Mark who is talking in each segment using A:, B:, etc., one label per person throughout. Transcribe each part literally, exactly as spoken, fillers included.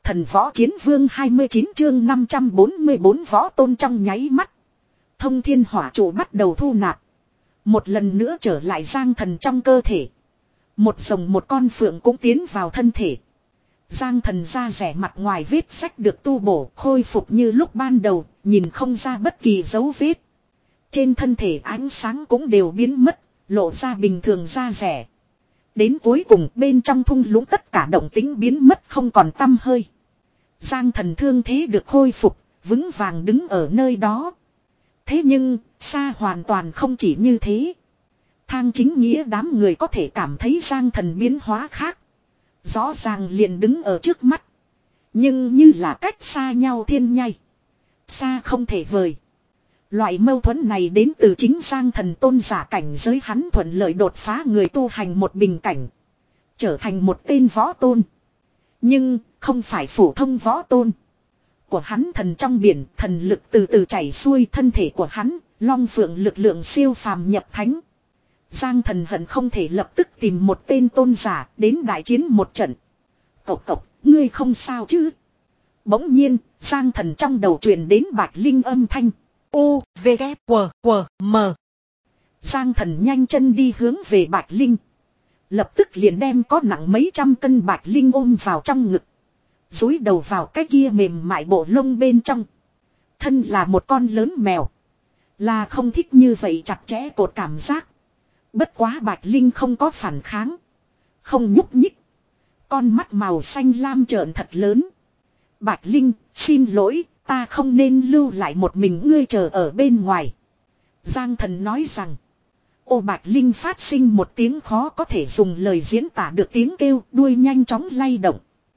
A: thần võ chiến vương hai mươi chín chương năm trăm bốn mươi bốn võ tôn trong nháy mắt. Thông thiên hỏa trụ bắt đầu thu nạp. Một lần nữa trở lại Giang Thần trong cơ thể. Một rồng một con phượng cũng tiến vào thân thể. Giang Thần da rẻ mặt ngoài vết sách được tu bổ, khôi phục như lúc ban đầu, nhìn không ra bất kỳ dấu vết. Trên thân thể ánh sáng cũng đều biến mất, lộ ra bình thường da rẻ. Đến cuối cùng bên trong thung lũng tất cả động tĩnh biến mất không còn tăm hơi. Giang Thần thương thế được khôi phục, vững vàng đứng ở nơi đó. Thế nhưng, xa hoàn toàn không chỉ như thế. Thang Chính Nghĩa đám người có thể cảm thấy Giang Thần biến hóa khác. Rõ ràng liền đứng ở trước mắt. Nhưng như là cách xa nhau thiên nhai. Xa không thể vời. Loại mâu thuẫn này đến từ chính Giang Thần tôn giả cảnh giới hắn thuận lợi đột phá người tu hành một bình cảnh. Trở thành một tên võ tôn. Nhưng không phải phổ thông võ tôn. Của hắn thần trong biển, thần lực từ từ chảy xuôi thân thể của hắn, long phượng lực lượng siêu phàm nhập thánh. Giang Thần hận không thể lập tức tìm một tên tôn giả đến đại chiến một trận. Cộc cộc, ngươi không sao chứ? Bỗng nhiên, Giang Thần trong đầu truyền đến Bạch Linh âm thanh. U, V, K, W, W, M. Giang Thần nhanh chân đi hướng về Bạch Linh. Lập tức liền đem có nặng mấy trăm cân Bạch Linh ôm vào trong ngực. Dúi đầu vào cái kia mềm mại bộ lông bên trong. Thân là một con lớn mèo. Là không thích như vậy chặt chẽ cột cảm giác. Bất quá Bạch Linh không có phản kháng. Không nhúc nhích. Con mắt màu xanh lam trợn thật lớn. Bạch Linh, xin lỗi, ta không nên lưu lại một mình ngươi chờ ở bên ngoài. Giang Thần nói rằng. Ô Bạch Linh phát sinh một tiếng khó có thể dùng lời diễn tả được tiếng kêu, đuôi nhanh chóng lay động.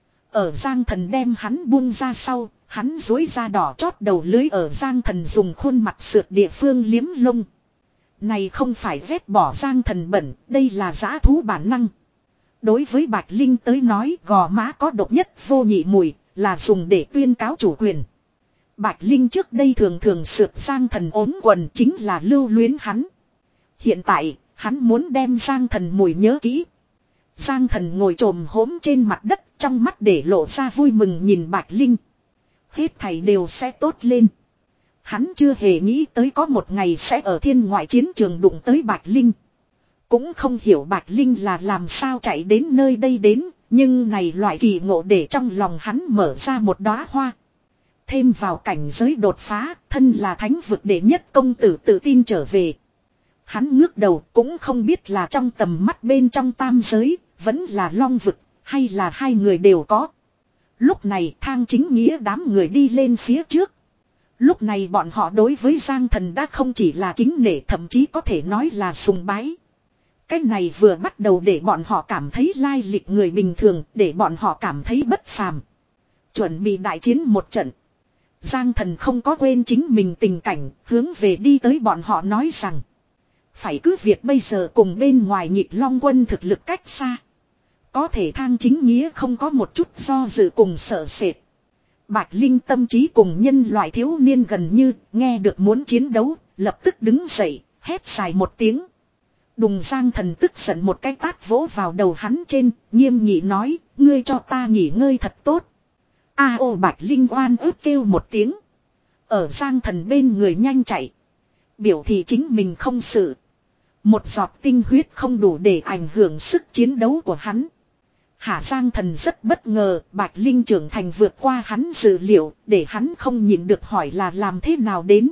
A: Ở Giang Thần đem hắn buông ra sau, hắn dối ra đỏ chót đầu lưới ở Giang Thần dùng khuôn mặt sượt địa phương liếm lông. Này không phải ghét bỏ Giang Thần bẩn, đây là dã thú bản năng. Đối với Bạch Linh tới nói gò má có độc nhất vô nhị mùi, là dùng để tuyên cáo chủ quyền. Bạch Linh trước đây thường thường sượt Giang Thần ốm quần chính là lưu luyến hắn. Hiện tại, hắn muốn đem Giang Thần mùi nhớ kỹ. Giang Thần ngồi trồm hốm trên mặt đất trong mắt để lộ ra vui mừng nhìn Bạch Linh. Hết thảy đều sẽ tốt lên. Hắn chưa hề nghĩ tới có một ngày sẽ ở thiên ngoại chiến trường đụng tới Bạch Linh. Cũng không hiểu Bạch Linh là làm sao chạy đến nơi đây đến, nhưng này loại kỳ ngộ để trong lòng hắn mở ra một đóa hoa. Thêm vào cảnh giới đột phá, thân là thánh vực đệ nhất công tử tự tin trở về. Hắn ngước đầu cũng không biết là trong tầm mắt bên trong tam giới, vẫn là long vực, hay là hai người đều có. Lúc này Thang Chính Nghĩa đám người đi lên phía trước. Lúc này bọn họ đối với Giang Thần đã không chỉ là kính nể thậm chí có thể nói là sùng bái. Cái này vừa bắt đầu để bọn họ cảm thấy lai lịch người bình thường, để bọn họ cảm thấy bất phàm. Chuẩn bị đại chiến một trận. Giang Thần không có quên chính mình tình cảnh, hướng về đi tới bọn họ nói rằng. Phải cứ việc bây giờ cùng bên ngoài nhịp long quân thực lực cách xa. Có thể Thang Chính Nghĩa không có một chút do dự cùng sợ sệt. Bạch Linh tâm trí cùng nhân loại thiếu niên gần như nghe được muốn chiến đấu, lập tức đứng dậy, hét dài một tiếng. Đùng Giang Thần tức giận một cái tát vỗ vào đầu hắn trên, nghiêm nghị nói, ngươi cho ta nghỉ ngơi thật tốt. A ô Bạch Linh oan ức kêu một tiếng. Ở Giang Thần bên người nhanh chạy. Biểu thị chính mình không sự. Một giọt tinh huyết không đủ để ảnh hưởng sức chiến đấu của hắn. Hạ Giang Thần rất bất ngờ, Bạch Linh trưởng thành vượt qua hắn dự liệu, để hắn không nhìn được hỏi là làm thế nào đến.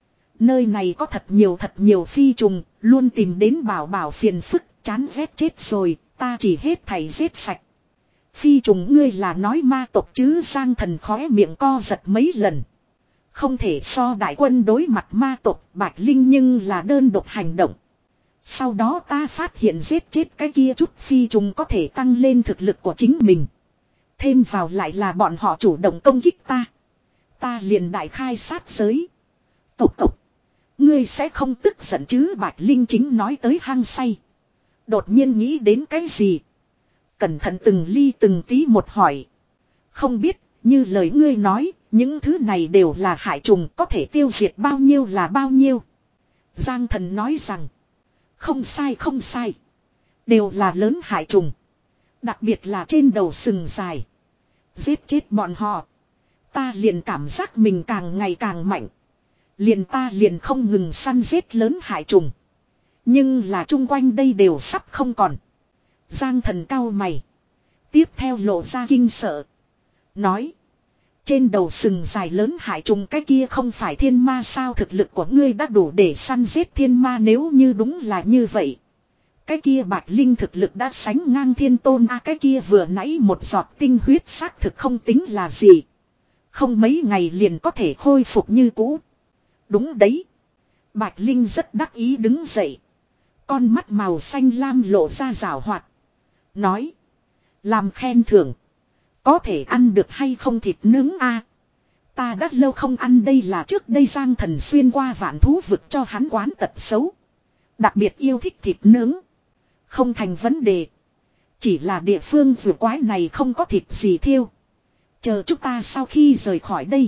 A: Nơi này có thật nhiều thật nhiều phi trùng, luôn tìm đến bảo bảo phiền phức, chán ghét chết rồi, ta chỉ hết thảy giết sạch. Phi trùng ngươi là nói ma tộc chứ? Giang Thần khóe miệng co giật mấy lần. Không thể so đại quân đối mặt ma tộc, Bạch Linh nhưng là đơn độc hành động. Sau đó ta phát hiện giết chết cái kia chút phi trùng có thể tăng lên thực lực của chính mình. Thêm vào lại là bọn họ chủ động công kích ta. Ta liền đại khai sát giới. Cộc cộc. Ngươi sẽ không tức giận chứ? Bạch Linh chính nói tới hang say. Đột nhiên nghĩ đến cái gì? Cẩn thận từng ly từng tí một hỏi. Không biết, như lời ngươi nói, những thứ này đều là hại trùng, có thể tiêu diệt bao nhiêu là bao nhiêu. Giang Thần nói rằng. Không sai không sai. Đều là lớn hại trùng. Đặc biệt là trên đầu sừng dài. Giết chết bọn họ. Ta liền cảm giác mình càng ngày càng mạnh. Liền ta liền không ngừng săn giết lớn hại trùng. Nhưng là chung quanh đây đều sắp không còn. Giang thần cau mày. Tiếp theo lộ ra kinh sợ. Nói. Trên đầu sừng dài lớn hại trùng cái kia không phải thiên ma sao, thực lực của ngươi đã đủ để săn giết thiên ma, nếu như đúng là như vậy. Cái kia Bạch Linh thực lực đã sánh ngang thiên tôn a, à, cái kia vừa nãy một giọt tinh huyết xác thực không tính là gì. Không mấy ngày liền có thể khôi phục như cũ. Đúng đấy. Bạch Linh rất đắc ý đứng dậy. Con mắt màu xanh lam lộ ra rào hoạt. Nói. Làm khen thưởng. Có thể ăn được hay không thịt nướng a? À? Ta đã lâu không ăn, đây là trước đây Giang thần xuyên qua vạn thú vực cho hắn quán tật xấu. Đặc biệt yêu thích thịt nướng. Không thành vấn đề. Chỉ là địa phương vừa quái này không có thịt gì thiêu. Chờ chúng ta sau khi rời khỏi đây.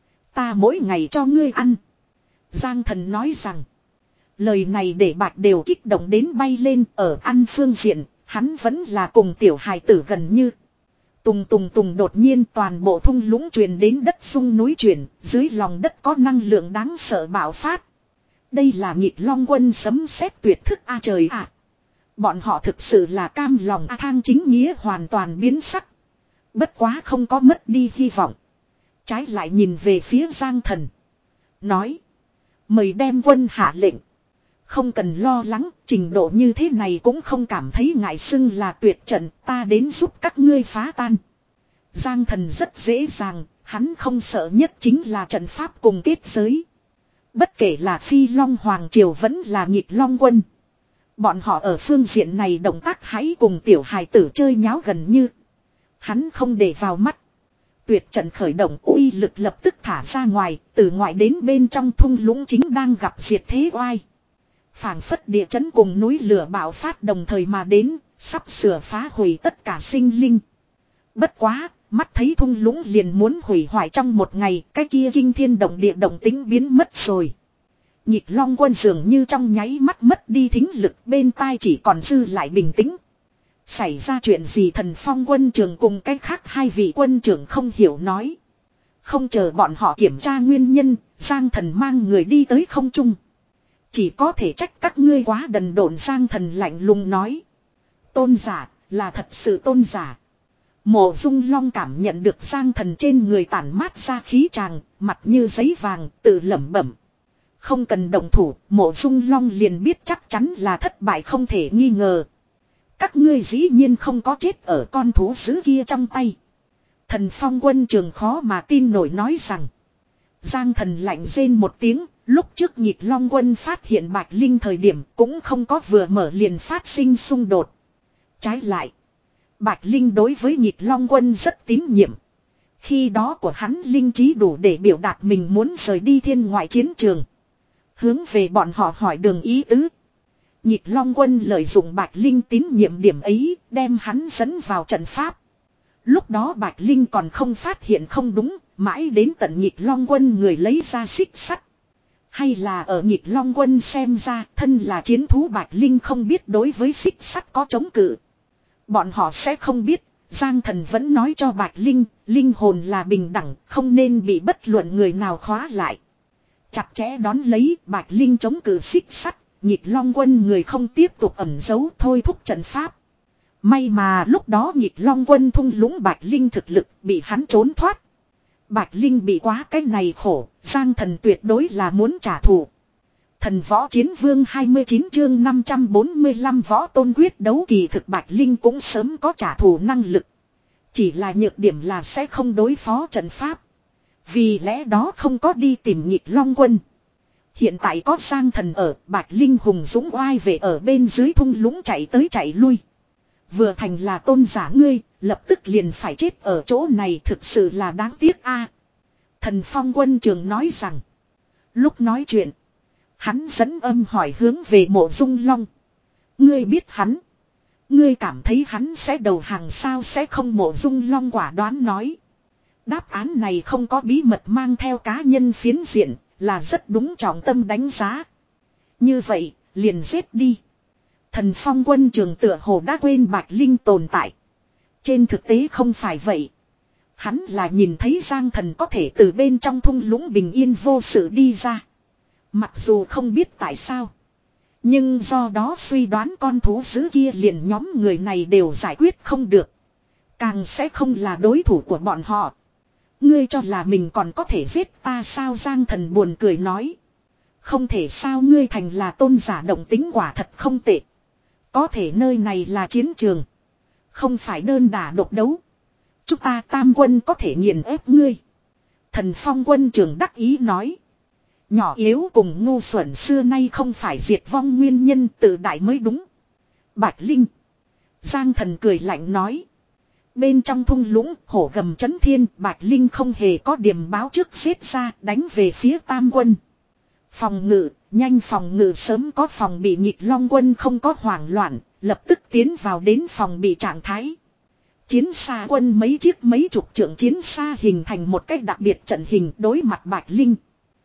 A: Ta mỗi ngày cho ngươi ăn. Giang thần nói rằng. Lời này để Bạch đều kích động đến bay lên. Ở ăn phương diện, hắn vẫn là cùng tiểu hài tử gần như. Tùng tùng tùng, đột nhiên toàn bộ thung lũng truyền đến đất sung núi chuyển. Dưới lòng đất có năng lượng đáng sợ bạo phát. Đây là Nghịch Long Quân sấm sét tuyệt thức a, trời ạ. Bọn họ thực sự là cam lòng a, Thang chính nghĩa hoàn toàn biến sắc. Bất quá không có mất đi hy vọng. Trái lại nhìn về phía Giang thần. Nói. Mời đem quân hạ lệnh. Không cần lo lắng, trình độ như thế này cũng không cảm thấy ngại xưng là tuyệt trận, ta đến giúp các ngươi phá tan. Giang thần rất dễ dàng, hắn không sợ nhất chính là trận pháp cùng kết giới. Bất kể là Phi Long Hoàng Triều vẫn là Nghịch Long Quân. Bọn họ ở phương diện này động tác hãy cùng tiểu hài tử chơi nháo gần như. Hắn không để vào mắt. Tuyệt trận khởi động, uy lực lập tức thả ra ngoài, từ ngoại đến bên trong thung lũng chính đang gặp diệt thế oai. Phảng phất địa chấn cùng núi lửa bạo phát đồng thời mà đến, sắp sửa phá hủy tất cả sinh linh. Bất quá, mắt thấy thung lũng liền muốn hủy hoại trong một ngày, cái kia kinh thiên động địa động tính biến mất rồi. Nghịch Long Quân dường như trong nháy mắt mất đi thính lực, bên tai chỉ còn dư lại bình tĩnh. Xảy ra chuyện gì? Thần Phong quân trưởng cùng cách khác hai vị quân trưởng không hiểu nói. Không chờ bọn họ kiểm tra nguyên nhân, Giang thần mang người đi tới không trung. Chỉ có thể trách các ngươi quá đần độn, Giang thần lạnh lùng nói. Tôn giả, là thật sự tôn giả. Mộ Dung Long cảm nhận được Giang thần trên người tản mát ra khí tràng, mặt như giấy vàng, tự lẩm bẩm. Không cần động thủ, Mộ Dung Long liền biết chắc chắn là thất bại không thể nghi ngờ. Các ngươi dĩ nhiên không có chết ở con thú dữ kia trong tay. Thần Phong quân trường khó mà tin nổi nói rằng. Giang thần lạnh rên một tiếng, lúc trước Nghịch Long Quân phát hiện Bạch Linh thời điểm cũng không có vừa mở liền phát sinh xung đột. Trái lại, Bạch Linh đối với Nghịch Long Quân rất tín nhiệm. Khi đó của hắn linh trí đủ để biểu đạt mình muốn rời đi thiên ngoại chiến trường. Hướng về bọn họ hỏi đường ý tứ. Nghịch Long Quân lợi dụng Bạch Linh tín nhiệm điểm ấy, đem hắn dẫn vào trận pháp. Lúc đó Bạch Linh còn không phát hiện không đúng, mãi đến tận Nghịch Long Quân người lấy ra xích sắt. Hay là ở Nghịch Long Quân xem ra, thân là chiến thú Bạch Linh không biết đối với xích sắt có chống cự. Bọn họ sẽ không biết, Giang thần vẫn nói cho Bạch Linh, linh hồn là bình đẳng, không nên bị bất luận người nào khóa lại. Chặt chẽ đón lấy, Bạch Linh chống cự xích sắt. Nghịch Long Quân người không tiếp tục ẩn giấu, thôi thúc trận pháp. May mà lúc đó Nghịch Long Quân thung lũng Bạch Linh thực lực bị hắn trốn thoát. Bạch Linh bị quá cái này khổ, Giang thần tuyệt đối là muốn trả thù. Thần Võ Chiến Vương hai mươi chín chương năm trăm bốn mươi lăm võ tôn quyết đấu, kỳ thực Bạch Linh cũng sớm có trả thù năng lực. Chỉ là nhược điểm là sẽ không đối phó trận pháp. Vì lẽ đó không có đi tìm Nghịch Long Quân. Hiện tại có Giang thần ở, Bạch Linh hùng dũng oai về ở bên dưới thung lũng chạy tới chạy lui. Vừa thành là tôn giả ngươi, lập tức liền phải chết ở chỗ này, thực sự là đáng tiếc a. Thần Phong quân trường nói rằng. Lúc nói chuyện, hắn dẫn âm hỏi hướng về Mộ Dung Long. Ngươi biết hắn? Ngươi cảm thấy hắn sẽ đầu hàng sao? Sẽ không? Mộ Dung Long quả đoán nói. Đáp án này không có bí mật mang theo cá nhân phiến diện. Là rất đúng trọng tâm đánh giá. Như vậy, liền giết đi. Thần Phong quân trường tựa hồ đã quên Bạch Linh tồn tại. Trên thực tế không phải vậy. Hắn là nhìn thấy Giang Thần có thể từ bên trong thung lũng bình yên vô sự đi ra. Mặc dù không biết tại sao. Nhưng do đó suy đoán con thú dữ kia liền nhóm người này đều giải quyết không được. Càng sẽ không là đối thủ của bọn họ. Ngươi cho là mình còn có thể giết ta sao? Giang Thần buồn cười nói. Không thể sao, ngươi thành là tôn giả động tính quả thật không tệ. Có thể nơi này là chiến trường. Không phải đơn đả độc đấu. Chúng ta tam quân có thể nghiền ép ngươi. Thần Phong quân trưởng đắc ý nói. Nhỏ yếu cùng ngu xuẩn xưa nay không phải diệt vong nguyên nhân, tự đại mới đúng. Bạch Linh. Giang Thần cười lạnh nói. Bên trong thung lũng hổ gầm chấn thiên, Bạch Linh không hề có điểm báo trước xếp ra đánh về phía tam quân. Phòng ngự, nhanh phòng ngự, sớm có phòng bị nhịp long quân không có hoảng loạn, lập tức tiến vào đến phòng bị trạng thái. Chiến xa quân mấy chiếc mấy chục trượng chiến xa hình thành một cách đặc biệt trận hình đối mặt Bạch Linh.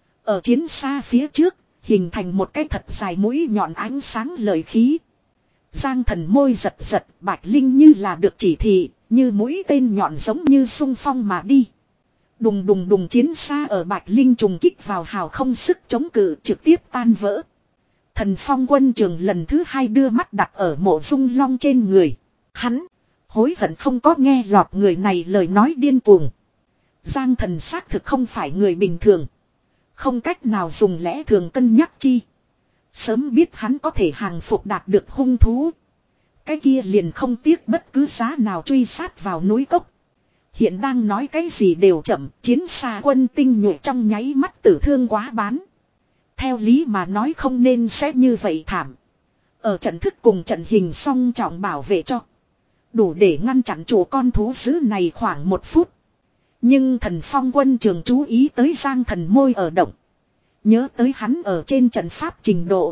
A: Ở chiến xa phía trước, hình thành một cái thật dài mũi nhọn ánh sáng lợi khí. Giang Thần môi giật giật, Bạch Linh như là được chỉ thị, như mũi tên nhọn giống như xung phong mà đi. Đùng đùng đùng, chiến xa ở Bạch Linh trùng kích vào hào không sức chống cự, trực tiếp tan vỡ. Thần Phong quân trường lần thứ hai đưa mắt đặt ở Mộ Dung Long trên người. Hắn hối hận không có nghe lọt người này lời nói điên cuồng. Giang Thần xác thực không phải người bình thường. Không cách nào dùng lẽ thường cân nhắc chi. Sớm biết hắn có thể hàng phục đạt được hung thú. Cái kia liền không tiếc bất cứ giá nào truy sát vào núi cốc. Hiện đang nói cái gì đều chậm, chiến xa quân tinh nhuệ trong nháy mắt tử thương quá bán. Theo lý mà nói không nên sẽ như vậy thảm. Ở trận thức cùng trận hình song trọng bảo vệ cho. Đủ để ngăn chặn chủ con thú dữ này khoảng một phút. Nhưng Thần Phong quân trường chú ý tới Giang Thần môi ở động. Nhớ tới hắn ở trên trận pháp trình độ.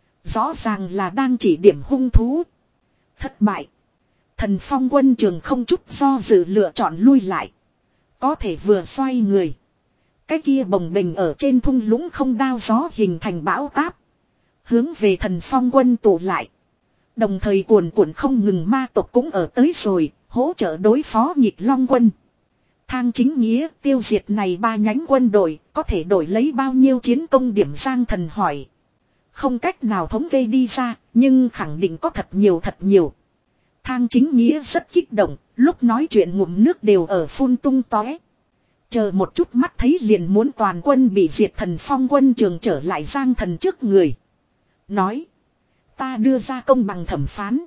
A: Rõ ràng là đang chỉ điểm hung thú. Thất bại. Thần Phong quân trường không chút do dự lựa chọn lui lại. Có thể vừa xoay người. Cái kia bồng bềnh ở trên thung lũng không đao gió hình thành bão táp. Hướng về Thần Phong quân tụ lại. Đồng thời cuồn cuộn không ngừng ma tộc cũng ở tới rồi, hỗ trợ đối phó Nhịp Long quân. Thang chính nghĩa tiêu diệt này ba nhánh quân đội, có thể đổi lấy bao nhiêu chiến công điểm? Giang Thần hỏi. Không cách nào thống kê đi ra, nhưng khẳng định có thật nhiều thật nhiều. Thang chính nghĩa rất kích động, lúc nói chuyện ngụm nước đều ở phun tung tóe. Chờ một chút mắt thấy liền muốn toàn quân bị diệt. Thần Phong quân trường trở lại Giang Thần trước người. Nói. Ta đưa ra công bằng thẩm phán.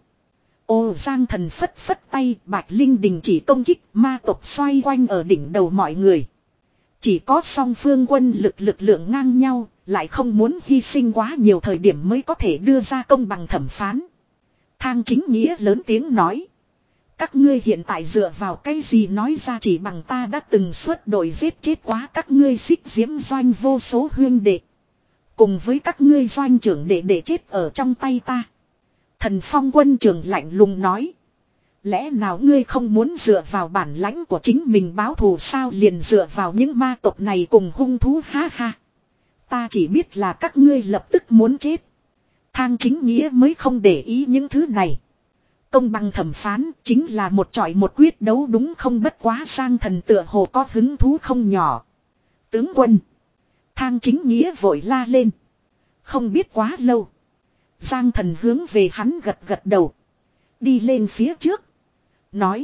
A: Ô, Giang Thần phất phất tay, Bạch Linh đình chỉ công kích, ma tộc xoay quanh ở đỉnh đầu mọi người. Chỉ có song phương quân lực lực lượng ngang nhau, lại không muốn hy sinh quá nhiều thời điểm mới có thể đưa ra công bằng thẩm phán. Thang chính nghĩa lớn tiếng nói. Các ngươi hiện tại dựa vào cái gì nói ra? Chỉ bằng ta đã từng xuất đội giết chết quá các ngươi xích diễm doanh vô số huyên đệ. Cùng với các ngươi doanh trưởng đệ đệ chết ở trong tay ta. Thần Phong quân trưởng lạnh lùng nói. Lẽ nào ngươi không muốn dựa vào bản lãnh của chính mình báo thù sao? Liền dựa vào những ma tộc này cùng hung thú, ha ha. Ta chỉ biết là các ngươi lập tức muốn chết. Thang chính nghĩa mới không để ý những thứ này. Công bằng thẩm phán chính là một chọi một quyết đấu đúng không? Bất quá Giang Thần tựa hồ có hứng thú không nhỏ. Tướng quân. Thang chính nghĩa vội la lên. Không biết quá lâu. Giang Thần hướng về hắn gật gật đầu. Đi lên phía trước. Nói.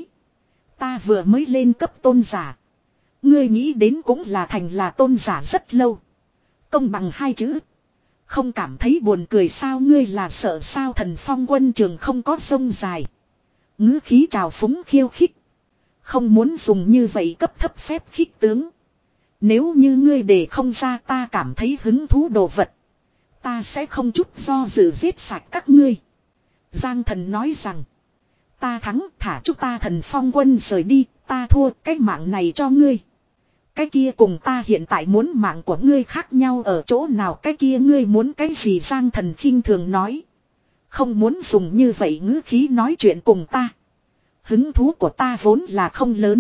A: Ta vừa mới lên cấp tôn giả. Ngươi nghĩ đến cũng là thành là tôn giả rất lâu. Công bằng hai chữ. Không cảm thấy buồn cười sao? Ngươi là sợ sao? Thần Phong quân trường không có sông dài. Ngữ khí trào phúng khiêu khích. Không muốn dùng như vậy cấp thấp phép khích tướng. Nếu như ngươi để không ra ta cảm thấy hứng thú đồ vật. Ta sẽ không chút do dự giết sạch các ngươi. Giang Thần nói rằng. Ta thắng, thả chúng ta Thần Phong quân rời đi. Ta thua, cái mạng này cho ngươi. Cái kia cùng ta hiện tại muốn mạng của ngươi khác nhau ở chỗ nào? Cái kia ngươi muốn cái gì? Giang Thần khinh thường nói. Không muốn dùng như vậy ngữ khí nói chuyện cùng ta. Hứng thú của ta vốn là không lớn.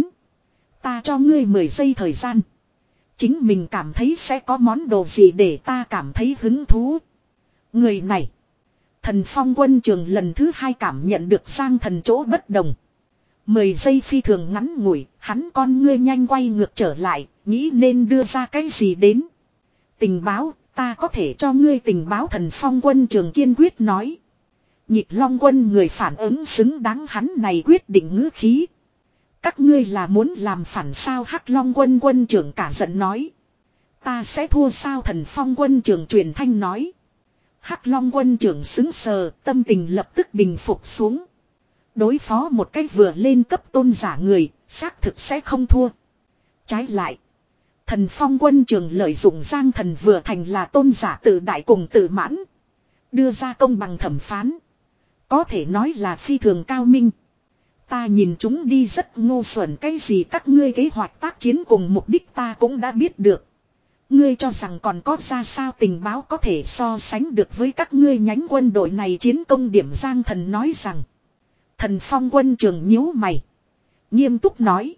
A: Ta cho ngươi mười giây thời gian. Chính mình cảm thấy sẽ có món đồ gì để ta cảm thấy hứng thú. Người này. Thần Phong quân trường lần thứ hai cảm nhận được Giang Thần chỗ bất đồng. Mười giây phi thường ngắn ngủi, hắn con ngươi nhanh quay ngược trở lại, nghĩ nên đưa ra cái gì đến. Tình báo, ta có thể cho ngươi tình báo. Thần Phong Quân Trường kiên quyết nói. Nhịp Long Quân người phản ứng xứng đáng hắn này quyết định ngữ khí. Các ngươi là muốn làm phản sao? Hắc Long Quân Quân trưởng cả giận nói. Ta sẽ thua sao? Thần Phong Quân trưởng truyền thanh nói. Hắc Long Quân trưởng xứng sờ, tâm tình lập tức bình phục xuống. Đối phó một cách vừa lên cấp tôn giả người, xác thực sẽ không thua. Trái lại, Thần Phong Quân trưởng lợi dụng Giang Thần vừa thành là tôn giả tự đại cùng tự mãn, đưa ra công bằng thẩm phán, có thể nói là phi thường cao minh. Ta nhìn chúng đi rất ngu xuẩn, cái gì các ngươi kế hoạch tác chiến cùng mục đích ta cũng đã biết được. Ngươi cho rằng còn có ra sao tình báo có thể so sánh được với các ngươi nhánh quân đội này chiến công điểm? Giang Thần nói rằng. Thần Phong Quân trưởng nhíu mày, nghiêm túc nói.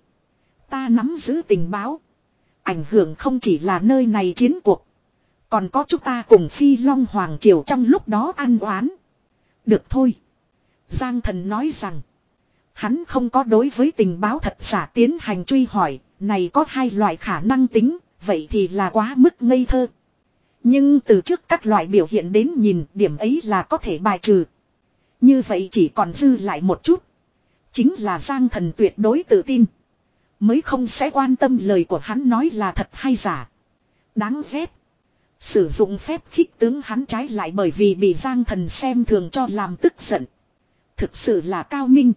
A: Ta nắm giữ tình báo, ảnh hưởng không chỉ là nơi này chiến cuộc, còn có chúng ta cùng Phi Long Hoàng Triều trong lúc đó ăn oán. Được thôi. Giang Thần nói rằng. Hắn không có đối với tình báo thật giả tiến hành truy hỏi, này có hai loại khả năng tính, vậy thì là quá mức ngây thơ. Nhưng từ trước các loại biểu hiện đến nhìn, điểm ấy là có thể bài trừ. Như vậy chỉ còn dư lại một chút. Chính là Giang Thần tuyệt đối tự tin, mới không sẽ quan tâm lời của hắn nói là thật hay giả. Đáng ghét. Sử dụng phép khích tướng hắn trái lại bởi vì bị Giang Thần xem thường cho làm tức giận. Thực sự là cao minh.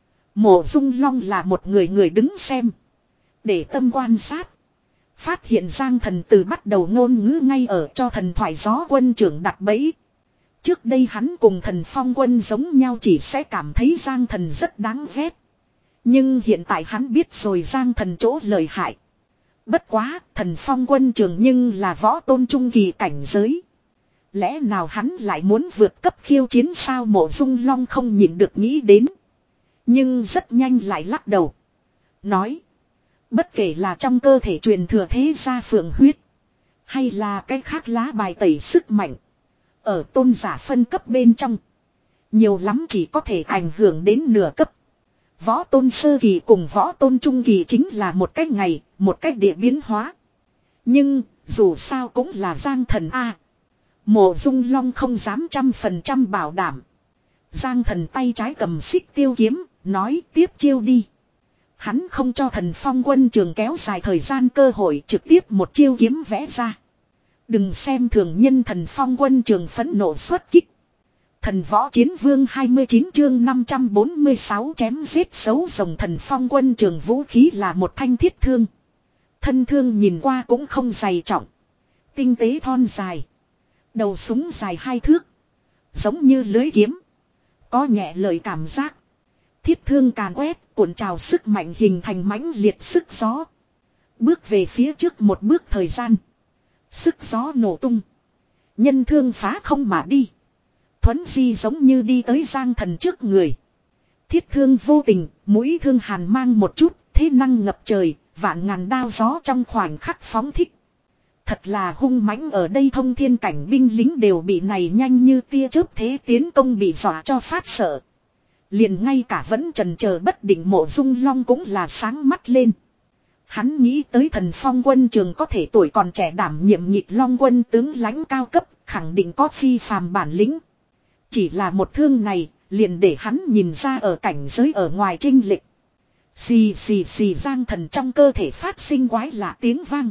A: Mộ Dung Long là một người người đứng xem, để tâm quan sát, phát hiện Giang Thần từ bắt đầu ngôn ngữ ngay ở cho thần thoại gió quân trưởng đặt bẫy. Trước đây hắn cùng Thần Phong Quân giống nhau, chỉ sẽ cảm thấy Giang Thần rất đáng ghét. Nhưng hiện tại hắn biết rồi Giang Thần chỗ lợi hại. Bất quá, Thần Phong Quân trưởng nhưng là võ tôn trung kỳ cảnh giới. Lẽ nào hắn lại muốn vượt cấp khiêu chiến sao? Mộ Dung Long không nhịn được nghĩ đến. Nhưng rất nhanh lại lắc đầu. Nói. Bất kể là trong cơ thể truyền thừa thế gia phượng huyết, hay là cái khác lá bài tẩy sức mạnh, ở tôn giả phân cấp bên trong, nhiều lắm chỉ có thể ảnh hưởng đến nửa cấp. Võ tôn sơ kỳ cùng võ tôn trung kỳ chính là một cách ngày, một cách địa biến hóa. Nhưng, dù sao cũng là Giang Thần A. Mộ Dung Long không dám trăm phần trăm bảo đảm. Giang Thần tay trái cầm xích tiêu kiếm, nói tiếp chiêu đi. Hắn không cho Thần Phong Quân trường kéo dài thời gian cơ hội, trực tiếp một chiêu kiếm vẽ ra. Đừng xem thường nhân. Thần Phong Quân trường phẫn nộ xuất kích. Thần Võ Chiến Vương hai mươi chín chương năm trăm bốn mươi sáu chém giết xấu rồng. Thần Phong Quân trường vũ khí là một thanh thiết thương. Thân thương nhìn qua cũng không dày trọng, tinh tế thon dài. Đầu súng dài hai thước, giống như lưới kiếm, có nhẹ lời cảm giác. Thiết thương càn quét, cuộn trào sức mạnh hình thành mãnh liệt sức gió. Bước về phía trước một bước thời gian, sức gió nổ tung, nhân thương phá không mà đi. Thuấn di giống như đi tới Giang Thần trước người. Thiết thương vô tình, mũi thương hàn mang một chút, thế năng ngập trời, vạn ngàn đao gió trong khoảnh khắc phóng thích. Thật là hung mãnh. Ở đây thông thiên cảnh binh lính đều bị này nhanh như tia chớp thế tiến công bị dọa cho phát sợ. Liền ngay cả vẫn chần chờ bất định Mộ Dung Long cũng là sáng mắt lên. Hắn nghĩ tới Thần Phong Quân trường có thể tuổi còn trẻ đảm nhiệm Nhịp Long Quân tướng lãnh cao cấp, khẳng định có phi phàm bản lĩnh. Chỉ là một thương này, liền để hắn nhìn ra ở cảnh giới ở ngoài chênh lệch. Xì xì xì, Giang Thần trong cơ thể phát sinh quái lạ tiếng vang.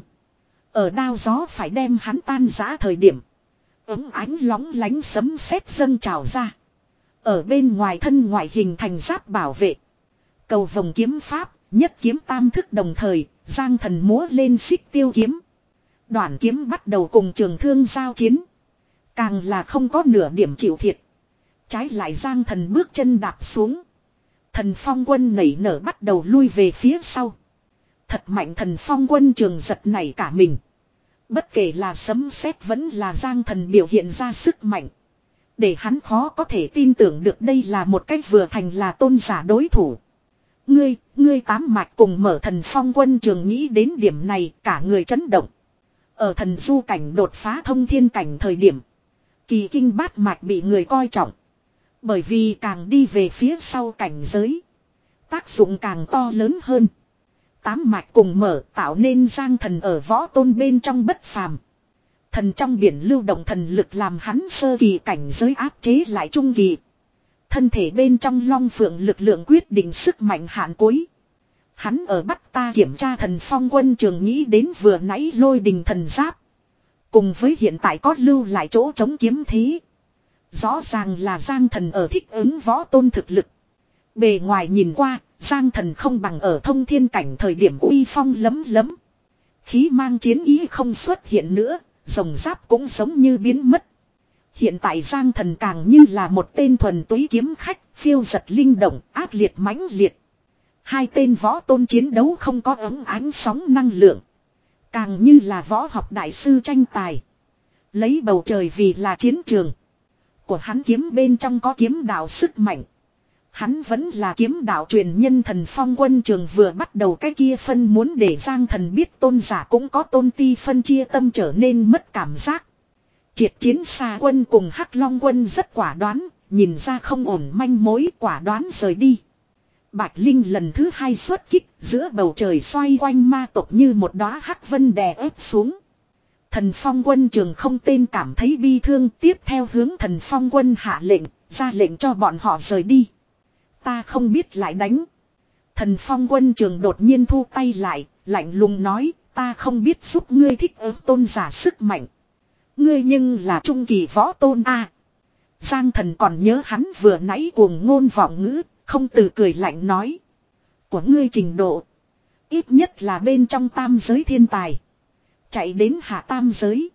A: Ở đao gió phải đem hắn tan rã thời điểm, ấm ánh lóng lánh sấm sét dâng trào ra. Ở bên ngoài thân ngoại hình thành giáp bảo vệ. Cầu vồng kiếm pháp, nhất kiếm tam thức đồng thời, Giang Thần múa lên xích tiêu kiếm. Đoạn kiếm bắt đầu cùng trường thương giao chiến. Càng là không có nửa điểm chịu thiệt. Trái lại Giang Thần bước chân đạp xuống. Thần Phong Quân nảy nở bắt đầu lui về phía sau. Thật mạnh. Thần Phong Quân trường giật nảy cả mình. Bất kể là sấm sét vẫn là Giang Thần biểu hiện ra sức mạnh, để hắn khó có thể tin tưởng được đây là một cách vừa thành là tôn giả đối thủ. Ngươi, ngươi tám mạch cùng mở. Thần Phong Quân trường nghĩ đến điểm này cả người chấn động. Ở thần du cảnh đột phá thông thiên cảnh thời điểm, kỳ kinh bát mạch bị người coi trọng. Bởi vì càng đi về phía sau cảnh giới, tác dụng càng to lớn hơn. Tám mạch cùng mở tạo nên Giang Thần ở võ tôn bên trong bất phàm. Thần trong biển lưu động thần lực làm hắn sơ kỳ cảnh giới áp chế lại trung kỳ. Thân thể bên trong long phượng lực lượng quyết định sức mạnh hạn cuối. Hắn ở bắt ta kiểm tra thần phong quân trường nghĩ đến vừa nãy lôi đình thần giáp. Cùng với hiện tại có lưu lại chỗ chống kiếm thế. Rõ ràng là Giang Thần ở thích ứng võ tôn thực lực. Bề ngoài nhìn qua, Giang Thần không bằng ở thông thiên cảnh thời điểm uy phong lấm lấm. Khí mang chiến ý không xuất hiện nữa, rồng giáp cũng giống như biến mất. Hiện tại Giang Thần càng như là một tên thuần túy kiếm khách, phiêu giật linh động, ác liệt mãnh liệt. Hai tên võ tôn chiến đấu không có ấm ánh sóng năng lượng. Càng như là võ học đại sư tranh tài. Lấy bầu trời vì là chiến trường. Của hắn kiếm bên trong có kiếm đạo sức mạnh. Hắn vẫn là kiếm đạo truyền nhân thần phong quân trường vừa bắt đầu cái kia phân muốn để Giang Thần biết tôn giả cũng có tôn ti phân chia tâm trở nên mất cảm giác. Triệt chiến xa quân cùng Hắc Long quân rất quả đoán, nhìn ra không ổn manh mối quả đoán rời đi. Bạch Linh lần thứ hai xuất kích, giữa bầu trời xoay quanh ma tộc như một đóa hắc vân đè ép xuống. Thần phong quân trường không tên cảm thấy bi thương, tiếp theo hướng thần phong quân hạ lệnh, ra lệnh cho bọn họ rời đi. Ta không biết lại đánh. Thần phong quân trường đột nhiên thu tay lại, lạnh lùng nói, ta không biết giúp ngươi thích ứng tôn giả sức mạnh. Ngươi nhưng là trung kỳ võ tôn a. Giang Thần còn nhớ hắn vừa nãy cuồng ngôn vọng ngữ, không từ cười lạnh nói. Của ngươi trình độ, ít nhất là bên trong tam giới thiên tài. Chạy đến hạ tam giới,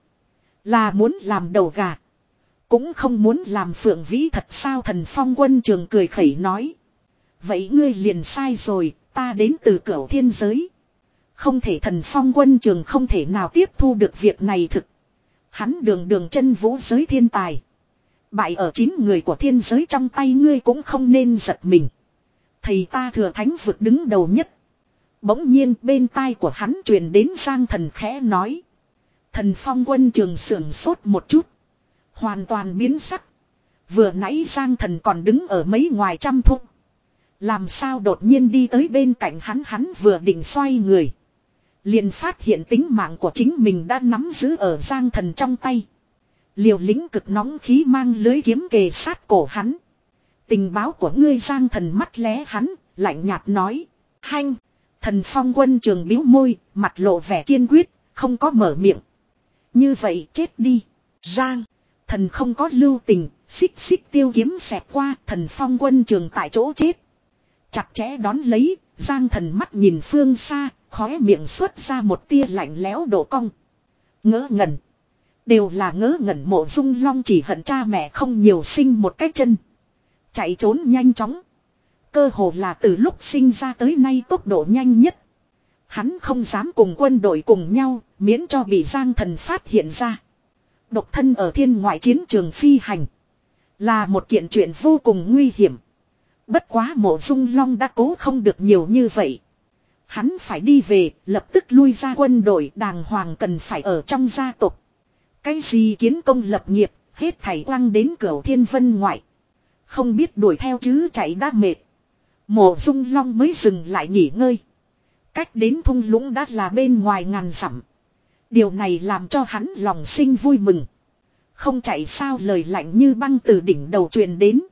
A: là muốn làm đầu gà. Cũng không muốn làm phượng vĩ thật sao. Thần phong quân trường cười khẩy nói. Vậy ngươi liền sai rồi, ta đến từ cửu thiên giới. Không thể. Thần phong quân trường không thể nào tiếp thu được việc này thực. Hắn đường đường chân vũ giới thiên tài. Bại ở chín người của thiên giới trong tay ngươi cũng không nên giật mình. Thầy ta thừa thánh vực đứng đầu nhất. Bỗng nhiên bên tai của hắn truyền đến Giang Thần khẽ nói. Thần phong quân trường sưởng sốt một chút. Hoàn toàn biến sắc. Vừa nãy Giang Thần còn đứng ở mấy ngoài trăm thúc. Làm sao đột nhiên đi tới bên cạnh hắn. Hắn vừa định xoay người, liền phát hiện tính mạng của chính mình đã nắm giữ ở Giang Thần trong tay. Liều lĩnh cực nóng khí mang lưới kiếm kề sát cổ hắn. Tình báo của ngươi. Giang Thần mắt lé hắn, lạnh nhạt nói. Hanh. Thần phong quân trường biếu môi, mặt lộ vẻ kiên quyết, không có mở miệng. Như vậy chết đi. Giang Thần không có lưu tình, xích xích tiêu kiếm xẹt qua, thần phong quân trường tại chỗ chết. Chặt chẽ đón lấy, Giang Thần mắt nhìn phương xa, khóe miệng xuất ra một tia lạnh lẽo độ cong. Ngớ ngẩn. Đều là ngớ ngẩn. Mộ Dung Long chỉ hận cha mẹ không nhiều sinh một cái chân. Chạy trốn nhanh chóng. Cơ hồ là từ lúc sinh ra tới nay tốc độ nhanh nhất. Hắn không dám cùng quân đội cùng nhau, miễn cho bị Giang Thần phát hiện ra. Độc thân ở thiên ngoại chiến trường phi hành, là một kiện chuyện vô cùng nguy hiểm. Bất quá Mộ Dung Long đã cố không được nhiều như vậy. Hắn phải đi về, lập tức lui ra quân đội, đàng hoàng cần phải ở trong gia tộc. Cái gì kiến công lập nghiệp, hết thảy quăng đến Cửu Thiên Vân ngoại. Không biết đuổi theo chứ chạy đã mệt. Mộ Dung Long mới dừng lại nghỉ ngơi. Cách đến thung lũng đã là bên ngoài ngàn dặm. Điều này làm cho hắn lòng sinh vui mừng. Không chạy sao. Lời lạnh như băng từ đỉnh đầu truyền đến.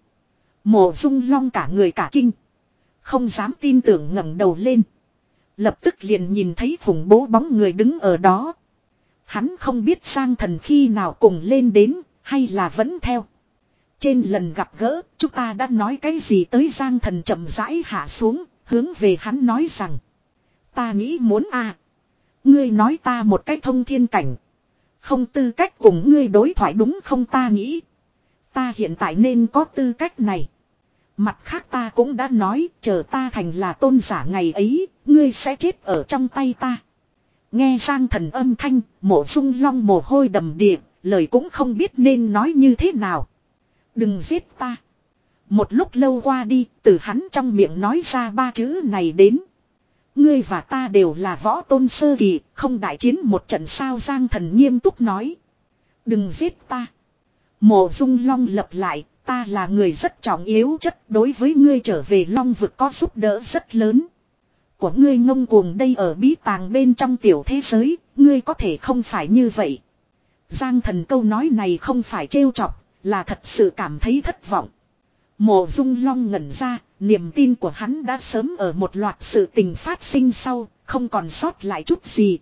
A: Mộ Dung Long cả người cả kinh, không dám tin tưởng ngẩng đầu lên. Lập tức liền nhìn thấy khủng bố bóng người đứng ở đó. Hắn không biết Giang Thần khi nào cùng lên đến, hay là vẫn theo. Trên lần gặp gỡ, chúng ta đã nói cái gì tới. Giang Thần chậm rãi hạ xuống, hướng về hắn nói rằng. Ta nghĩ muốn à. Ngươi nói ta một cái thông thiên cảnh, không tư cách cùng ngươi đối thoại đúng không? Ta nghĩ ta hiện tại nên có tư cách này. Mặt khác ta cũng đã nói, chờ ta thành là tôn giả ngày ấy, ngươi sẽ chết ở trong tay ta. Nghe Giang Thần âm thanh, Mộ Dung Long mồ hôi đầm đìa, lời cũng không biết nên nói như thế nào. Đừng giết ta. Một lúc lâu qua đi, từ hắn trong miệng nói ra ba chữ này đến. Ngươi và ta đều là võ tôn sơ kỳ, không đại chiến một trận sao? Giang Thần nghiêm túc nói. Đừng giết ta. Mộ Dung Long lập lại, Ta là người rất trọng yếu chất, đối với ngươi trở về Long vực có giúp đỡ rất lớn. Của ngươi ngông cuồng đây ở bí tàng bên trong tiểu thế giới, ngươi có thể không phải như vậy. Giang Thần câu nói này không phải trêu chọc, là thật sự cảm thấy thất vọng. Mộ Dung Long ngẩn ra, niềm tin của hắn đã sớm ở một loạt sự tình phát sinh sau, không còn sót lại chút gì.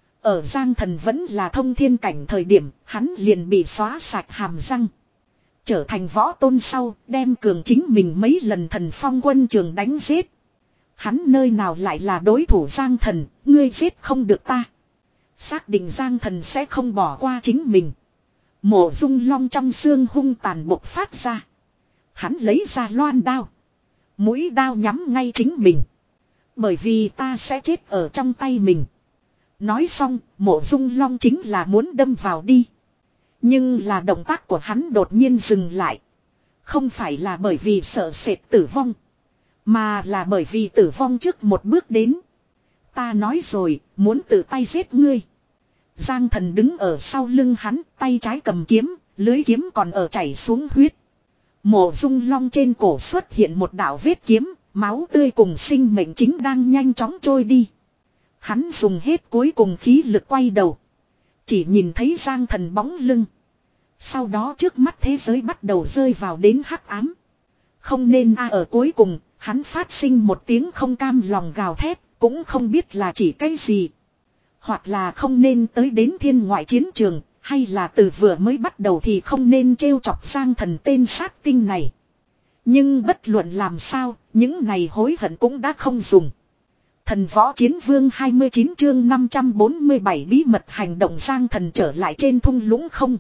A: Ở Giang Thần vẫn là thông thiên cảnh thời điểm, hắn liền bị xóa sạch hàm răng. Trở thành võ tôn sau, đem cường chính mình mấy lần thần phong quân trường đánh giết. Hắn nơi nào lại là đối thủ Giang Thần, ngươi giết không được ta. Xác định Giang Thần sẽ không bỏ qua chính mình. Mộ Dung Long trong xương hung tàn bộc phát ra. Hắn lấy ra loan đao. Mũi đao nhắm ngay chính mình. Bởi vì ta sẽ chết ở trong tay mình. Nói xong, Mộ Dung Long chính là muốn đâm vào đi. Nhưng là động tác của hắn đột nhiên dừng lại. Không phải là bởi vì sợ sệt tử vong. Mà là bởi vì tử vong trước một bước đến. Ta nói rồi, muốn tự tay giết ngươi. Giang Thần đứng ở sau lưng hắn, tay trái cầm kiếm, lưới kiếm còn ở chảy xuống huyết. Mộ Dung Long trên cổ xuất hiện một đạo vết kiếm, máu tươi cùng sinh mệnh chính đang nhanh chóng trôi đi. Hắn dùng hết cuối cùng khí lực quay đầu. Chỉ nhìn thấy Giang Thần bóng lưng. Sau đó trước mắt thế giới bắt đầu rơi vào đến hắc ám. Không nên a ở cuối cùng, hắn phát sinh một tiếng không cam lòng gào thét, cũng không biết là chỉ cái gì. Hoặc là không nên tới đến thiên ngoại chiến trường, hay là từ vừa mới bắt đầu thì không nên trêu chọc Giang Thần tên sát tinh này. Nhưng bất luận làm sao, những này hối hận cũng đã không dùng. Thần võ chiến vương hai mươi chín chương năm trăm bốn mươi bảy bí mật hành động Giang Thần trở lại trên thung lũng không.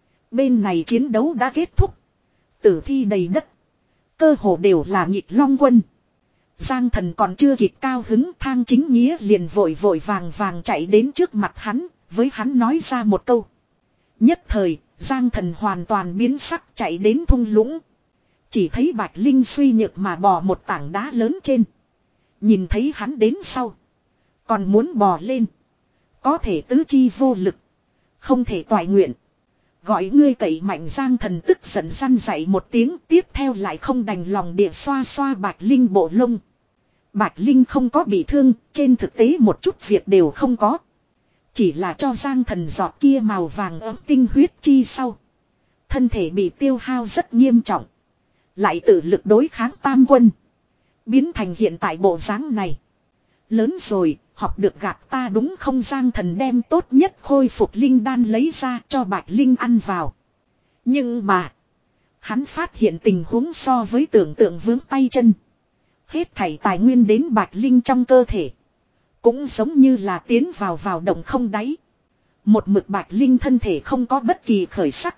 A: Bên này chiến đấu đã kết thúc. Tử thi đầy đất. Cơ hồ đều là nhịp long quân. Giang Thần còn chưa kịp cao hứng, Thang Chính Nghĩa liền vội vội vàng vàng chạy đến trước mặt hắn, với hắn nói ra một câu. Nhất thời, Giang Thần hoàn toàn biến sắc chạy đến thung lũng. Chỉ thấy Bạch Linh suy nhược mà bò một tảng đá lớn trên. Nhìn thấy hắn đến sau. Còn muốn bò lên. Có thể tứ chi vô lực. Không thể toại nguyện. Gọi ngươi cậy mạnh Giang Thần tức giận răn dậy một tiếng, tiếp theo lại không đành lòng địa xoa xoa Bạch Linh bộ lông. Bạch Linh không có bị thương, trên thực tế một chút việc đều không có. Chỉ là cho Giang Thần giọt kia màu vàng ấm tinh huyết chi sau. Thân thể bị tiêu hao rất nghiêm trọng. Lại tự lực đối kháng tam quân. Biến thành hiện tại bộ dáng này. Lớn rồi, học được gạt ta đúng không? Giang Thần đem tốt nhất khôi phục linh đan lấy ra cho Bạch Linh ăn vào. Nhưng mà, hắn phát hiện tình huống so với tưởng tượng vướng tay chân. Hết thảy tài nguyên đến Bạch Linh trong cơ thể. Cũng giống như là tiến vào vào động không đáy. Một mực Bạch Linh thân thể không có bất kỳ khởi sắc.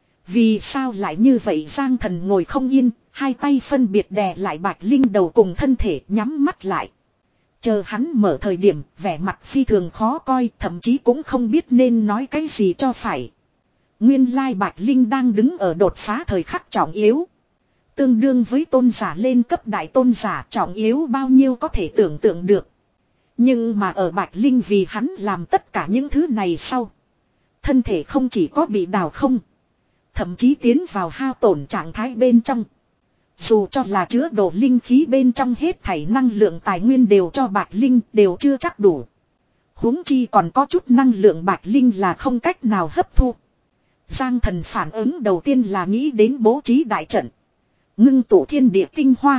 A: Vì sao lại như vậy? Giang Thần ngồi không yên, hai tay phân biệt đè lại Bạch Linh đầu cùng thân thể, nhắm mắt lại. Chờ hắn mở thời điểm, vẻ mặt phi thường khó coi, thậm chí cũng không biết nên nói cái gì cho phải. Nguyên lai Bạch Linh đang đứng ở đột phá thời khắc trọng yếu. Tương đương với tôn giả lên cấp đại tôn giả, trọng yếu bao nhiêu có thể tưởng tượng được. Nhưng mà ở Bạch Linh vì hắn làm tất cả những thứ này sau. Thân thể không chỉ có bị đào không. Thậm chí tiến vào hao tổn trạng thái bên trong. Dù cho là chứa đồ linh khí bên trong hết thảy năng lượng tài nguyên đều cho Bạch Linh đều chưa chắc đủ. Huống chi còn có chút năng lượng Bạch Linh là không cách nào hấp thu. Giang Thần phản ứng đầu tiên là nghĩ đến bố trí đại trận. Ngưng tụ thiên địa tinh hoa.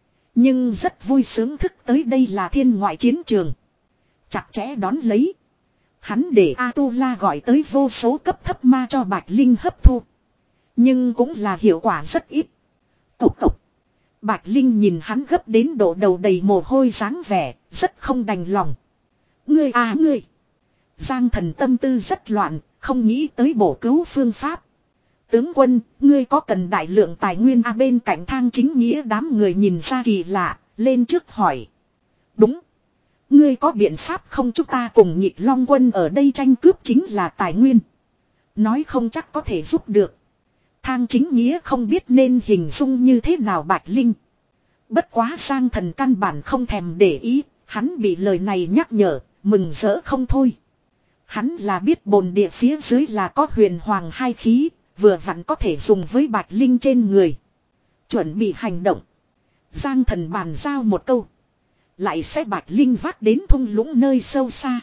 A: Nhưng rất vui sướng thức tới đây là thiên ngoại chiến trường. Chặt chẽ đón lấy. Hắn để A-tu-la gọi tới vô số cấp thấp ma cho Bạch Linh hấp thu. Nhưng cũng là hiệu quả rất ít. Cục cục. Bạch Linh nhìn hắn gấp đến độ đầu đầy mồ hôi dáng vẻ, rất không đành lòng. Ngươi à ngươi. Giang Thần tâm tư rất loạn, không nghĩ tới bổ cứu phương pháp. Tướng quân, ngươi có cần đại lượng tài nguyên à? Bên cạnh Thang Chính Nghĩa đám người nhìn ra kỳ lạ, lên trước hỏi. Đúng. Ngươi có biện pháp không? Chúng ta cùng Nhịp Long quân ở đây tranh cướp chính là tài nguyên. Nói không chắc có thể giúp được. Thang Chính Nghĩa không biết nên hình dung như thế nào Bạch Linh. Bất quá Giang Thần căn bản không thèm để ý, hắn bị lời này nhắc nhở, mừng rỡ không thôi. Hắn là biết bồn địa phía dưới là có huyền hoàng hai khí, vừa vặn có thể dùng với Bạch Linh trên người. Chuẩn bị hành động. Giang Thần bàn giao một câu. Lại sẽ Bạch Linh vác đến thung lũng nơi sâu xa.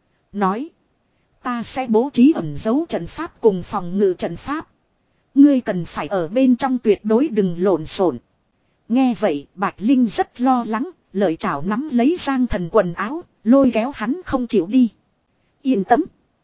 A: Nói. Ta sẽ bố trí ẩn dấu trận pháp cùng phòng ngự trận pháp. Ngươi cần phải ở bên trong tuyệt đối đừng lộn xộn. Nghe vậy Bạch Linh rất lo lắng. Lợi chảo nắm lấy Giang Thần quần áo. Lôi kéo hắn không chịu đi. Yên tâm.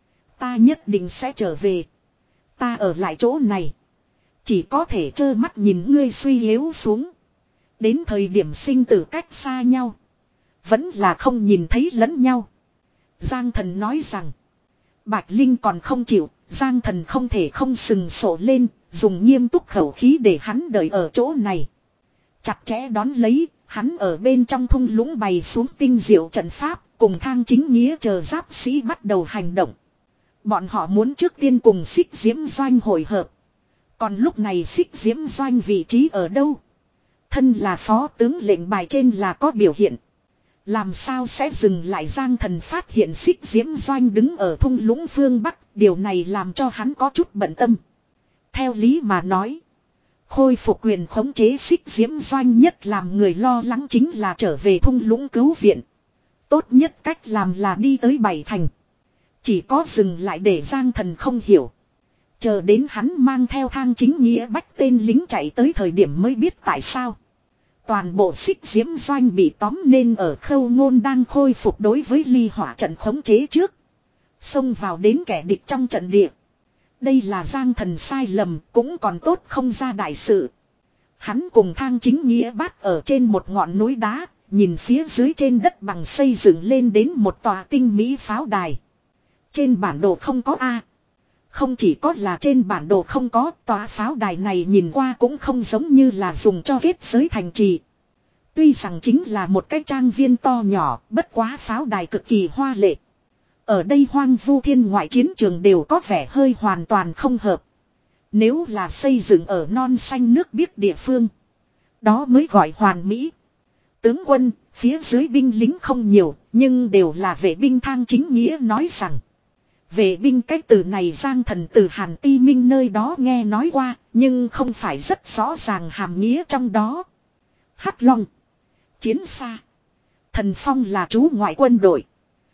A: Ta nhất định sẽ trở về. Ta ở lại chỗ này. Chỉ có thể trơ mắt nhìn ngươi suy yếu xuống. Đến thời điểm sinh tử cách xa nhau. Vẫn là không nhìn thấy lẫn nhau. Giang Thần nói rằng. Bạch Linh còn không chịu. Giang Thần không thể không sừng sổ lên. Dùng nghiêm túc khẩu khí để hắn đợi ở chỗ này. Chặt chẽ đón lấy. Hắn ở bên trong thung lũng bày xuống tinh diệu trận pháp. Cùng Thang Chính Nghĩa chờ giáp sĩ bắt đầu hành động. Bọn họ muốn trước tiên cùng Xích Diễm Doanh hội hợp. Còn lúc này Xích Diễm Doanh vị trí ở đâu? Thân là phó tướng lệnh bài trên là có biểu hiện. Làm sao sẽ dừng lại? Giang Thần phát hiện Xích Diễm Doanh đứng ở thung lũng phương Bắc. Điều này làm cho hắn có chút bận tâm. Theo lý mà nói. Khôi phục quyền khống chế Xích Diễm Doanh nhất làm người lo lắng chính là trở về thung lũng cứu viện. Tốt nhất cách làm là đi tới Bảy Thành. Chỉ có dừng lại để Giang Thần không hiểu. Chờ đến hắn mang theo Thang Chính Nghĩa bách tên lính chạy tới thời điểm mới biết tại sao. Toàn bộ Xích Diễm Doanh bị tóm nên ở Khâu Ngôn đang khôi phục đối với ly hỏa trận khống chế trước. Xông vào đến kẻ địch trong trận địa. Đây là Giang Thần sai lầm cũng còn tốt không ra đại sự. Hắn cùng Thang Chính Nghĩa bắt ở trên một ngọn núi đá. Nhìn phía dưới trên đất bằng xây dựng lên đến một tòa tinh mỹ pháo đài. Trên bản đồ không có A. Không chỉ có là trên bản đồ không có, tòa pháo đài này nhìn qua cũng không giống như là dùng cho kết giới thành trì. Tuy rằng chính là một cái trang viên to nhỏ, bất quá pháo đài cực kỳ hoa lệ. Ở đây hoang vu thiên ngoại chiến trường đều có vẻ hơi hoàn toàn không hợp. Nếu là xây dựng ở non xanh nước biếc địa phương, đó mới gọi hoàn mỹ. Tướng quân, phía dưới binh lính không nhiều, nhưng đều là vệ binh. Thang Chính Nghĩa nói rằng. Vệ binh cái từ này Giang Thần từ Hàn Ti Minh nơi đó nghe nói qua, nhưng không phải rất rõ ràng hàm nghĩa trong đó. Hắc Long, Chiến Xa, Thần Phong là trú ngoại quân đội,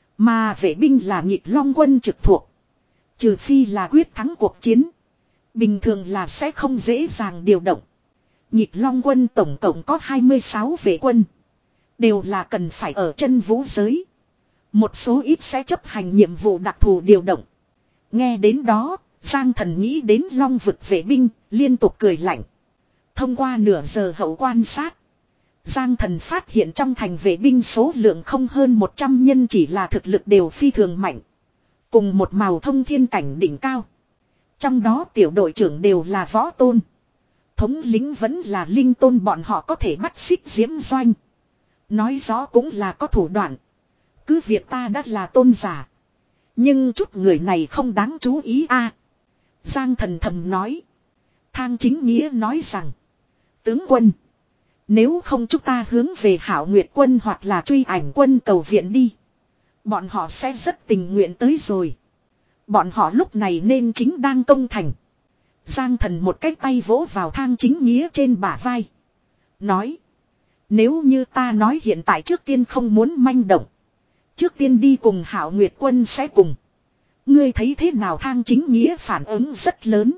A: mà vệ binh là Nghịch Long quân trực thuộc. Trừ phi là quyết thắng cuộc chiến, bình thường là sẽ không dễ dàng điều động. Nghịch Long quân tổng cộng có hai mươi sáu vệ quân, đều là cần phải ở chân vũ giới. Một số ít sẽ chấp hành nhiệm vụ đặc thù điều động. Nghe đến đó, Giang Thần nghĩ đến Long vực vệ binh, liên tục cười lạnh. Thông qua nửa giờ hậu quan sát, Giang Thần phát hiện trong thành vệ binh số lượng không hơn một trăm nhân, chỉ là thực lực đều phi thường mạnh. Cùng một màu thông thiên cảnh đỉnh cao. Trong đó tiểu đội trưởng đều là võ tôn. Thống lĩnh vẫn là linh tôn, bọn họ có thể bắt Xích Diễm Doanh. Nói rõ cũng là có thủ đoạn. Cứ việc ta đã là tôn giả. Nhưng chút người này không đáng chú ý a. À, Giang Thần thầm nói. Thang Chính Nghĩa nói rằng. Tướng quân. Nếu không chúng ta hướng về Hảo Nguyệt quân hoặc là Truy Ảnh quân cầu viện đi. Bọn họ sẽ rất tình nguyện tới rồi. Bọn họ lúc này nên chính đang công thành. Giang Thần một cái tay vỗ vào Thang Chính Nghĩa trên bả vai. Nói. Nếu như ta nói hiện tại trước tiên không muốn manh động. Trước tiên đi cùng Hảo Nguyệt quân sẽ cùng. Ngươi thấy thế nào? Thang Chính Nghĩa phản ứng rất lớn.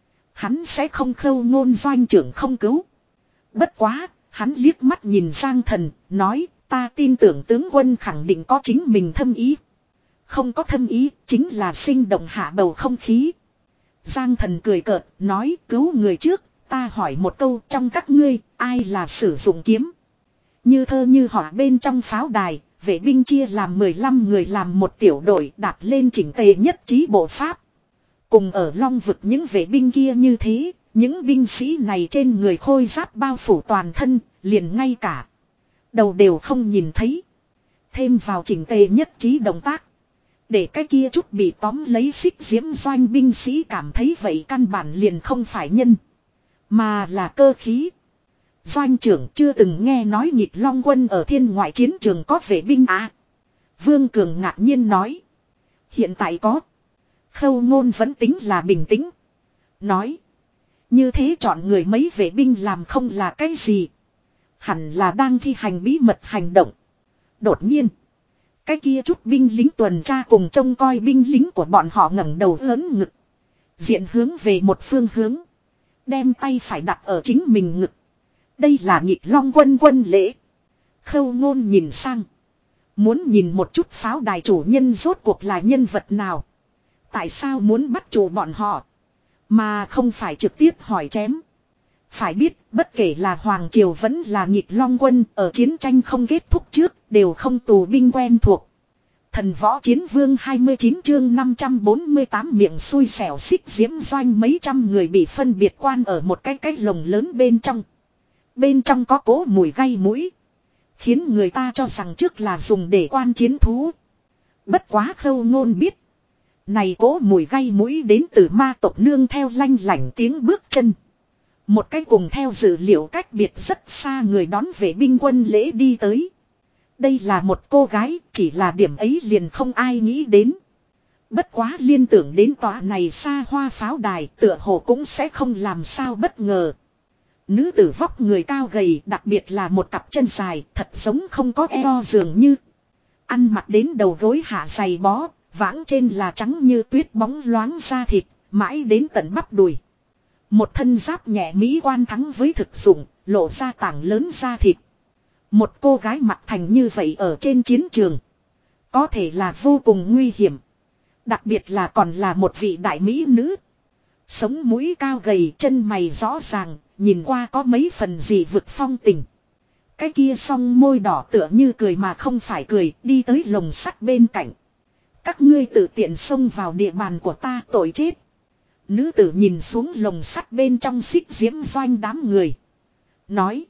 A: Hắn sẽ không Khâu Ngôn Doanh trưởng không cứu. Bất quá, hắn liếc mắt nhìn Giang Thần, nói, ta tin tưởng tướng quân khẳng định có chính mình thâm ý. Không có thâm ý, chính là sinh động hạ bầu không khí. Giang Thần cười cợt, nói, cứu người trước, ta hỏi một câu, trong các ngươi, ai là sử dụng kiếm? Như thơ như họa bên trong pháo đài. Vệ binh chia làm mười lăm người làm một tiểu đội đạp lên chỉnh tề nhất trí bộ pháp. Cùng ở Long vực những vệ binh kia như thế, những binh sĩ này trên người khôi giáp bao phủ toàn thân, liền ngay cả đầu đều không nhìn thấy. Thêm vào chỉnh tề nhất trí động tác. Để cái kia chút bị tóm lấy Xích Diễm Doanh binh sĩ cảm thấy vậy căn bản liền không phải nhân, mà là cơ khí. Doanh trưởng chưa từng nghe nói Nghịch Long quân ở thiên ngoại chiến trường có vệ binh à? Vương Cường ngạc nhiên nói. Hiện tại có. Khâu Ngôn vẫn tính là bình tĩnh. Nói. Như thế chọn người mấy vệ binh làm không là cái gì. Hẳn là đang thi hành bí mật hành động. Đột nhiên. Cái kia chút binh lính tuần tra cùng trông coi binh lính của bọn họ ngẩng đầu lớn ngực. Diện hướng về một phương hướng. Đem tay phải đặt ở chính mình ngực. Đây là Nhịp Long quân quân lễ. Khâu Ngôn nhìn sang. Muốn nhìn một chút pháo đài chủ nhân rốt cuộc là nhân vật nào. Tại sao muốn bắt chủ bọn họ. Mà không phải trực tiếp hỏi chém. Phải biết bất kể là Hoàng Triều vẫn là Nhịp Long quân ở chiến tranh không kết thúc trước đều không tù binh quen thuộc. Thần võ chiến vương hai mươi chín chương năm trăm bốn mươi tám miệng xui xẻo xích diễm doanh mấy trăm người bị phân biệt quan ở một cái cái lồng lớn bên trong. Bên trong có cỗ mùi gây mũi. Khiến người ta cho rằng trước là dùng để quan chiến thú. Bất quá Khâu Ngôn biết. Này cỗ mùi gây mũi đến từ ma tộc nương theo lanh lảnh tiếng bước chân. Một cái cùng theo dữ liệu cách biệt rất xa người đón vệ binh quân lễ đi tới. Đây là một cô gái, chỉ là điểm ấy liền không ai nghĩ đến. Bất quá liên tưởng đến tòa này xa hoa pháo đài tựa hồ cũng sẽ không làm sao bất ngờ. Nữ tử vóc người cao gầy, đặc biệt là một cặp chân dài, thật giống không có eo dường như. Ăn mặc đến đầu gối hạ giày bó, vãng trên là trắng như tuyết bóng loáng da thịt, mãi đến tận bắp đùi. Một thân giáp nhẹ mỹ quan thắng với thực dụng, lộ ra tảng lớn da thịt. Một cô gái mặc thành như vậy ở trên chiến trường. Có thể là vô cùng nguy hiểm. Đặc biệt là còn là một vị đại mỹ nữ. Sống mũi cao gầy, chân mày rõ ràng, nhìn qua có mấy phần gì vực phong tình. Cái kia song môi đỏ tựa như cười mà không phải cười, đi tới lồng sắt bên cạnh. Các ngươi tự tiện xông vào địa bàn của ta, tội chết. Nữ tử nhìn xuống lồng sắt bên trong xích diễm doanh đám người. Nói.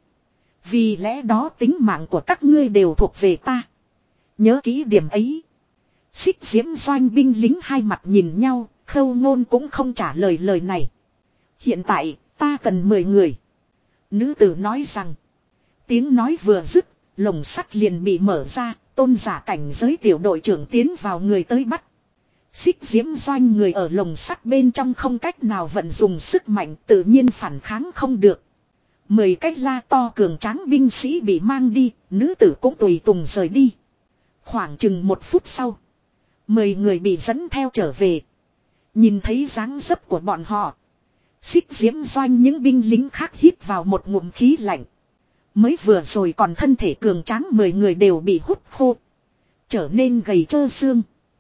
A: Vì lẽ đó tính mạng của các ngươi đều thuộc về ta. Nhớ kỹ điểm ấy. Xích diễm doanh binh lính hai mặt nhìn nhau, Khâu Ngôn cũng không trả lời lời này. Hiện tại, ta cần mười người. Nữ tử nói rằng. Tiếng nói vừa dứt, lồng sắt liền bị mở ra, tôn giả cảnh giới tiểu đội trưởng tiến vào người tới bắt. Xích diễm doanh người ở lồng sắt bên trong không cách nào vận dùng sức mạnh tự nhiên phản kháng không được. Mười cái la to cường tráng binh sĩ bị mang đi, nữ tử cũng tùy tùng rời đi. Khoảng chừng một phút sau. Mười người bị dẫn theo trở về. Nhìn thấy dáng dấp của bọn họ. Xích diễm doanh những binh lính khác hít vào một ngụm khí lạnh. Mới vừa rồi còn thân thể cường tráng mười người đều bị hút khô. Trở nên gầy trơ xương.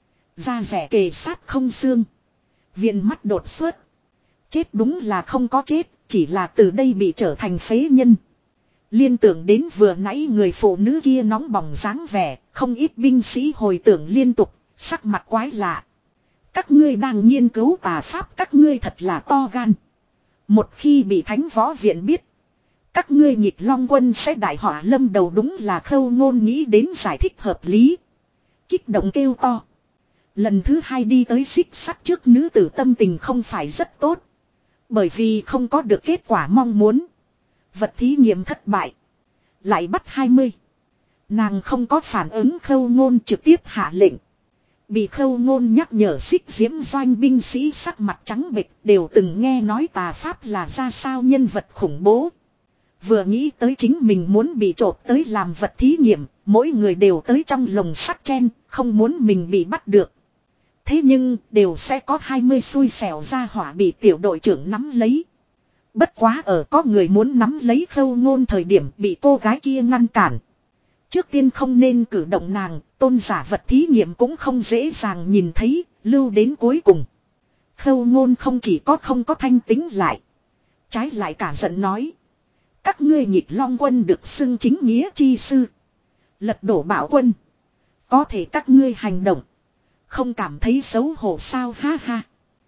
A: Da rẻ kề sát không xương. Viền mắt đột xuất. Chết đúng là không có chết. Chỉ là từ đây bị trở thành phế nhân. Liên tưởng đến vừa nãy người phụ nữ kia nóng bỏng dáng vẻ. Không ít binh sĩ hồi tưởng liên tục. Sắc mặt quái lạ. Các ngươi đang nghiên cứu tà pháp. Các ngươi thật là to gan. Một khi bị thánh võ viện biết. Các ngươi Nhịp Long quân sẽ đại họa lâm đầu, đúng là Khâu Ngôn nghĩ đến giải thích hợp lý. Kích động kêu to. Lần thứ hai đi tới xích sắt trước, nữ tử tâm tình không phải rất tốt. Bởi vì không có được kết quả mong muốn. Vật thí nghiệm thất bại. Lại bắt hai mươi. Nàng không có phản ứng Khâu Ngôn trực tiếp hạ lệnh. Bị Khâu Ngôn nhắc nhở xích diễm doanh binh sĩ sắc mặt trắng bệch đều từng nghe nói tà pháp là ra sao nhân vật khủng bố. Vừa nghĩ tới chính mình muốn bị trộn tới làm vật thí nghiệm, mỗi người đều tới trong lồng sắt chen, không muốn mình bị bắt được. Thế nhưng đều sẽ có hai mươi xui xẻo ra hỏa bị tiểu đội trưởng nắm lấy. Bất quá ở có người muốn nắm lấy Khâu Ngôn thời điểm bị cô gái kia ngăn cản. Trước tiên không nên cử động nàng, tôn giả vật thí nghiệm cũng không dễ dàng nhìn thấy, lưu đến cuối cùng. Khâu Ngôn không chỉ có không có thanh tính lại. Trái lại cả giận nói. Các ngươi Nhịp Long quân được xưng chính nghĩa chi sư. Lật đổ Bảo quân. Có thể các ngươi hành động. Không cảm thấy xấu hổ sao, ha ha.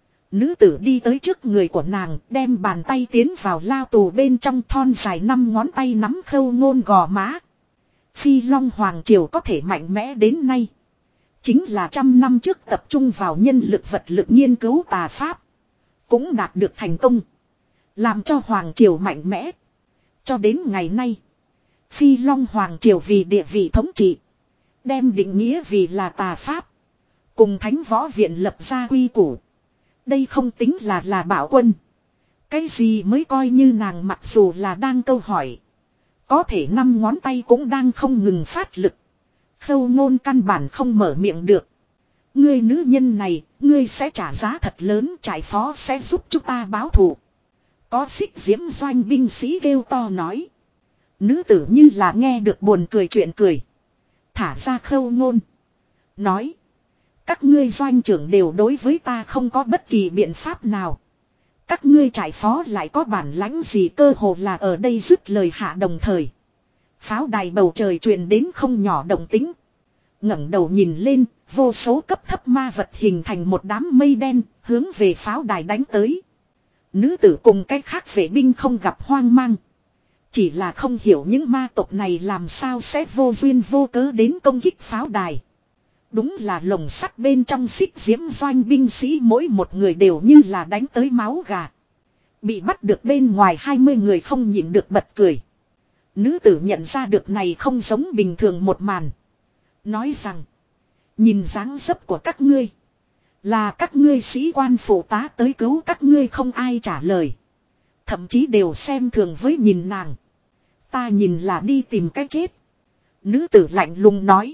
A: Nữ tử đi tới trước người của nàng, đem bàn tay tiến vào lao tù bên trong, thon dài năm ngón tay nắm Khâu Ngôn gò má. Phi Long Hoàng Triều có thể mạnh mẽ đến nay. Chính là trăm năm trước tập trung vào nhân lực vật lực nghiên cứu tà pháp. Cũng đạt được thành công. Làm cho Hoàng Triều mạnh mẽ. Cho đến ngày nay. Phi Long Hoàng Triều vì địa vị thống trị. Đem định nghĩa vì là tà pháp. Cùng Thánh Võ Viện lập ra quy củ. Đây không tính là là Bảo quân. Cái gì mới coi như nàng mặc dù là đang câu hỏi. Có thể năm ngón tay cũng đang không ngừng phát lực. Khâu Ngôn căn bản không mở miệng được. Ngươi nữ nhân này, ngươi sẽ trả giá thật lớn, trại phó sẽ giúp chúng ta báo thù. Có xích diễm doanh binh sĩ kêu to nói. Nữ tử như là nghe được buồn cười chuyện cười. Thả ra Khâu Ngôn. Nói. Các ngươi doanh trưởng đều đối với ta không có bất kỳ biện pháp nào. Các ngươi trại phó lại có bản lãnh gì, cơ hồ là ở đây dứt lời hạ đồng thời. Pháo đài bầu trời truyền đến không nhỏ động tĩnh. Ngẩng đầu nhìn lên, vô số cấp thấp ma vật hình thành một đám mây đen, hướng về pháo đài đánh tới. Nữ tử cùng cách khác vệ binh không gặp hoang mang. Chỉ là không hiểu những ma tộc này làm sao sẽ vô duyên vô cớ đến công kích pháo đài. Đúng là lồng sắt bên trong xích diễm doanh binh sĩ mỗi một người đều như là đánh tới máu gà. Bị bắt được bên ngoài hai mươi người không nhịn được bật cười. Nữ tử nhận ra được này không giống bình thường một màn. Nói rằng, nhìn dáng dấp của các ngươi. Là các ngươi sĩ quan phụ tá tới cứu các ngươi, không ai trả lời. Thậm chí đều xem thường với nhìn nàng. Ta nhìn là đi tìm cái chết. Nữ tử lạnh lùng nói.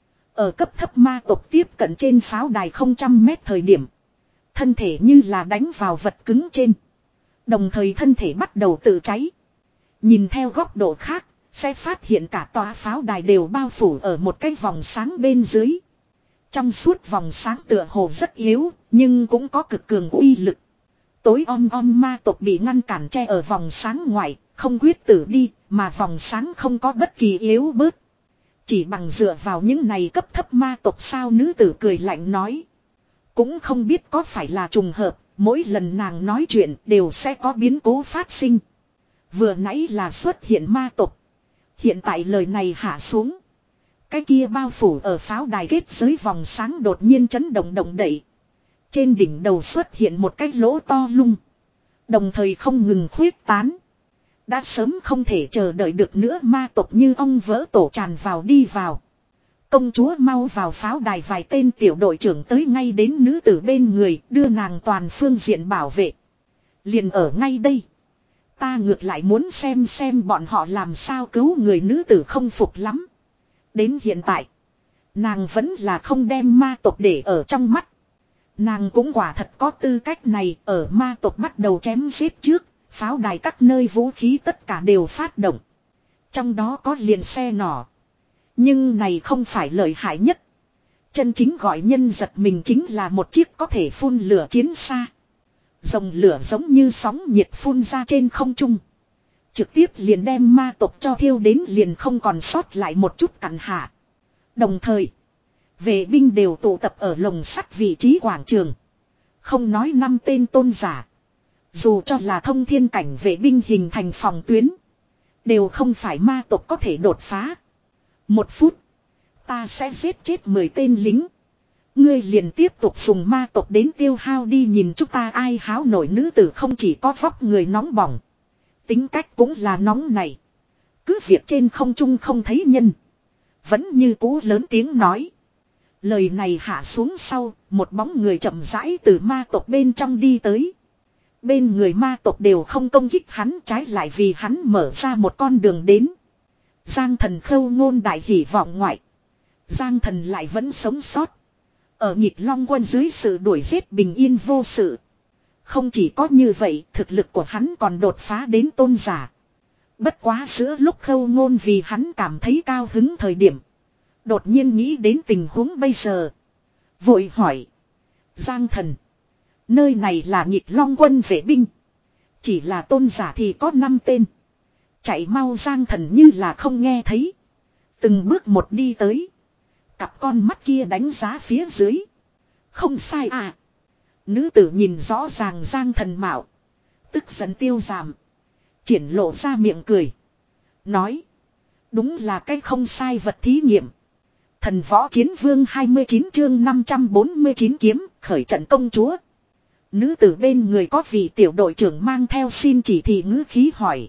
A: Ở cấp thấp ma tộc tiếp cận trên pháo đài không trăm mét thời điểm. Thân thể như là đánh vào vật cứng trên. Đồng thời thân thể bắt đầu tự cháy. Nhìn theo góc độ khác, sẽ phát hiện cả tòa pháo đài đều bao phủ ở một cái vòng sáng bên dưới. Trong suốt vòng sáng tựa hồ rất yếu, nhưng cũng có cực cường uy lực. Tối om om ma tộc bị ngăn cản che ở vòng sáng ngoài, không quyết tử đi, mà vòng sáng không có bất kỳ yếu bớt. Chỉ bằng dựa vào những này cấp thấp ma tộc sao, nữ tử cười lạnh nói. Cũng không biết có phải là trùng hợp, mỗi lần nàng nói chuyện đều sẽ có biến cố phát sinh. Vừa nãy là xuất hiện ma tộc. Hiện tại lời này hạ xuống. Cái kia bao phủ ở pháo đài kết giới vòng sáng đột nhiên chấn động động đậy. Trên đỉnh đầu xuất hiện một cái lỗ to lung. Đồng thời không ngừng khuyết tán. Đã sớm không thể chờ đợi được nữa, ma tộc như ong vỡ tổ tràn vào đi vào. Công chúa mau vào pháo đài, vài tên tiểu đội trưởng tới ngay đến nữ tử bên người, đưa nàng toàn phương diện bảo vệ. Liền ở ngay đây. Ta ngược lại muốn xem xem bọn họ làm sao cứu người, nữ tử không phục lắm. Đến hiện tại, nàng vẫn là không đem ma tộc để ở trong mắt. Nàng cũng quả thật có tư cách này, ở ma tộc bắt đầu chém giết trước. Pháo đài các nơi vũ khí tất cả đều phát động. Trong đó có liền xe nỏ. Nhưng này không phải lợi hại nhất. Chân chính gọi nhân giật mình chính là một chiếc có thể phun lửa chiến xa. Dòng lửa giống như sóng nhiệt phun ra trên không trung. Trực tiếp liền đem ma tộc cho thiêu đến liền không còn sót lại một chút cặn hạ. Đồng thời, vệ binh đều tụ tập ở lồng sắt vị trí quảng trường. Không nói năm tên tôn giả. Dù cho là thông thiên cảnh vệ binh hình thành phòng tuyến. Đều không phải ma tộc có thể đột phá. Một phút. Ta sẽ giết chết mười tên lính. Ngươi liền tiếp tục dùng ma tộc đến tiêu hao đi, nhìn chúng ta ai háo nổi. Nữ tử không chỉ có vóc người nóng bỏng. Tính cách cũng là nóng này. Cứ việc trên không trung không thấy nhân. Vẫn như cũ lớn tiếng nói. Lời này hạ xuống sau. Một bóng người chậm rãi từ ma tộc bên trong đi tới. Bên người ma tộc đều không công kích hắn, trái lại vì hắn mở ra một con đường đến. Giang Thần Khâu Ngôn đại hỉ vọng ngoại. Giang Thần lại vẫn sống sót. Ở Nghịch Long quân dưới sự đuổi giết bình yên vô sự. Không chỉ có như vậy, thực lực của hắn còn đột phá đến tôn giả. Bất quá giữa lúc Khâu Ngôn vì hắn cảm thấy cao hứng thời điểm. Đột nhiên nghĩ đến tình huống bây giờ. Vội hỏi. Giang Thần. Nơi này là Nghịch Long quân vệ binh. Chỉ là tôn giả thì có năm tên. Chạy mau. Giang Thần như là không nghe thấy. Từng bước một đi tới. Cặp con mắt kia đánh giá phía dưới. Không sai à. Nữ tử nhìn rõ ràng Giang Thần mạo. Tức giận tiêu giảm. Triển lộ ra miệng cười. Nói. Đúng là cái không sai vật thí nghiệm. Thần Võ Chiến Vương hai mươi chín chương năm trăm bốn mươi chín kiếm khởi trận công chúa. Nữ tử bên người có vị tiểu đội trưởng mang theo xin chỉ thị ngữ khí hỏi.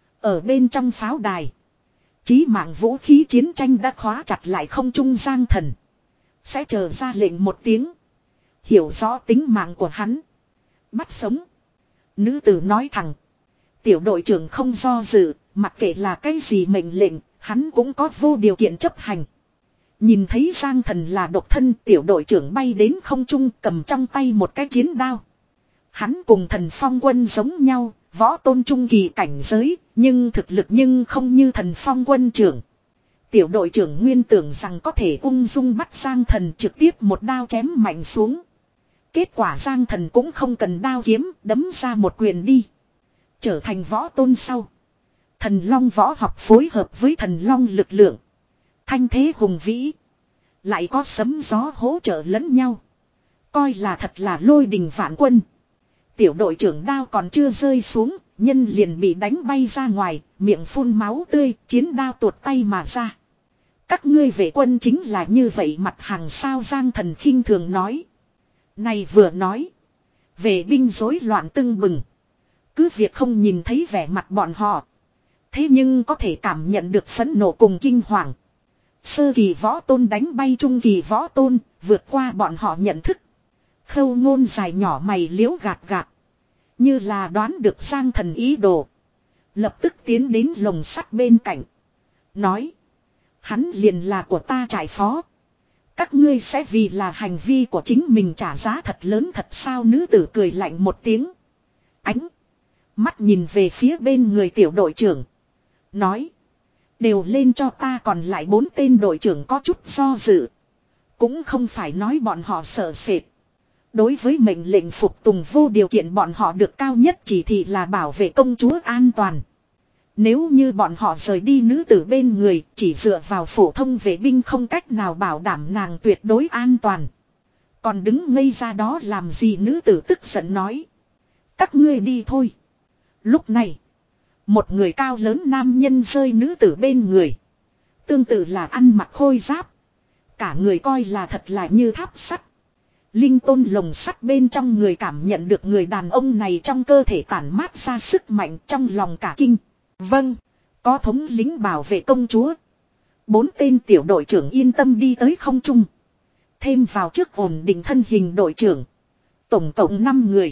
A: Ở bên trong pháo đài. Chí mạng vũ khí chiến tranh đã khóa chặt lại không trung. Giang Thần. Sẽ chờ ra lệnh một tiếng. Hiểu rõ tính mạng của hắn. Bắt sống. Nữ tử nói thẳng. Tiểu đội trưởng không do dự, mặc kệ là cái gì mệnh lệnh, hắn cũng có vô điều kiện chấp hành. Nhìn thấy Giang Thần là độc thân, tiểu đội trưởng bay đến không trung cầm trong tay một cái chiến đao. Hắn cùng Thần Phong Quân giống nhau, võ tôn trung kỳ cảnh giới, nhưng thực lực nhưng không như Thần Phong Quân trưởng. Tiểu đội trưởng nguyên tưởng rằng có thể ung dung bắt Giang Thần trực tiếp một đao chém mạnh xuống. Kết quả Giang Thần cũng không cần đao kiếm, đấm ra một quyền đi. Trở thành võ tôn sau. Thần Long võ học phối hợp với Thần Long lực lượng. Thanh thế hùng vĩ. Lại có sấm gió hỗ trợ lẫn nhau. Coi là thật là lôi đình vạn quân. Tiểu đội trưởng đao còn chưa rơi xuống, nhân liền bị đánh bay ra ngoài, miệng phun máu tươi, chiến đao tuột tay mà ra. Các ngươi vệ quân chính là như vậy mặt hàng sao Giang Thần khinh thường nói. Này vừa nói. Vệ binh rối loạn tưng bừng. Cứ việc không nhìn thấy vẻ mặt bọn họ. Thế nhưng có thể cảm nhận được phẫn nộ cùng kinh hoàng. Sơ kỳ võ tôn đánh bay trung kỳ võ tôn, vượt qua bọn họ nhận thức. Khâu Ngôn dài nhỏ mày liễu gạt gạt. Như là đoán được Giang Thần ý đồ. Lập tức tiến đến lồng sắt bên cạnh. Nói. Hắn liền là của ta trại phó. Các ngươi sẽ vì là hành vi của chính mình trả giá thật lớn thật sao nữ tử cười lạnh một tiếng. Ánh. Mắt nhìn về phía bên người tiểu đội trưởng. Nói. Đều lên cho ta còn lại bốn tên đội trưởng có chút do dự. Cũng không phải nói bọn họ sợ sệt. Đối với mệnh lệnh phục tùng vô điều kiện bọn họ được cao nhất chỉ thị là bảo vệ công chúa an toàn. Nếu như bọn họ rời đi nữ tử bên người chỉ dựa vào phổ thông vệ binh không cách nào bảo đảm nàng tuyệt đối an toàn. Còn đứng ngây ra đó làm gì nữ tử tức giận nói. Các ngươi đi thôi. Lúc này. Một người cao lớn nam nhân rơi nữ tử bên người. Tương tự là ăn mặc khôi giáp. Cả người coi là thật là như tháp sắt. Linh tôn lồng sắt bên trong người cảm nhận được người đàn ông này trong cơ thể tản mát ra sức mạnh trong lòng cả kinh. Vâng, có thống lính bảo vệ công chúa. Bốn tên tiểu đội trưởng yên tâm đi tới không trung. Thêm vào trước ổn định thân hình đội trưởng. Tổng cộng năm người.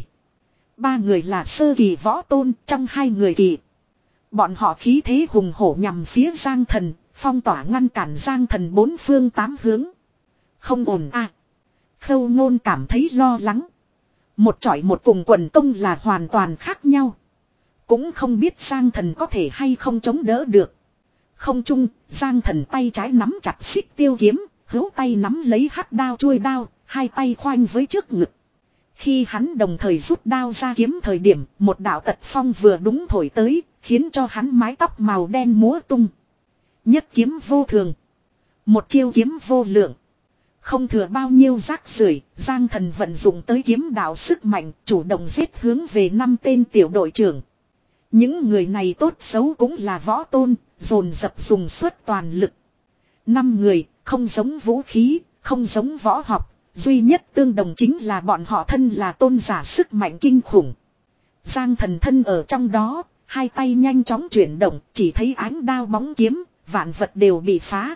A: Ba người là sơ kỳ võ tôn, trong hai người kỳ. Bọn họ khí thế hùng hổ nhằm phía Giang Thần, phong tỏa ngăn cản Giang Thần bốn phương tám hướng. Không ổn à. Khâu Ngôn cảm thấy lo lắng. Một chọi một cùng quần công là hoàn toàn khác nhau. Cũng không biết Giang Thần có thể hay không chống đỡ được. Không chung, Giang Thần tay trái nắm chặt xích tiêu kiếm, hữu tay nắm lấy hắc đao chuôi đao, hai tay khoanh với trước ngực. Khi hắn đồng thời rút đao ra kiếm thời điểm, một đạo tật phong vừa đúng thổi tới, khiến cho hắn mái tóc màu đen múa tung. Nhất kiếm vô thường. Một chiêu kiếm vô lượng. Không thừa bao nhiêu rác rưởi, Giang Thần vận dụng tới kiếm đạo sức mạnh, chủ động giết hướng về năm tên tiểu đội trưởng. Những người này tốt xấu cũng là võ tôn, dồn dập dùng suốt toàn lực. Năm người, không giống vũ khí, không giống võ học, duy nhất tương đồng chính là bọn họ thân là tôn giả sức mạnh kinh khủng. Giang Thần thân ở trong đó, hai tay nhanh chóng chuyển động, chỉ thấy ánh đao bóng kiếm, vạn vật đều bị phá.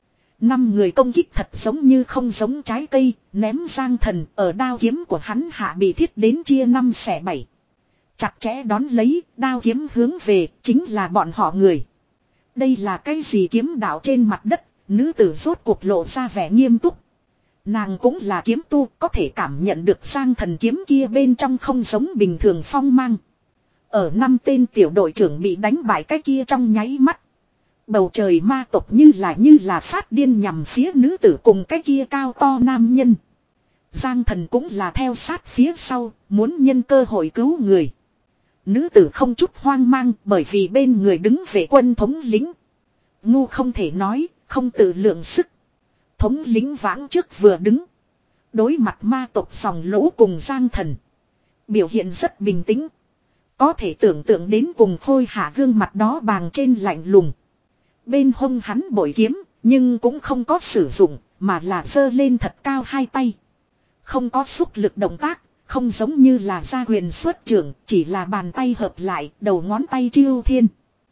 A: Năm người công kích thật giống như không giống trái cây, ném Giang Thần ở đao kiếm của hắn hạ bị thiết đến chia năm xẻ bảy. Chặt chẽ đón lấy, đao kiếm hướng về, chính là bọn họ người. Đây là cái gì kiếm đạo trên mặt đất, nữ tử rốt cuộc lộ ra vẻ nghiêm túc. Nàng cũng là kiếm tu, có thể cảm nhận được Giang Thần kiếm kia bên trong không giống bình thường phong mang. Ở năm tên tiểu đội trưởng bị đánh bại cái kia trong nháy mắt. Bầu trời ma tộc như là như là phát điên nhằm phía nữ tử cùng cái kia cao to nam nhân. Giang Thần cũng là theo sát phía sau, muốn nhân cơ hội cứu người. Nữ tử không chút hoang mang bởi vì bên người đứng vệ quân thống lĩnh. Ngu không thể nói, không tự lượng sức. Thống lĩnh vãng trước vừa đứng. Đối mặt ma tộc sòng lỗ cùng Giang Thần. Biểu hiện rất bình tĩnh. Có thể tưởng tượng đến cùng Khôi Hạ gương mặt đó bàng trên lạnh lùng. Bên hông hắn bội kiếm, nhưng cũng không có sử dụng, mà là giơ lên thật cao hai tay. Không có xúc lực động tác, không giống như là gia quyền xuất trưởng, chỉ là bàn tay hợp lại, đầu ngón tay chiêu thiên.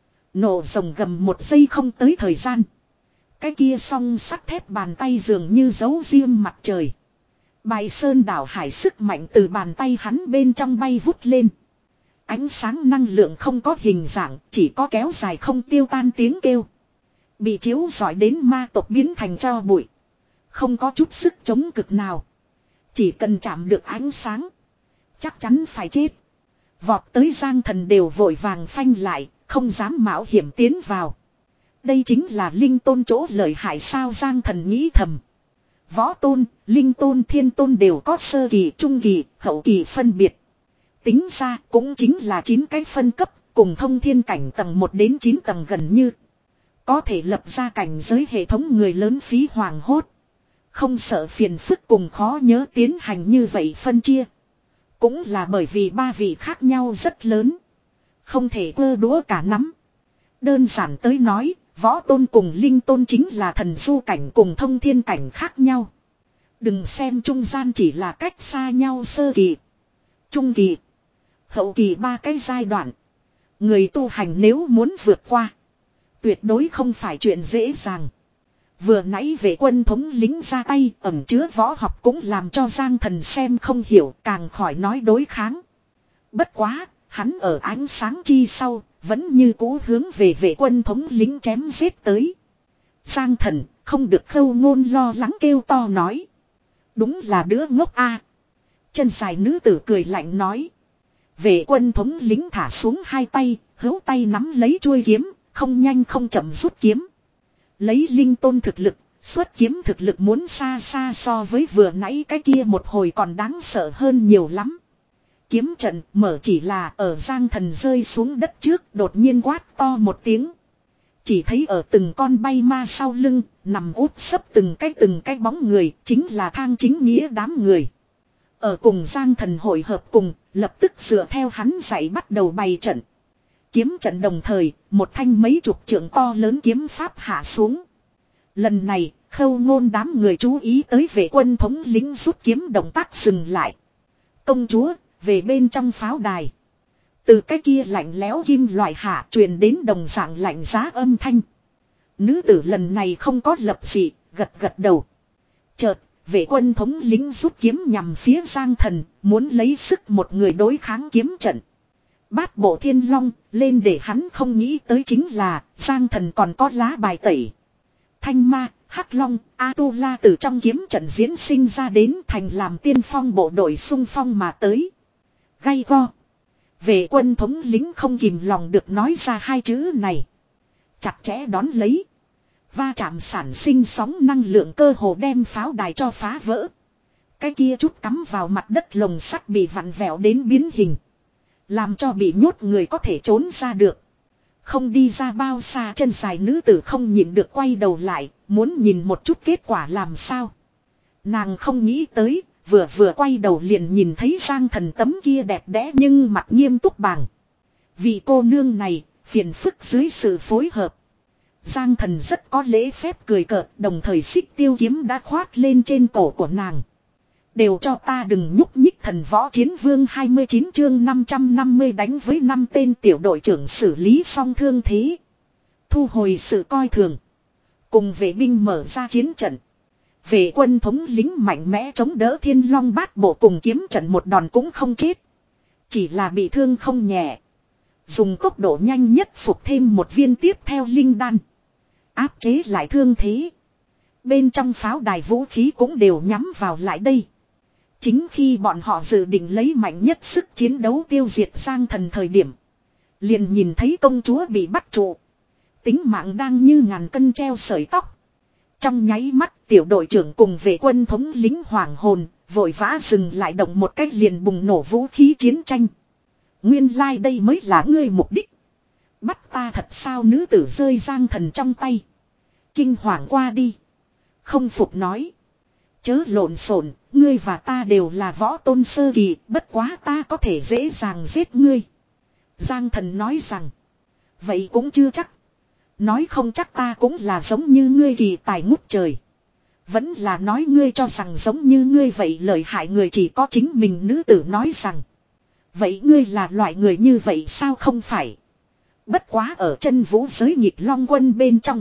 A: Nổ rồng gầm một giây không tới thời gian. Cái kia song sắt thép bàn tay dường như giấu riêng mặt trời. Bài sơn đảo hải sức mạnh từ bàn tay hắn bên trong bay vút lên. Ánh sáng năng lượng không có hình dạng, chỉ có kéo dài không tiêu tan tiếng kêu. Bị chiếu rọi đến ma tộc biến thành tro bụi. Không có chút sức chống cực nào. Chỉ cần chạm được ánh sáng, chắc chắn phải chết. Vọt tới Giang Thần đều vội vàng phanh lại, không dám mạo hiểm tiến vào. Đây chính là linh tôn chỗ lợi hại sao, Giang Thần nghĩ thầm. Võ tôn, linh tôn, thiên tôn đều có sơ kỳ, trung kỳ, hậu kỳ phân biệt. Tính ra cũng chính là chín cái phân cấp, cùng thông thiên cảnh tầng một đến chín tầng gần như. Có thể lập ra cảnh giới hệ thống người lớn phí hoàng hốt. Không sợ phiền phức cùng khó nhớ tiến hành như vậy phân chia. Cũng là bởi vì ba vị khác nhau rất lớn. Không thể cơ đũa cả nắm. Đơn giản tới nói, võ tôn cùng linh tôn chính là thần du cảnh cùng thông thiên cảnh khác nhau. Đừng xem trung gian chỉ là cách xa nhau sơ kỳ, trung kỳ, hậu kỳ ba cái giai đoạn. Người tu hành nếu muốn vượt qua, tuyệt đối không phải chuyện dễ dàng. Vừa nãy vệ quân thống lính ra tay ẩn chứa võ học cũng làm cho Giang Thần xem không hiểu, càng khỏi nói đối kháng. Bất quá, hắn ở ánh sáng chi sau, vẫn như cũ hướng về vệ quân thống lính chém giết tới. Giang Thần không được Khâu Ngôn lo lắng kêu to nói. Đúng là đứa ngốc a. Chân dài nữ tử cười lạnh nói. Vệ quân thống lính thả xuống hai tay, hữu tay nắm lấy chuôi kiếm, không nhanh không chậm rút kiếm. Lấy linh tôn thực lực, xuất kiếm thực lực muốn xa xa so với vừa nãy cái kia một hồi còn đáng sợ hơn nhiều lắm. Kiếm trận mở chỉ là ở Giang Thần rơi xuống đất trước đột nhiên quát to một tiếng. Chỉ thấy ở từng con bay ma sau lưng, nằm úp sấp từng cái từng cái bóng người, chính là Thang Chính Nghĩa đám người. Ở cùng Giang Thần hội hợp cùng, lập tức dựa theo hắn dạy bắt đầu bày trận. Kiếm trận đồng thời, một thanh mấy chục trượng to lớn kiếm pháp hạ xuống. Lần này, Khâu Ngôn đám người chú ý tới vệ quân thống lính rút kiếm động tác dừng lại. Công chúa, về bên trong pháo đài. Từ cái kia lạnh lẽo kim loại hạ truyền đến đồng dạng lạnh giá âm thanh. Nữ tử lần này không có lập dị, gật gật đầu. Chợt, vệ quân thống lính rút kiếm nhằm phía Giang Thần, muốn lấy sức một người đối kháng kiếm trận. Bát bộ thiên long, lên để hắn không nghĩ tới chính là, Giang Thần còn có lá bài tẩy. Thanh ma, hắc long, A-tu-la từ trong kiếm trận diễn sinh ra đến thành làm tiên phong bộ đội xung phong mà tới. Gay go. Vệ quân thống lính không kìm lòng được nói ra hai chữ này. Chặt chẽ đón lấy. Va chạm sản sinh sóng năng lượng cơ hồ đem pháo đài cho phá vỡ. Cái kia chút cắm vào mặt đất lồng sắt bị vặn vẹo đến biến hình. Làm cho bị nhốt người có thể trốn ra được. Không đi ra bao xa, chân dài nữ tử không nhịn được quay đầu lại, muốn nhìn một chút kết quả làm sao. Nàng không nghĩ tới, vừa vừa quay đầu liền nhìn thấy Giang Thần tấm kia đẹp đẽ nhưng mặt nghiêm túc bàng. Vì cô nương này, phiền phức dưới sự phối hợp. Giang Thần rất có lễ phép cười cợt, đồng thời xích tiêu kiếm đã khoát lên trên cổ của nàng. Đều cho ta đừng nhúc nhích. Thần võ chiến vương hai mươi chín chương năm trăm năm mươi đánh với năm tên tiểu đội trưởng xử lý xong thương thế. Thu hồi sự coi thường. Cùng vệ binh mở ra chiến trận. Vệ quân thống lính mạnh mẽ chống đỡ Thiên Long bát bộ cùng kiếm trận một đòn cũng không chết. Chỉ là bị thương không nhẹ. Dùng tốc độ nhanh nhất phục thêm một viên tiếp theo linh đan. Áp chế lại thương thế. Bên trong pháo đài vũ khí cũng đều nhắm vào lại đây. Chính khi bọn họ dự định lấy mạnh nhất sức chiến đấu tiêu diệt Giang Thần thời điểm. Liền nhìn thấy công chúa bị bắt trụ. Tính mạng đang như ngàn cân treo sợi tóc. Trong nháy mắt tiểu đội trưởng cùng vệ quân thống lính hoảng hồn, vội vã dừng lại động một cách liền bùng nổ vũ khí chiến tranh. Nguyên lai like đây mới là ngươi mục đích. Bắt ta thật sao, nữ tử rơi Giang Thần trong tay. Kinh hoàng qua đi. Không phục nói. Chớ lộn xộn, ngươi và ta đều là võ tôn sơ kỳ, bất quá ta có thể dễ dàng giết ngươi. Giang Thần nói rằng. Vậy cũng chưa chắc. Nói không chắc ta cũng là giống như ngươi kỳ tài ngút trời. Vẫn là nói ngươi cho rằng giống như ngươi vậy lợi hại người chỉ có chính mình, nữ tử nói rằng. Vậy ngươi là loại người như vậy sao? Không phải. Bất quá ở chân vũ giới nhịp long quân bên trong.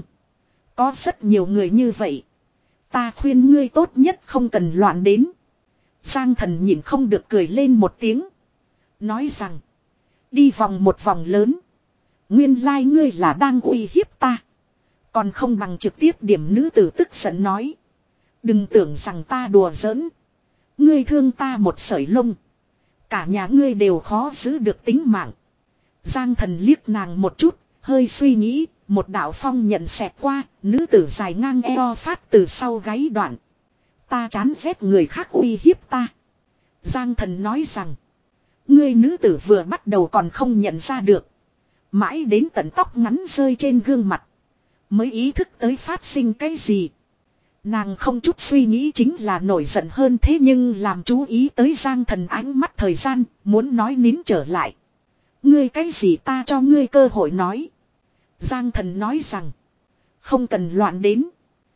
A: Có rất nhiều người như vậy. Ta khuyên ngươi tốt nhất không cần loạn đến. Giang Thần nhìn không được cười lên một tiếng. Nói rằng. Đi vòng một vòng lớn. Nguyên lai ngươi là đang uy hiếp ta. Còn không bằng trực tiếp điểm nữ tử tức giận nói. Đừng tưởng rằng ta đùa giỡn. Ngươi thương ta một sợi lông. Cả nhà ngươi đều khó giữ được tính mạng. Giang Thần liếc nàng một chút, hơi suy nghĩ, một đạo phong nhận xẹt qua, nữ tử dài ngang eo phát từ sau gáy đoạn. Ta chán ghét người khác uy hiếp ta. Giang Thần nói rằng, ngươi nữ tử vừa bắt đầu còn không nhận ra được. Mãi đến tận tóc ngắn rơi trên gương mặt. Mới ý thức tới phát sinh cái gì. Nàng không chút suy nghĩ chính là nổi giận hơn, thế nhưng làm chú ý tới Giang Thần ánh mắt thời gian, muốn nói nín trở lại. Ngươi cái gì ta cho ngươi cơ hội nói. Giang Thần nói rằng, không cần loạn đến.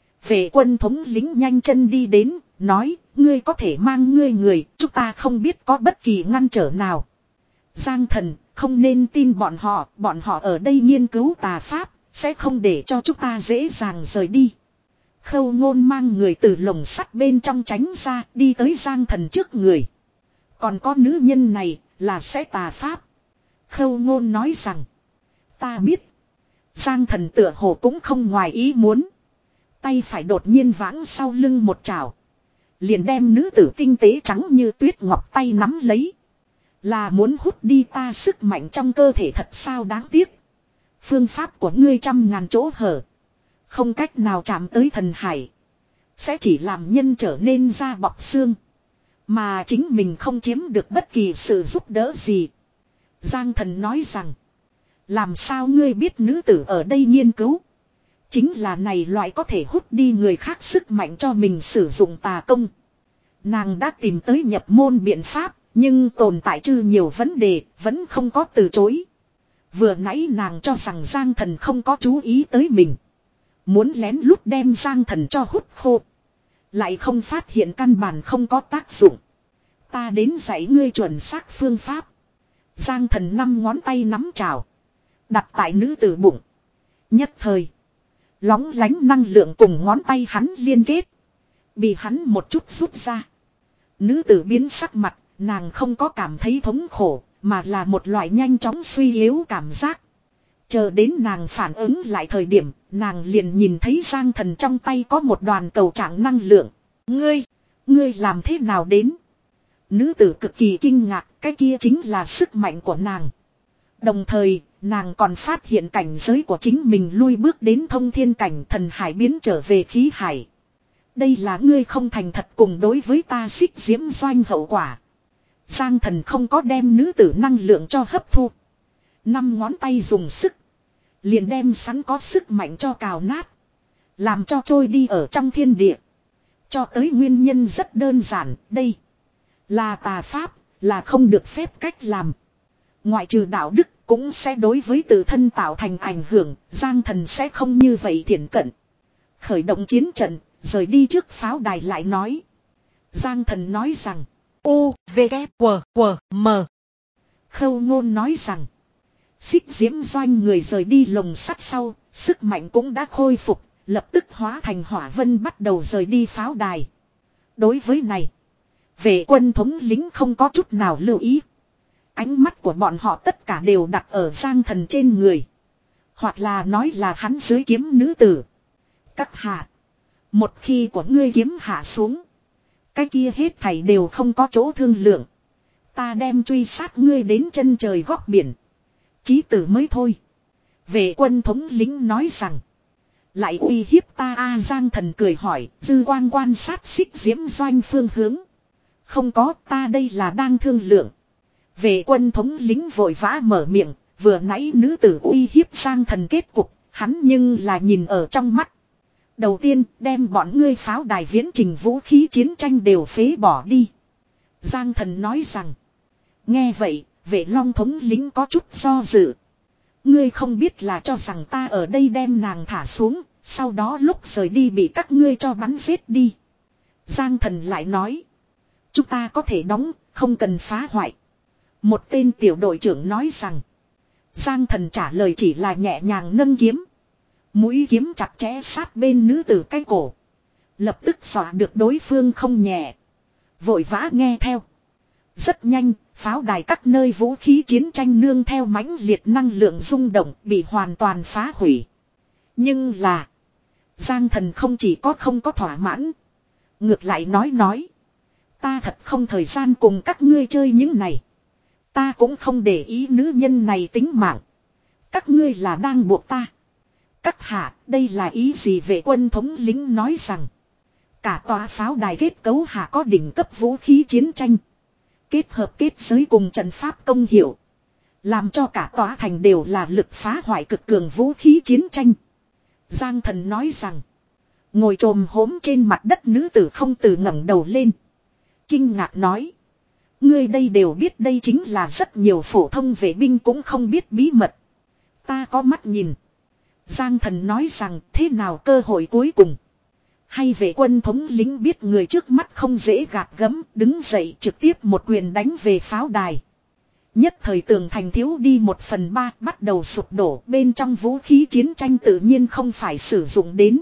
A: Vệ quân thống lính nhanh chân đi đến, nói, ngươi có thể mang ngươi người, chúng ta không biết có bất kỳ ngăn trở nào. Giang Thần, không nên tin bọn họ, bọn họ ở đây nghiên cứu tà pháp, sẽ không để cho chúng ta dễ dàng rời đi. Khâu Ngôn mang người từ lồng sắt bên trong tránh ra, đi tới Giang Thần trước người. Còn có nữ nhân này, là sẽ tà pháp. Khâu Ngôn nói rằng, ta biết. Giang Thần tựa hồ cũng không ngoài ý muốn. Tay phải đột nhiên vãng sau lưng một chảo. Liền đem nữ tử tinh tế trắng như tuyết ngọc tay nắm lấy. Là muốn hút đi ta sức mạnh trong cơ thể thật sao, đáng tiếc. Phương pháp của ngươi trăm ngàn chỗ hở. Không cách nào chạm tới thần hải. Sẽ chỉ làm nhân trở nên da bọc xương. Mà chính mình không chiếm được bất kỳ sự giúp đỡ gì. Giang Thần nói rằng, làm sao ngươi biết nữ tử ở đây nghiên cứu. Chính là này loại có thể hút đi người khác sức mạnh cho mình sử dụng tà công. Nàng đã tìm tới nhập môn biện pháp, nhưng tồn tại chư nhiều vấn đề, vẫn không có từ chối. Vừa nãy nàng cho rằng Giang Thần không có chú ý tới mình. Muốn lén lút đem Giang Thần cho hút khô. Lại không phát hiện căn bản không có tác dụng. Ta đến dạy ngươi chuẩn xác phương pháp. Giang Thần năm ngón tay nắm chảo. Đặt tại nữ tử bụng. Nhất thời. Lóng lánh năng lượng cùng ngón tay hắn liên kết. Bị hắn một chút rút ra. Nữ tử biến sắc mặt. Nàng không có cảm thấy thống khổ. Mà là một loại nhanh chóng suy yếu cảm giác. Chờ đến nàng phản ứng lại thời điểm. Nàng liền nhìn thấy Giang Thần trong tay có một đoàn cầu trạng năng lượng. Ngươi, ngươi làm thế nào đến? Nữ tử cực kỳ kinh ngạc. Cái kia chính là sức mạnh của nàng. Đồng thời, nàng còn phát hiện cảnh giới của chính mình lui bước đến thông thiên cảnh, thần hải biến trở về khí hải. Đây là ngươi không thành thật cùng đối với ta xích diễm doanh hậu quả. Giang Thần không có đem nữ tử năng lượng cho hấp thu. Năm ngón tay dùng sức. Liền đem sẵn có sức mạnh cho cào nát. Làm cho trôi đi ở trong thiên địa. Cho tới nguyên nhân rất đơn giản, đây là tà pháp, là không được phép cách làm. Ngoại trừ đạo đức cũng sẽ đối với tự thân tạo thành ảnh hưởng, Giang Thần sẽ không như vậy thiển cận. Khởi động chiến trận, rời đi trước pháo đài lại nói. Giang Thần nói rằng, U, V, K, W, W, M. Khâu Ngôn nói rằng, xích diễm doanh người rời đi lồng sắt sau, sức mạnh cũng đã khôi phục, lập tức hóa thành hỏa vân bắt đầu rời đi pháo đài. Đối với này, vệ quân thống lính không có chút nào lưu ý. Ánh mắt của bọn họ tất cả đều đặt ở Giang Thần trên người. Hoặc là nói là hắn dưới kiếm nữ tử. Các hạ. Một khi của ngươi kiếm hạ xuống. Cái kia hết thảy đều không có chỗ thương lượng. Ta đem truy sát ngươi đến chân trời góc biển. Chí tử mới thôi. Vệ quân thống lính nói rằng. Lại uy hiếp ta a Giang Thần cười hỏi. Dư quang quan sát xích diễm doanh phương hướng. Không có, ta đây là đang thương lượng. Vệ quân thống lính vội vã mở miệng, vừa nãy nữ tử uy hiếp Giang Thần kết cục, hắn nhưng là nhìn ở trong mắt. Đầu tiên, đem bọn ngươi pháo đài viễn trình vũ khí chiến tranh đều phế bỏ đi. Giang Thần nói rằng, nghe vậy, vệ long thống lính có chút do dự. Ngươi không biết là cho rằng ta ở đây đem nàng thả xuống, sau đó lúc rời đi bị các ngươi cho bắn giết đi. Giang Thần lại nói, chúng ta có thể đóng, không cần phá hoại. Một tên tiểu đội trưởng nói rằng. Giang Thần trả lời chỉ là nhẹ nhàng nâng kiếm. Mũi kiếm chặt chẽ sát bên nữ tử cái cổ. Lập tức dọa được đối phương không nhẹ. Vội vã nghe theo. Rất nhanh, pháo đài các nơi vũ khí chiến tranh nương theo mãnh liệt năng lượng rung động bị hoàn toàn phá hủy. Nhưng là, Giang Thần không chỉ có không có thỏa mãn. Ngược lại nói nói. Ta thật không thời gian cùng các ngươi chơi những này. Ta cũng không để ý nữ nhân này tính mạng. Các ngươi là đang buộc ta. Các hạ, đây là ý gì? Vệ quân thống lĩnh nói rằng. Cả tòa pháo đài kết cấu hạ có đỉnh cấp vũ khí chiến tranh. Kết hợp kết giới cùng trận pháp công hiệu. Làm cho cả tòa thành đều là lực phá hoại cực cường vũ khí chiến tranh. Giang Thần nói rằng. Ngồi trồm hốm trên mặt đất nữ tử không từ ngẩng đầu lên. Kinh ngạc nói. Ngươi đây đều biết, đây chính là rất nhiều phổ thông vệ binh cũng không biết bí mật. Ta có mắt nhìn. Giang Thần nói rằng thế nào cơ hội cuối cùng. Hay vệ quân thống lĩnh biết người trước mắt không dễ gạt gẫm, đứng dậy trực tiếp một quyền đánh về pháo đài. Nhất thời tường thành thiếu đi một phần ba, bắt đầu sụp đổ, bên trong vũ khí chiến tranh tự nhiên không phải sử dụng đến.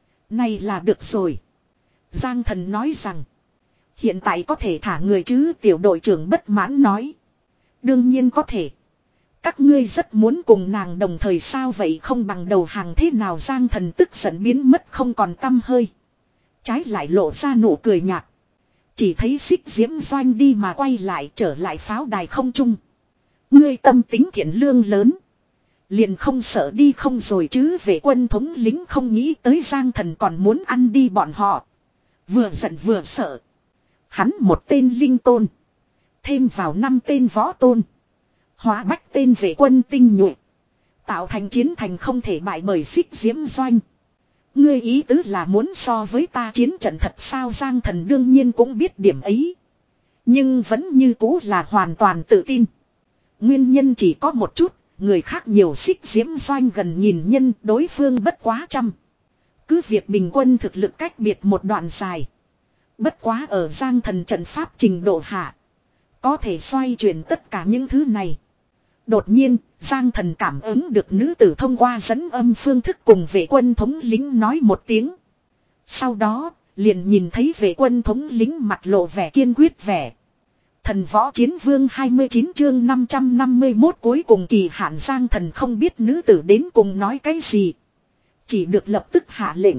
A: Này là được rồi. Giang Thần nói rằng. Hiện tại có thể thả người chứ? Tiểu đội trưởng bất mãn nói. Đương nhiên có thể. Các ngươi rất muốn cùng nàng đồng thời sao vậy, không bằng đầu hàng thế nào? Giang Thần tức giận biến mất không còn tăm hơi. Trái lại lộ ra nụ cười nhạt. Chỉ thấy xích diễm doanh đi mà quay lại trở lại pháo đài không trung. Ngươi tâm tính thiện lương lớn. Liền không sợ đi không rồi chứ? Vệ quân thống lính không nghĩ tới Giang Thần còn muốn ăn đi bọn họ. Vừa giận vừa sợ. Hắn một tên linh tôn. Thêm vào năm tên võ tôn. Hóa bách tên vệ quân tinh nhuệ. Tạo thành chiến thành không thể bại bởi xích diễm doanh. Ngươi ý tứ là muốn so với ta chiến trận thật sao? Giang Thần đương nhiên cũng biết điểm ấy. Nhưng vẫn như cũ là hoàn toàn tự tin. Nguyên nhân chỉ có một chút. Người khác nhiều xích diễm doanh gần nghìn nhân, đối phương bất quá trăm. Cứ việc bình quân thực lực cách biệt một đoạn dài. Bất quá ở Giang Thần trận pháp trình độ hạ. Có thể xoay chuyển tất cả những thứ này. Đột nhiên, Giang Thần cảm ứng được nữ tử thông qua dẫn âm phương thức cùng vệ quân thống lĩnh nói một tiếng. Sau đó, liền nhìn thấy vệ quân thống lĩnh mặt lộ vẻ kiên quyết vẻ. Thần võ chiến vương hai mươi chín chương năm trăm năm mươi mốt cuối cùng kỳ hạn. Giang Thần không biết nữ tử đến cùng nói cái gì. Chỉ được lập tức hạ lệnh.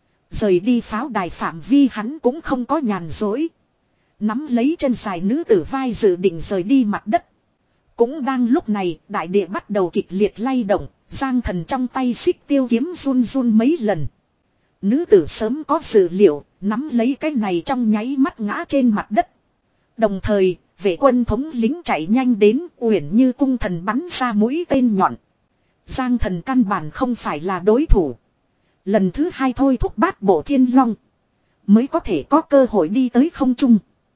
A: Rời đi pháo đài phạm vi. Hắn cũng không có nhàn dối. Nắm lấy chân dài nữ tử vai dự định rời đi mặt đất. Cũng đang lúc này, đại địa bắt đầu kịch liệt lay động. Giang Thần trong tay xích tiêu kiếm run run mấy lần. Nữ tử sớm có dự liệu, nắm lấy cái này trong nháy mắt ngã trên mặt đất. Đồng thời, vệ quân thống lính chạy nhanh đến, uyển như cung thần bắn ra mũi tên nhọn. Giang Thần căn bản không phải là đối thủ. Lần thứ hai thôi thúc bát bộ thiên long. Mới có thể có cơ hội đi tới không trung.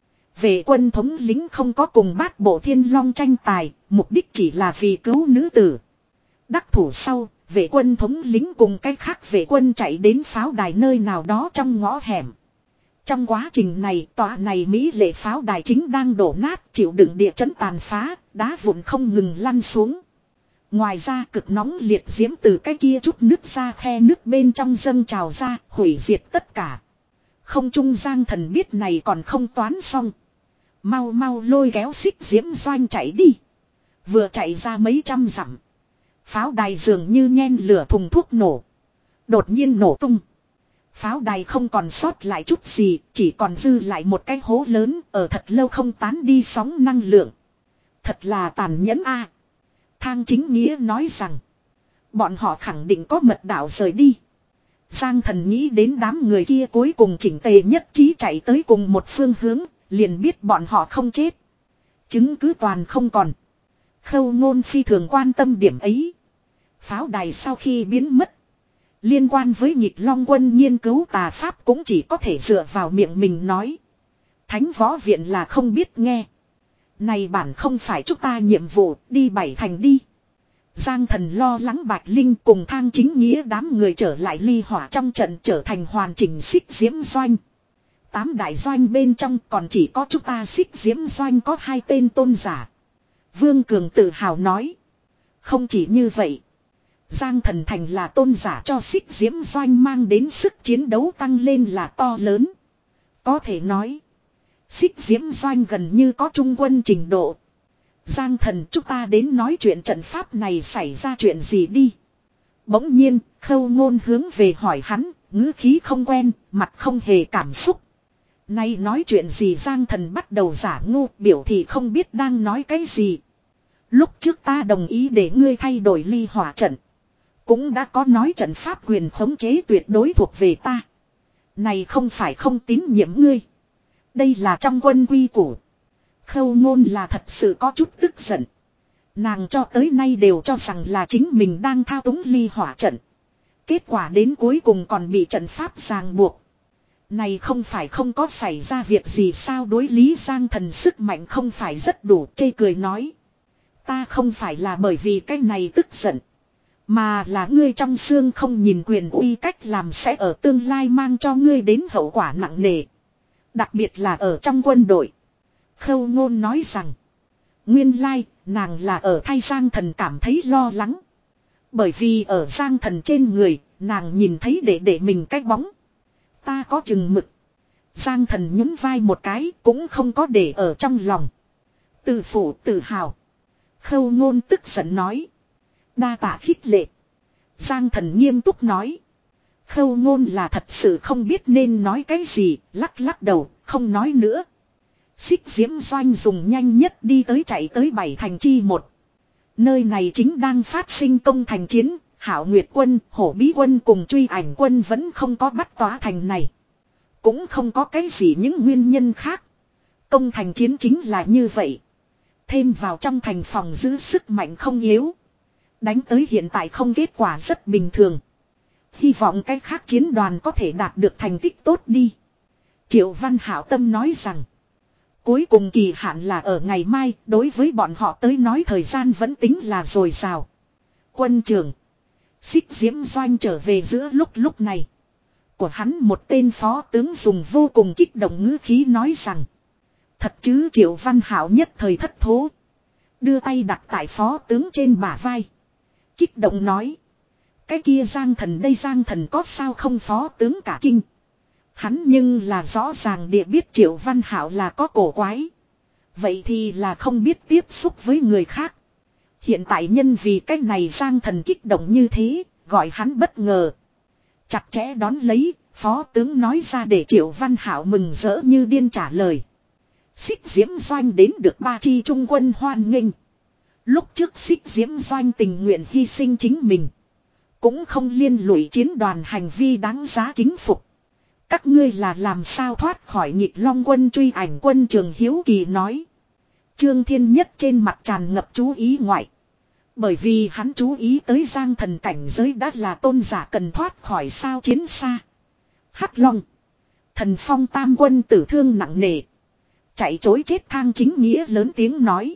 A: Vệ quân thống lính không có cùng bát bộ thiên long tranh tài, mục đích chỉ là vì cứu nữ tử. Đắc thủ sau, vệ quân thống lính cùng cách khác vệ quân chạy đến pháo đài nơi nào đó trong ngõ hẻm. Trong quá trình này, tòa này mỹ lệ pháo đài chính đang đổ nát, chịu đựng địa chấn tàn phá, đá vụn không ngừng lăn xuống. Ngoài ra cực nóng liệt diễm từ cái kia chút nước ra khe nước bên trong dâng trào ra, hủy diệt tất cả. Không trung Giang Thần biết này còn không toán xong. Mau mau lôi kéo xích diễm doanh chạy đi. Vừa chạy ra mấy trăm dặm. Pháo đài dường như nhen lửa thùng thuốc nổ. Đột nhiên nổ tung. Pháo đài không còn sót lại chút gì, chỉ còn dư lại một cái hố lớn, ở thật lâu không tán đi sóng năng lượng. Thật là tàn nhẫn a. Thang Chính Nghĩa nói rằng, bọn họ khẳng định có mật đạo rời đi. Giang Thần nghĩ đến đám người kia cuối cùng chỉnh tề nhất trí chạy tới cùng một phương hướng, liền biết bọn họ không chết. Chứng cứ toàn không còn. Khâu Ngôn phi thường quan tâm điểm ấy. Pháo đài sau khi biến mất, liên quan với Nhịp Long quân nghiên cứu tà pháp cũng chỉ có thể dựa vào miệng mình nói. Thánh võ viện là không biết nghe. Này bản không phải chúng ta nhiệm vụ, đi bảy thành đi. Giang Thần lo lắng Bạch Linh cùng Thang Chính Nghĩa đám người trở lại ly hỏa trong trận, trở thành hoàn chỉnh xích diễm doanh. Tám đại doanh bên trong còn chỉ có chúng ta xích diễm doanh có hai tên tôn giả. Vương Cường tự hào nói. Không chỉ như vậy. Giang Thần thành là tôn giả cho xích diễm doanh mang đến sức chiến đấu tăng lên là to lớn. Có thể nói. Xích diễm doanh gần như có trung quân trình độ. Giang thần, chúng ta đến nói chuyện trận pháp này xảy ra chuyện gì đi. Bỗng nhiên, Khâu Ngôn hướng về hỏi hắn, ngữ khí không quen, mặt không hề cảm xúc. Nay nói chuyện gì? Giang thần bắt đầu giả ngu, biểu thị không biết đang nói cái gì. Lúc trước ta đồng ý để ngươi thay đổi ly hỏa trận. Cũng đã có nói trận pháp quyền khống chế tuyệt đối thuộc về ta. Này không phải không tín nhiệm ngươi. Đây là trong quân quy củ. Khâu Ngôn là thật sự có chút tức giận. Nàng cho tới nay đều cho rằng là chính mình đang thao túng ly hỏa trận. Kết quả đến cuối cùng còn bị trận pháp ràng buộc. Này không phải không có xảy ra việc gì sao? Đối lý Giang thần sức mạnh không phải rất đủ, chê cười nói. Ta không phải là bởi vì cái này tức giận. Mà là ngươi trong xương không nhìn quyền uy cách làm sẽ ở tương lai mang cho ngươi đến hậu quả nặng nề. Đặc biệt là ở trong quân đội. Khâu Ngôn nói rằng. Nguyên lai, nàng là ở thay Giang thần cảm thấy lo lắng. Bởi vì ở Giang thần trên người, nàng nhìn thấy để để mình cái bóng. Ta có chừng mực. Giang thần nhún vai một cái cũng không có để ở trong lòng. Tự phụ tự hào. Khâu Ngôn tức giận nói. Đa tạ khích lệ. Giang thần nghiêm túc nói. Khâu Ngôn là thật sự không biết nên nói cái gì, lắc lắc đầu, không nói nữa. Xích diễm doanh dùng nhanh nhất đi tới chạy tới bảy thành chi một. Nơi này chính đang phát sinh công thành chiến, Hạo Nguyệt quân, Hổ Bí quân cùng Truy Ảnh quân vẫn không có bắt tỏa thành này. Cũng không có cái gì những nguyên nhân khác. Công thành chiến chính là như vậy. Thêm vào trong thành phòng giữ sức mạnh không yếu. Đánh tới hiện tại không kết quả rất bình thường. Hy vọng cái khác chiến đoàn có thể đạt được thành tích tốt đi. Triệu Văn Hảo tâm nói rằng. Cuối cùng kỳ hạn là ở ngày mai, đối với bọn họ tới nói thời gian vẫn tính là dồi dào. Quân trưởng. Xích diễm doanh trở về giữa lúc lúc này. Của hắn một tên phó tướng dùng vô cùng kích động ngữ khí nói rằng. Thật chứ? Triệu Văn Hảo nhất thời thất thố. Đưa tay đặt tại phó tướng trên bả vai. Kích động nói. Cái kia Giang thần đây Giang thần có sao không? Phó tướng cả kinh. Hắn nhưng là rõ ràng địa biết Triệu Văn Hảo là có cổ quái. Vậy thì là không biết tiếp xúc với người khác. Hiện tại nhân vì cái này Giang thần kích động như thế, gọi hắn bất ngờ. Chặt chẽ đón lấy, phó tướng nói ra để Triệu Văn Hảo mừng rỡ như điên trả lời. Xích diễm doanh đến được ba chi trung quân hoan nghênh. Lúc trước xích diễm doanh tình nguyện hy sinh chính mình. Cũng không liên lụy chiến đoàn hành vi đáng giá kính phục. Các ngươi là làm sao thoát khỏi Nhịp Long quân? Truy Ảnh quân Trường hiếu kỳ nói. Trương Thiên Nhất trên mặt tràn ngập chú ý ngoại. Bởi vì hắn chú ý tới Giang thần cảnh giới đã là tôn giả cần thoát khỏi sao chiến xa. Hắc Long. Thần Phong tam quân tử thương nặng nề. Chạy chối chết thang chính nghĩa lớn tiếng nói.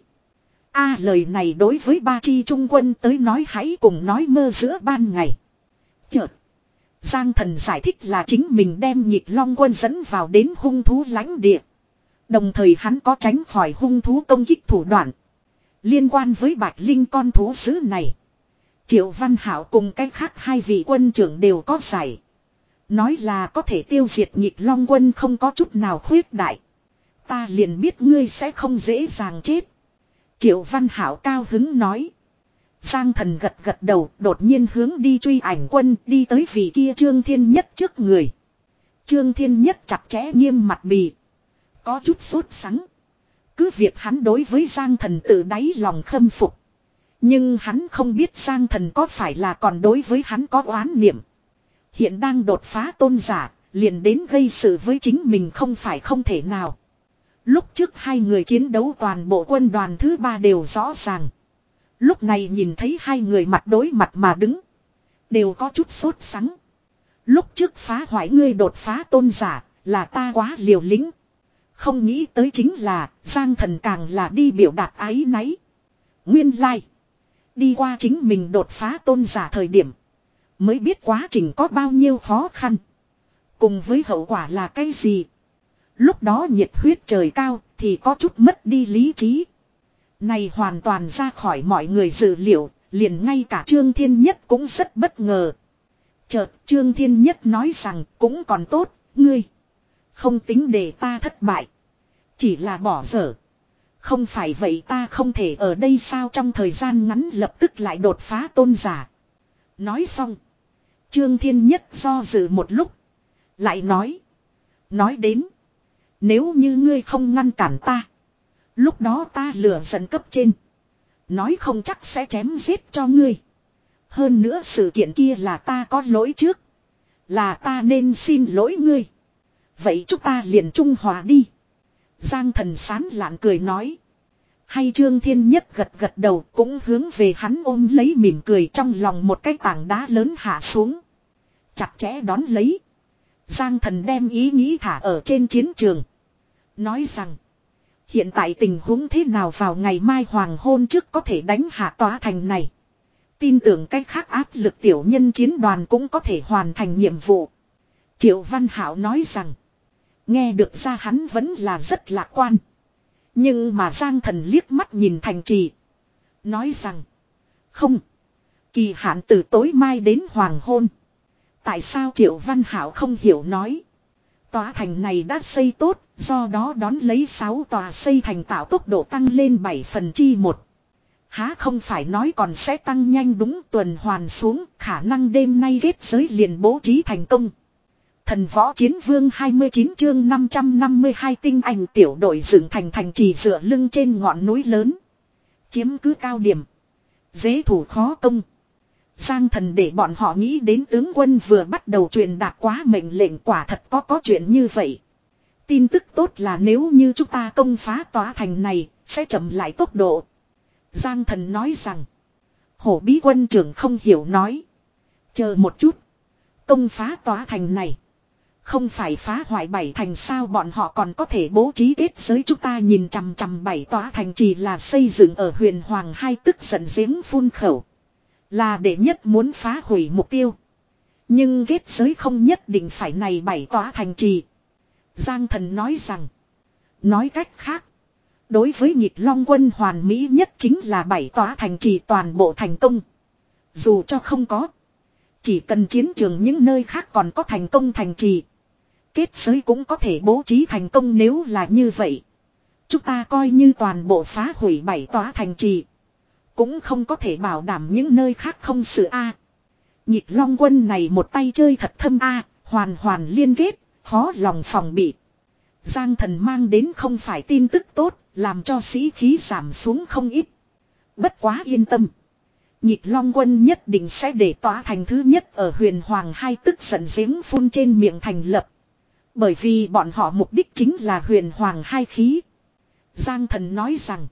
A: A lời này đối với ba chi trung quân tới nói hãy cùng nói mơ giữa ban ngày. Chợt. Giang thần giải thích là chính mình đem Nhịp Long quân dẫn vào đến hung thú lãnh địa. Đồng thời hắn có tránh khỏi hung thú công kích thủ đoạn. Liên quan với Bạch Linh con thú sứ này. Triệu Văn Hảo cùng cách khác hai vị quân trưởng đều có giải. Nói là có thể tiêu diệt Nhịp Long quân không có chút nào khuyết đại. Ta liền biết ngươi sẽ không dễ dàng chết. Triệu Văn Hảo cao hứng nói. Giang thần gật gật đầu đột nhiên hướng đi Truy Ảnh quân đi tới vị kia Trương Thiên Nhất trước người. Trương Thiên Nhất chặt chẽ nghiêm mặt bì. Có chút sốt sắng. Cứ việc hắn đối với Giang thần tự đáy lòng khâm phục. Nhưng hắn không biết Giang thần có phải là còn đối với hắn có oán niệm. Hiện đang đột phá tôn giả, liền đến gây sự với chính mình không phải không thể nào. Lúc trước hai người chiến đấu toàn bộ quân đoàn thứ ba đều rõ ràng. Lúc này nhìn thấy hai người mặt đối mặt mà đứng. Đều có chút sốt sắng. Lúc trước phá hoại ngươi đột phá tôn giả, là ta quá liều lĩnh. Không nghĩ tới chính là, Giang thần càng là đi biểu đạt áy náy. Nguyên lai. Đi qua chính mình đột phá tôn giả thời điểm. Mới biết quá trình có bao nhiêu khó khăn. Cùng với hậu quả là cái gì. Lúc đó nhiệt huyết trời cao thì có chút mất đi lý trí. Này hoàn toàn ra khỏi mọi người dự liệu, liền ngay cả Trương Thiên Nhất cũng rất bất ngờ. Chợt Trương Thiên Nhất nói rằng cũng còn tốt, ngươi. Không tính để ta thất bại. Chỉ là bỏ dở. Không phải vậy ta không thể ở đây sao trong thời gian ngắn lập tức lại đột phá tôn giả. Nói xong. Trương Thiên Nhất do dự một lúc. Lại nói. Nói đến. Nếu như ngươi không ngăn cản ta. Lúc đó ta lừa giận cấp trên. Nói không chắc sẽ chém giết cho ngươi. Hơn nữa sự kiện kia là ta có lỗi trước. Là ta nên xin lỗi ngươi. Vậy chúng ta liền trung hòa đi. Giang Thần sán lạn cười nói. Hay Trương Thiên Nhất gật gật đầu cũng hướng về hắn ôm lấy mỉm cười trong lòng một cái tảng đá lớn hạ xuống. Chặt chẽ đón lấy. Giang Thần đem ý nghĩ thả ở trên chiến trường. Nói rằng. Hiện tại tình huống thế nào vào ngày mai hoàng hôn trước có thể đánh hạ tòa thành này. Tin tưởng cách khác áp lực tiểu nhân chiến đoàn cũng có thể hoàn thành nhiệm vụ. Triệu Văn Hảo nói rằng. Nghe được ra hắn vẫn là rất lạc quan. Nhưng mà Giang Thần liếc mắt nhìn thành trì. Nói rằng. Không. Kỳ hạn từ tối mai đến hoàng hôn. Tại sao Triệu Văn Hảo không hiểu nói. Tòa thành này đã xây tốt. Do đó đón lấy sáu tòa xây thành tạo tốc độ tăng lên bảy phần chi một. Há không phải nói còn sẽ tăng nhanh đúng tuần hoàn xuống. Khả năng đêm nay kết giới liền bố trí thành công. Thần võ chiến vương hai mươi chín chương năm trăm năm mươi hai tinh anh tiểu đội dựng thành thành trì dựa lưng trên ngọn núi lớn. Chiếm cứ cao điểm. Dễ thủ khó công. Giang Thần để bọn họ nghĩ đến tướng quân vừa bắt đầu truyền đạt quá mệnh lệnh quả thật có có chuyện như vậy. Tin tức tốt là nếu như chúng ta công phá tòa thành này sẽ chậm lại tốc độ. Giang Thần nói rằng. Hổ Bí quân trưởng không hiểu nói. Chờ một chút. Công phá tòa thành này. Không phải phá hoại bảy thành sao bọn họ còn có thể bố trí kết giới chúng ta nhìn chằm chằm bảy tòa thành chỉ là xây dựng ở huyền hoàng hai tức giận giếng phun khẩu. Là để nhất muốn phá hủy mục tiêu. Nhưng kết giới không nhất định phải này bảy tòa thành trì. Giang Thần nói rằng. Nói cách khác. Đối với Nhịp Long quân hoàn mỹ nhất chính là bảy tòa thành trì toàn bộ thành công. Dù cho không có. Chỉ cần chiến trường những nơi khác còn có thành công thành trì. Kết giới cũng có thể bố trí thành công nếu là như vậy. Chúng ta coi như toàn bộ phá hủy bảy tòa thành trì. Cũng không có thể bảo đảm những nơi khác không sự A. À. Nhịp Long quân này một tay chơi thật thâm A. À, hoàn hoàn liên kết, khó lòng phòng bị. Giang Thần mang đến không phải tin tức tốt, làm cho sĩ khí giảm xuống không ít. Bất quá yên tâm. Nhịp Long quân nhất định sẽ để tòa thành thứ nhất ở huyền hoàng hai tức giận giếng phun trên miệng thành lập. Bởi vì bọn họ mục đích chính là huyền hoàng hai khí. Giang Thần nói rằng.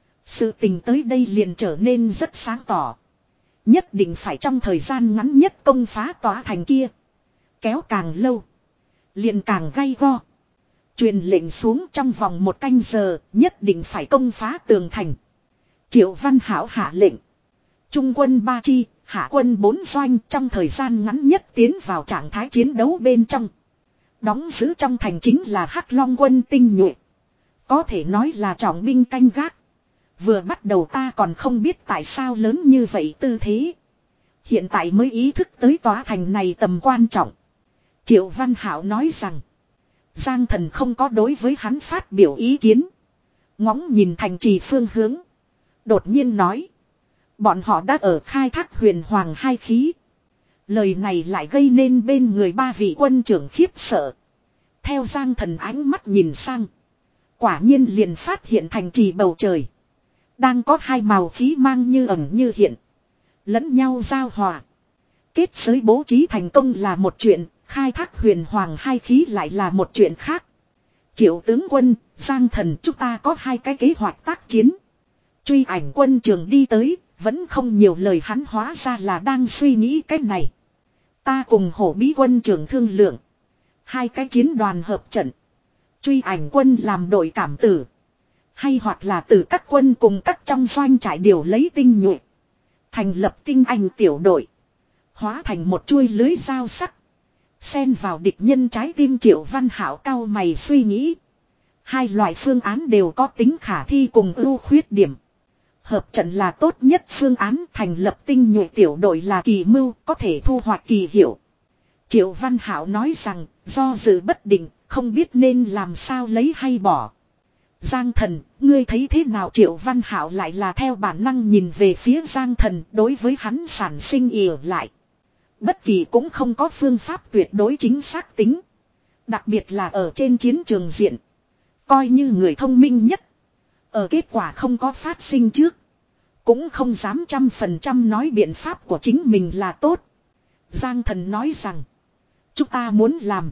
A: Sự tình tới đây liền trở nên rất sáng tỏ. Nhất định phải trong thời gian ngắn nhất công phá tòa thành kia. Kéo càng lâu. Liền càng gay go. Truyền lệnh xuống trong vòng một canh giờ. Nhất định phải công phá tường thành. Triệu Văn Hảo hạ lệnh. Trung quân ba chi, hạ quân bốn doanh trong thời gian ngắn nhất tiến vào trạng thái chiến đấu bên trong. Đóng giữ trong thành chính là Hắc Long quân tinh nhuệ. Có thể nói là trọng binh canh gác. Vừa bắt đầu ta còn không biết tại sao lớn như vậy tư thế. Hiện tại mới ý thức tới tòa thành này tầm quan trọng. Triệu Văn Hảo nói rằng. Giang Thần không có đối với hắn phát biểu ý kiến. Ngóng nhìn thành trì phương hướng. Đột nhiên nói. Bọn họ đã ở khai thác huyền hoàng hai khí. Lời này lại gây nên bên người ba vị quân trưởng khiếp sợ. Theo Giang Thần ánh mắt nhìn sang. Quả nhiên liền phát hiện thành trì bầu trời. Đang có hai màu khí mang như ẩn như hiện. Lẫn nhau giao hòa. Kết giới bố trí thành công là một chuyện. Khai thác huyền hoàng hai khí lại là một chuyện khác. Triệu tướng quân, Giang Thần chúng ta có hai cái kế hoạch tác chiến. Truy Ảnh quân trường đi tới. Vẫn không nhiều lời hắn hóa ra là đang suy nghĩ cái này. Ta cùng Hổ Bí quân trưởng thương lượng. Hai cái chiến đoàn hợp trận. Truy Ảnh quân làm đội cảm tử. Hay hoặc là từ các quân cùng các trong doanh trại điều lấy tinh nhuệ. Thành lập tinh anh tiểu đội. Hóa thành một chuôi lưới dao sắc. Xen vào địch nhân trái tim. Triệu Văn Hảo cao mày suy nghĩ. Hai loại phương án đều có tính khả thi cùng ưu khuyết điểm. Hợp trận là tốt nhất phương án, thành lập tinh nhuệ tiểu đội là kỳ mưu, có thể thu hoạch kỳ hiệu. Triệu Văn Hảo nói rằng, do dự bất định, không biết nên làm sao lấy hay bỏ. Giang Thần, ngươi thấy thế nào? Triệu Văn Hảo lại là theo bản năng nhìn về phía Giang Thần, đối với hắn sản sinh ỉa lại. Bất kỳ cũng không có phương pháp tuyệt đối chính xác tính. Đặc biệt là ở trên chiến trường diện. Coi như người thông minh nhất. Ở kết quả không có phát sinh trước. Cũng không dám trăm phần trăm nói biện pháp của chính mình là tốt. Giang Thần nói rằng. Chúng ta muốn làm.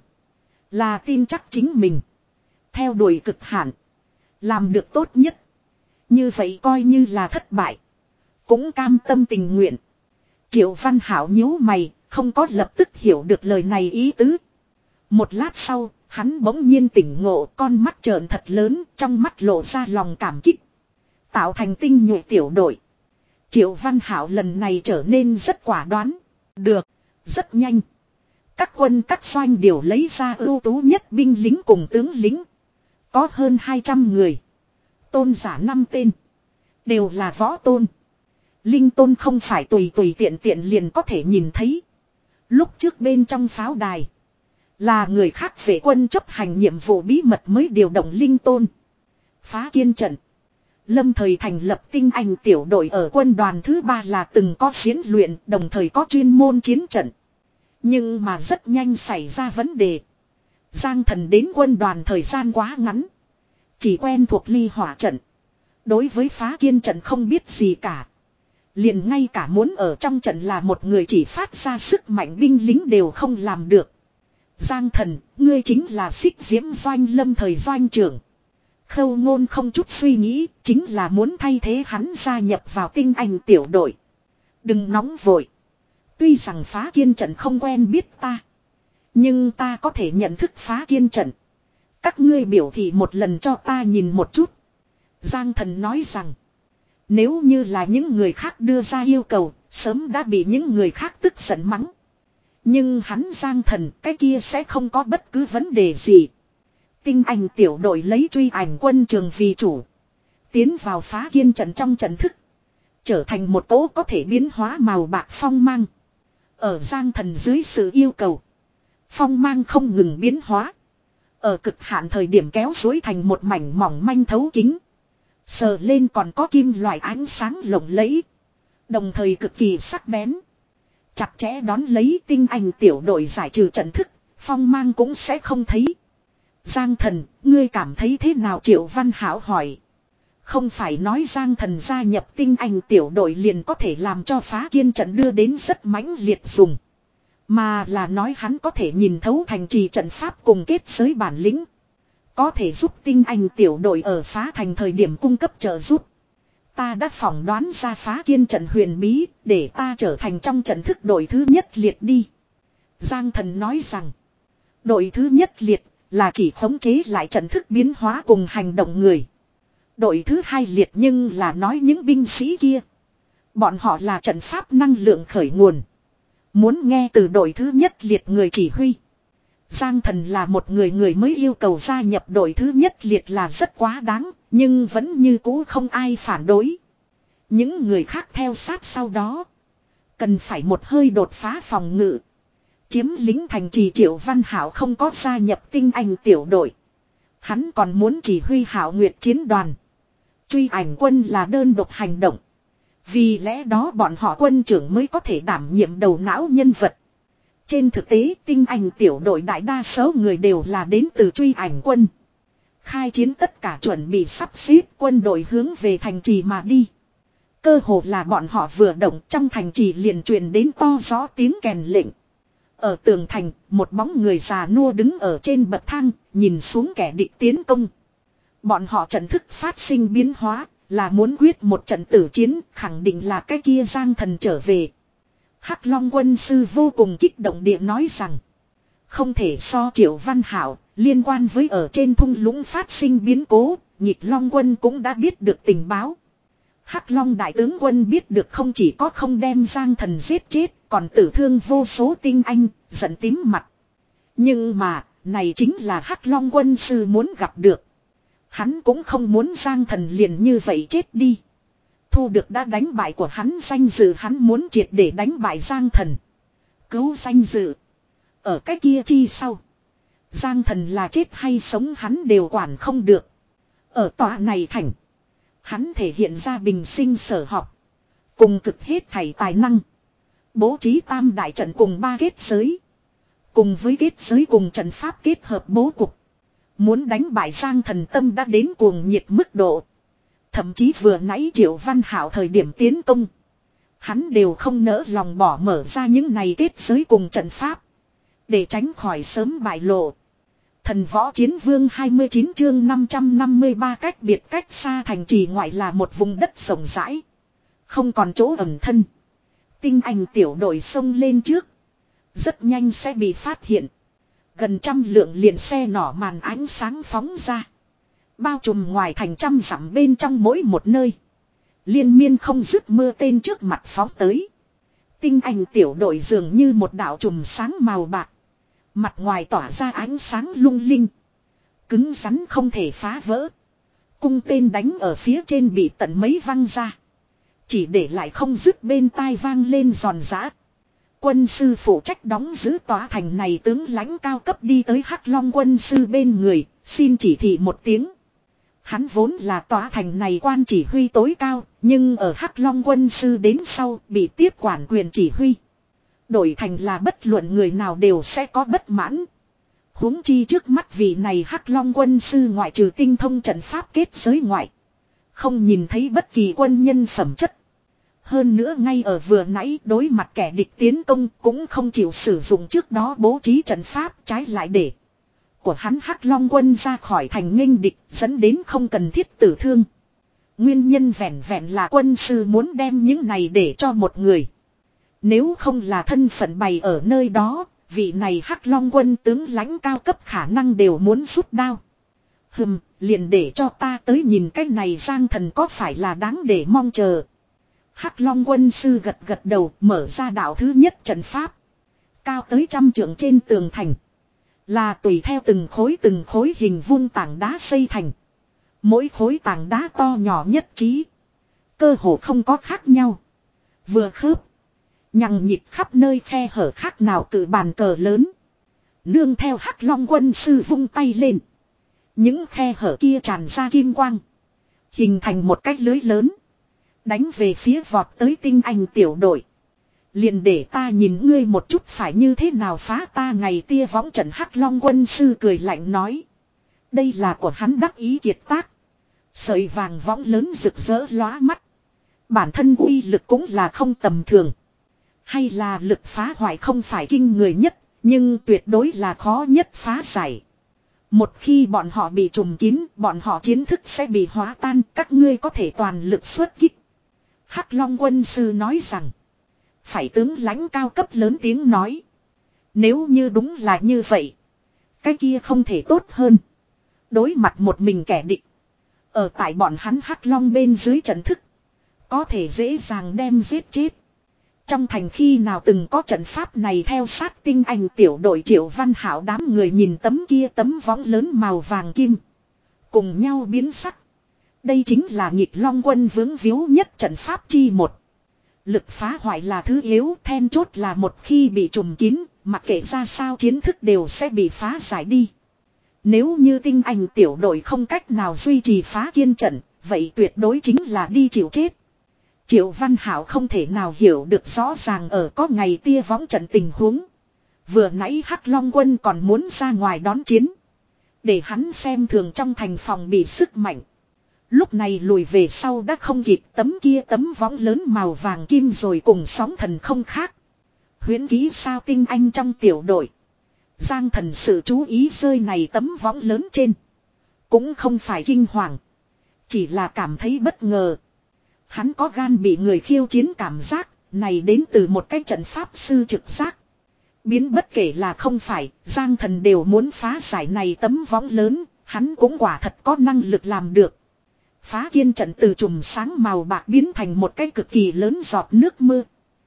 A: Là tin chắc chính mình. Theo đuổi cực hạn. Làm được tốt nhất. Như vậy coi như là thất bại. Cũng cam tâm tình nguyện. Triệu Văn Hảo nhíu mày. Không có lập tức hiểu được lời này ý tứ. Một lát sau. Hắn bỗng nhiên tỉnh ngộ. Con mắt trợn thật lớn. Trong mắt lộ ra lòng cảm kích. Tạo thành tinh nhuệ tiểu đội. Triệu Văn Hảo lần này trở nên rất quả đoán. Được. Rất nhanh. Các quân các doanh đều lấy ra ưu tú nhất binh lính cùng tướng lính. Có hơn hai trăm người. Tôn giả năm tên. Đều là võ tôn. Linh tôn không phải tùy tùy tiện tiện liền có thể nhìn thấy. Lúc trước bên trong pháo đài. Là người khác vệ quân chấp hành nhiệm vụ bí mật mới điều động linh tôn. Phá kiên trận. Lâm thời thành lập tinh anh tiểu đội ở quân đoàn thứ ba là từng có diễn luyện, đồng thời có chuyên môn chiến trận. Nhưng mà rất nhanh xảy ra vấn đề. Giang Thần đến quân đoàn thời gian quá ngắn. Chỉ quen thuộc ly hỏa trận. Đối với phá kiên trận không biết gì cả. Liền ngay cả muốn ở trong trận là một người chỉ phát ra sức mạnh binh lính đều không làm được. Giang Thần, ngươi chính là Xích Diễm Doanh Lâm thời doanh trưởng. Khâu Ngôn không chút suy nghĩ, chính là muốn thay thế hắn gia nhập vào tinh anh tiểu đội. Đừng nóng vội. Tuy rằng phá kiên trận không quen biết ta. Nhưng ta có thể nhận thức phá kiên trận. Các ngươi biểu thị một lần cho ta nhìn một chút. Giang Thần nói rằng. Nếu như là những người khác đưa ra yêu cầu, sớm đã bị những người khác tức giận mắng. Nhưng hắn Giang Thần cái kia sẽ không có bất cứ vấn đề gì. Tinh anh tiểu đội lấy truy ảnh quân trường vì chủ. Tiến vào phá kiên trận trong trận thức. Trở thành một cỗ có thể biến hóa màu bạc phong mang. Ở Giang Thần dưới sự yêu cầu. Phong mang không ngừng biến hóa. Ở cực hạn thời điểm kéo dối thành một mảnh mỏng manh thấu kính. Sờ lên còn có kim loại ánh sáng lộng lẫy. Đồng thời cực kỳ sắc bén. Chặt chẽ đón lấy tinh anh tiểu đội giải trừ trận thức. Phong mang cũng sẽ không thấy. Giang Thần, ngươi cảm thấy thế nào? Triệu Văn Hảo hỏi. Không phải nói Giang Thần gia nhập tinh anh tiểu đội liền có thể làm cho phá kiên trận đưa đến rất mãnh liệt dùng. Mà là nói hắn có thể nhìn thấu thành trì trận pháp cùng kết giới bản lĩnh. Có thể giúp tinh anh tiểu đội ở phá thành thời điểm cung cấp trợ giúp. Ta đã phỏng đoán ra phá kiên trận huyền bí, để ta trở thành trong trận thức đội thứ nhất liệt đi. Giang Thần nói rằng, đội thứ nhất liệt là chỉ khống chế lại trận thức biến hóa cùng hành động người. Đội thứ hai liệt nhưng là nói những binh sĩ kia. Bọn họ là trận pháp năng lượng khởi nguồn. Muốn nghe từ đội thứ nhất liệt người chỉ huy. Giang Thần là một người người mới yêu cầu gia nhập đội thứ nhất liệt là rất quá đáng, nhưng vẫn như cũ không ai phản đối. Những người khác theo sát sau đó. Cần phải một hơi đột phá phòng ngự. Chiếm lính thành trì. Triệu Văn Hảo không có gia nhập tinh anh tiểu đội. Hắn còn muốn chỉ huy Hảo Nguyệt chiến đoàn. Truy ảnh quân là đơn độc hành động. Vì lẽ đó bọn họ quân trưởng mới có thể đảm nhiệm đầu não nhân vật. Trên thực tế tinh anh tiểu đội đại đa số người đều là đến từ truy ảnh quân. Khai chiến tất cả chuẩn bị sắp xếp quân đội hướng về thành trì mà đi. Cơ hồ là bọn họ vừa động trong thành trì liền truyền đến to rõ tiếng kèn lệnh. Ở tường thành, một bóng người già nua đứng ở trên bậc thang, nhìn xuống kẻ địch tiến công. Bọn họ trận thức phát sinh biến hóa, là muốn quyết một trận tử chiến, khẳng định là cái kia Giang Thần trở về. Hắc Long quân sư vô cùng kích động địa nói rằng, không thể so Triệu Văn Hảo, liên quan với ở trên thung lũng phát sinh biến cố, Nhịp Long quân cũng đã biết được tình báo. Hắc Long đại tướng quân biết được không chỉ có không đem Giang Thần giết chết, còn tử thương vô số tinh anh, giận tím mặt. Nhưng mà, này chính là Hắc Long quân sư muốn gặp được. Hắn cũng không muốn Giang Thần liền như vậy chết đi. Thu được đã đánh bại của hắn danh dự, hắn muốn triệt để đánh bại Giang Thần. Cứu danh dự. Ở cái kia chi sau. Giang Thần là chết hay sống hắn đều quản không được. Ở tòa này thành. Hắn thể hiện ra bình sinh sở học. Cùng cực hết thảy tài năng. Bố trí tam đại trận cùng ba kết giới. Cùng với kết giới cùng trận pháp kết hợp bố cục. Muốn đánh bại Giang Thần Tâm đã đến cuồng nhiệt mức độ. Thậm chí vừa nãy Triệu Văn Hạo thời điểm tiến công. Hắn đều không nỡ lòng bỏ mở ra những này kết giới cùng trận pháp. Để tránh khỏi sớm bại lộ. Thần võ chiến vương hai mươi chín chương năm trăm năm mươi ba cách biệt cách xa thành trì ngoại là một vùng đất rộng rãi. Không còn chỗ ẩn thân. Tinh anh tiểu đội xông lên trước. Rất nhanh sẽ bị phát hiện. Gần trăm lượng liền xe nỏ màn ánh sáng phóng ra. Bao trùm ngoài thành trăm dặm bên trong mỗi một nơi. Liên miên không dứt mưa tên trước mặt phóng tới. Tinh anh tiểu đội dường như một đạo trùm sáng màu bạc. Mặt ngoài tỏa ra ánh sáng lung linh. Cứng rắn không thể phá vỡ. Cung tên đánh ở phía trên bị tận mấy văng ra. Chỉ để lại không dứt bên tai vang lên giòn giã. Quân sư phụ trách đóng giữ tòa thành này tướng lãnh cao cấp đi tới Hắc Long quân sư bên người, xin chỉ thị một tiếng. Hắn vốn là tòa thành này quan chỉ huy tối cao, nhưng ở Hắc Long quân sư đến sau bị tiếp quản quyền chỉ huy. Đổi thành là bất luận người nào đều sẽ có bất mãn. Huống chi trước mắt vị này Hắc Long quân sư ngoại trừ tinh thông trận pháp kết giới ngoại. Không nhìn thấy bất kỳ quân nhân phẩm chất. Hơn nữa ngay ở vừa nãy đối mặt kẻ địch tiến công cũng không chịu sử dụng trước đó bố trí trận pháp trái lại để của hắn Hắc Long quân ra khỏi thành nghênh địch dẫn đến không cần thiết tử thương. Nguyên nhân vẹn vẹn là quân sư muốn đem những này để cho một người. Nếu không là thân phận bày ở nơi đó, vị này Hắc Long quân tướng lãnh cao cấp khả năng đều muốn rút đao. Hừm, liền để cho ta tới nhìn cái này Giang Thần có phải là đáng để mong chờ. Hắc Long quân sư gật gật đầu mở ra đạo thứ nhất trận pháp. Cao tới trăm trượng trên tường thành. Là tùy theo từng khối từng khối hình vuông tảng đá xây thành. Mỗi khối tảng đá to nhỏ nhất trí. Cơ hồ không có khác nhau. Vừa khớp. Nhằng nhịp khắp nơi khe hở khác nào cự bàn cờ lớn. Nương theo Hắc Long quân sư vung tay lên. Những khe hở kia tràn ra kim quang. Hình thành một cái lưới lớn. Đánh về phía vọt tới tinh anh tiểu đội. Liền để ta nhìn ngươi một chút phải như thế nào phá ta ngày tia võng trận. Hắc Long quân sư cười lạnh nói. Đây là của hắn đắc ý kiệt tác. Sợi vàng võng lớn rực rỡ lóa mắt. Bản thân uy lực cũng là không tầm thường. Hay là lực phá hoại không phải kinh người nhất. Nhưng tuyệt đối là khó nhất phá giải. Một khi bọn họ bị trùm kín, bọn họ chiến thức sẽ bị hóa tan. Các ngươi có thể toàn lực xuất kích. Hắc Long quân sư nói rằng. Phải tướng lãnh cao cấp lớn tiếng nói. Nếu như đúng là như vậy. Cái kia không thể tốt hơn. Đối mặt một mình kẻ địch. Ở tại bọn hắn Hắc Long bên dưới trận thức. Có thể dễ dàng đem giết chết. Trong thành khi nào từng có trận pháp này theo sát tinh anh tiểu đội Triệu Văn Hảo đám người nhìn tấm kia tấm võng lớn màu vàng kim. Cùng nhau biến sắc. Đây chính là Nghịch Long quân vướng víu nhất trận pháp chi một. Lực phá hoại là thứ yếu, then chốt là một khi bị trùm kín, mặc kệ ra sao chiến thức đều sẽ bị phá giải đi. Nếu như tinh anh tiểu đội không cách nào duy trì phá kiên trận, vậy tuyệt đối chính là đi chịu chết. Triệu Văn Hảo không thể nào hiểu được rõ ràng ở có ngày tia võng trận tình huống. Vừa nãy Hắc Long quân còn muốn ra ngoài đón chiến. Để hắn xem thường trong thành phòng bị sức mạnh. Lúc này lùi về sau đã không kịp tấm kia tấm võng lớn màu vàng kim rồi cùng sóng thần không khác. Huyễn ký sao tinh anh trong tiểu đội. Giang Thần sự chú ý rơi này tấm võng lớn trên. Cũng không phải kinh hoàng. Chỉ là cảm thấy bất ngờ. Hắn có gan bị người khiêu chiến cảm giác. Này đến từ một cái trận pháp sư trực giác. Biến bất kể là không phải. Giang Thần đều muốn phá giải này tấm võng lớn. Hắn cũng quả thật có năng lực làm được. Phá kiên trận từ chùm sáng màu bạc biến thành một cái cực kỳ lớn giọt nước mưa.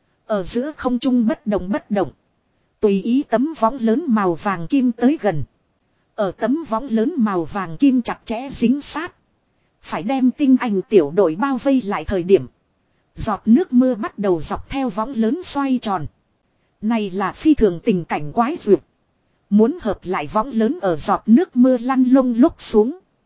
A: Ở giữa không trung bất động bất động. Tùy ý tấm võng lớn màu vàng kim tới gần. Ở tấm võng lớn màu vàng kim chặt chẽ dính sát. Phải đem tinh anh tiểu đội bao vây lại thời điểm. Giọt nước mưa bắt đầu dọc theo võng lớn xoay tròn. Này là phi thường tình cảnh quái duyệt. Muốn hợp lại võng lớn ở giọt nước mưa lăn lông lúc xuống.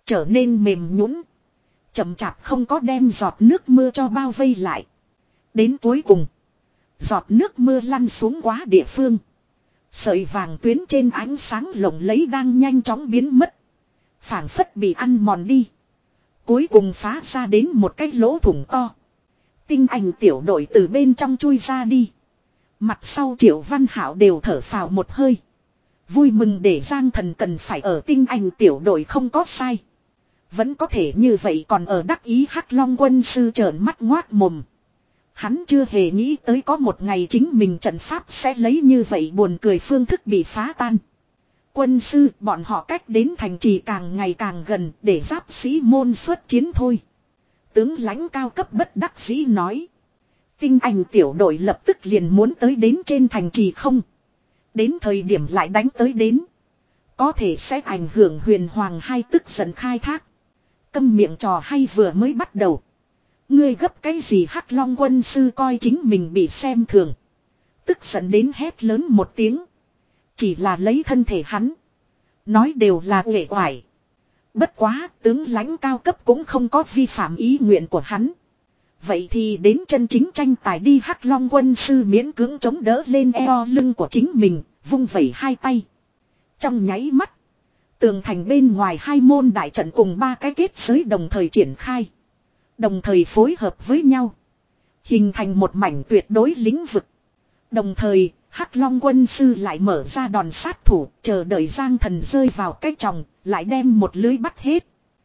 A: trở nên mềm nhũn, chậm chạp không có đem giọt nước mưa cho bao vây lại. Đến cuối cùng, giọt nước mưa lăn xuống quá địa phương. Sợi vàng tuyến trên ánh sáng lộng lẫy đang nhanh chóng biến mất. Phảng phất bị ăn mòn đi. Cuối cùng phá ra đến một cái lỗ thủng to. Tinh Anh tiểu đội từ bên trong chui ra đi. Mặt sau Triệu Văn Hảo đều thở phào một hơi. Vui mừng để Giang Thần cần phải ở Tinh Anh tiểu đội không có sai. Vẫn có thể như vậy còn ở đắc ý Hắc Long quân sư trợn mắt ngoác mồm. Hắn chưa hề nghĩ tới có một ngày chính mình trận pháp sẽ lấy như vậy buồn cười phương thức bị phá tan. Quân sư bọn họ cách đến thành trì càng ngày càng gần để giáp sĩ môn xuất chiến thôi. Tướng lãnh cao cấp bất đắc dĩ nói. Tinh Anh tiểu đội lập tức liền muốn tới đến trên thành trì không. Đến thời điểm lại đánh tới đến. Có thể sẽ ảnh hưởng Huyền Hoàng hai tức giận khai thác. Câm miệng trò hay vừa mới bắt đầu. Ngươi gấp cái gì Hắc Long quân sư coi chính mình bị xem thường. Tức giận đến hét lớn một tiếng. Chỉ là lấy thân thể hắn. Nói đều là uể oải. Bất quá tướng lãnh cao cấp cũng không có vi phạm ý nguyện của hắn. Vậy thì đến chân chính tranh tài đi. Hắc Long quân sư miễn cưỡng chống đỡ lên eo lưng của chính mình. Vung vẩy hai tay. Trong nháy mắt. Tường thành bên ngoài hai môn đại trận cùng ba cái kết giới đồng thời triển khai. Đồng thời phối hợp với nhau. Hình thành một mảnh tuyệt đối lĩnh vực. Đồng thời, Hắc Long quân sư lại mở ra đòn sát thủ, chờ đợi Giang Thần rơi vào cái chòng, lại đem một lưới bắt hết.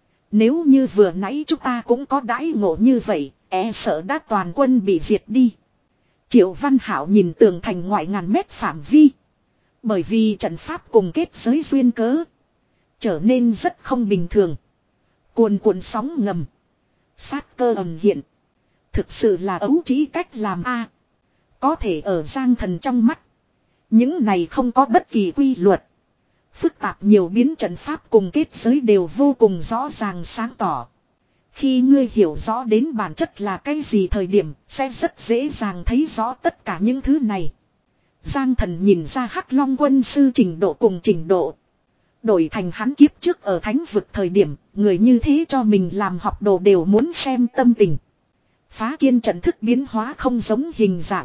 A: Nếu như vừa nãy chúng ta cũng có đãi ngộ như vậy, e sợ đã toàn quân bị diệt đi. Triệu Văn Hảo nhìn tường thành ngoài ngàn mét phạm vi. Bởi vì trận pháp cùng kết giới duyên cớ. Trở nên rất không bình thường. Cuồn cuộn sóng ngầm. Sát cơ ầm hiện. Thực sự là ấu trĩ cách làm a. Có thể ở Giang Thần trong mắt. Những này không có bất kỳ quy luật. Phức tạp nhiều biến trận pháp cùng kết giới đều vô cùng rõ ràng sáng tỏ. Khi ngươi hiểu rõ đến bản chất là cái gì thời điểm sẽ rất dễ dàng thấy rõ tất cả những thứ này. Giang Thần nhìn ra Hắc Long quân sư trình độ cùng trình độ. Đổi thành hắn kiếp trước ở thánh vực thời điểm, người như thế cho mình làm học đồ đều muốn xem tâm tình. Phá kiên trận thức biến hóa không giống hình dạng.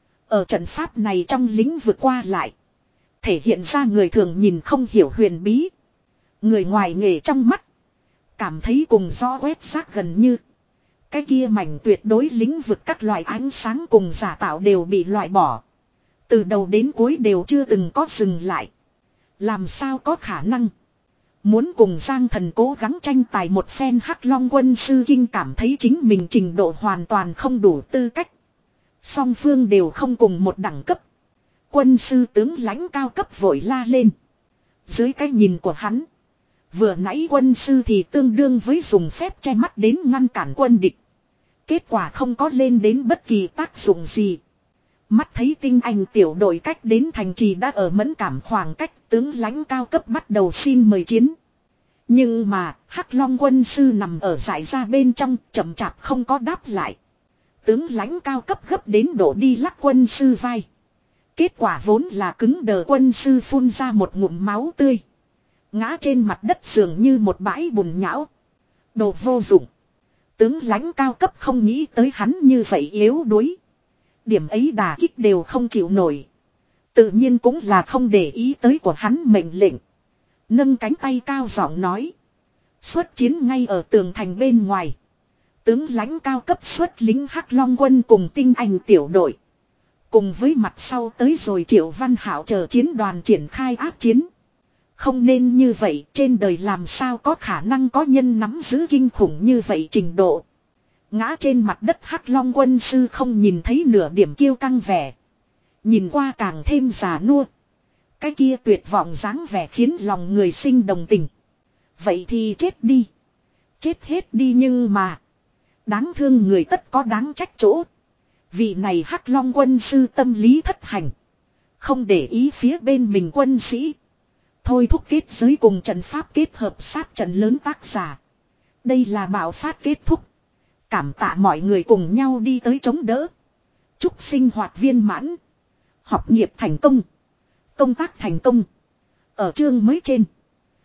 A: Ở trận pháp này trong lĩnh vực qua lại. Thể hiện ra người thường nhìn không hiểu huyền bí. Người ngoài nghề trong mắt. Cảm thấy cùng do quét rác gần như. Cái kia mảnh tuyệt đối lĩnh vực các loại ánh sáng cùng giả tạo đều bị loại bỏ. Từ đầu đến cuối đều chưa từng có dừng lại. Làm sao có khả năng. Muốn cùng Giang Thần cố gắng tranh tài một phen. Hắc Long quân sư kinh cảm thấy chính mình trình độ hoàn toàn không đủ tư cách. Song phương đều không cùng một đẳng cấp. Quân sư tướng lãnh cao cấp vội la lên. Dưới cái nhìn của hắn. Vừa nãy quân sư thì tương đương với dùng phép che mắt đến ngăn cản quân địch. Kết quả không có lên đến bất kỳ tác dụng gì. Mắt thấy Tinh Anh tiểu đội cách đến thành trì đã ở mẫn cảm khoảng cách, tướng lãnh cao cấp bắt đầu xin mời chiến. Nhưng mà, Hắc Long quân sư nằm ở dải ra bên trong, chậm chạp không có đáp lại. Tướng lãnh cao cấp gấp đến độ đi lắc quân sư vai. Kết quả vốn là cứng đờ quân sư phun ra một ngụm máu tươi. Ngã trên mặt đất dường như một bãi bùn nhão. Đồ vô dụng. Tướng lãnh cao cấp không nghĩ tới hắn như vậy yếu đuối. Điểm ấy đà kích đều không chịu nổi. Tự nhiên cũng là không để ý tới của hắn mệnh lệnh. Nâng cánh tay cao giọng nói. Xuất chiến ngay ở tường thành bên ngoài. Tướng lãnh cao cấp xuất lính Hắc Long quân cùng Tinh Anh tiểu đội. Cùng với mặt sau tới rồi Triệu Văn Hảo chờ chiến đoàn triển khai áp chiến. Không nên như vậy, trên đời làm sao có khả năng có nhân nắm giữ kinh khủng như vậy trình độ. Ngã trên mặt đất Hắc Long quân sư không nhìn thấy nửa điểm kiêu căng vẻ. Nhìn qua càng thêm già nua. Cái kia tuyệt vọng dáng vẻ khiến lòng người sinh đồng tình. Vậy thì chết đi. Chết hết đi nhưng mà. Đáng thương người tất có đáng trách chỗ. Vị này Hắc Long quân sư tâm lý thất hành. Không để ý phía bên mình quân sĩ. Thôi thúc kết giới cùng trận pháp kết hợp sát trận lớn tác giả. Đây là bạo phát kết thúc. Cảm tạ mọi người cùng nhau đi tới chống đỡ. Chúc sinh hoạt viên mãn. Học nghiệp thành công. Công tác thành công. Ở chương mới trên.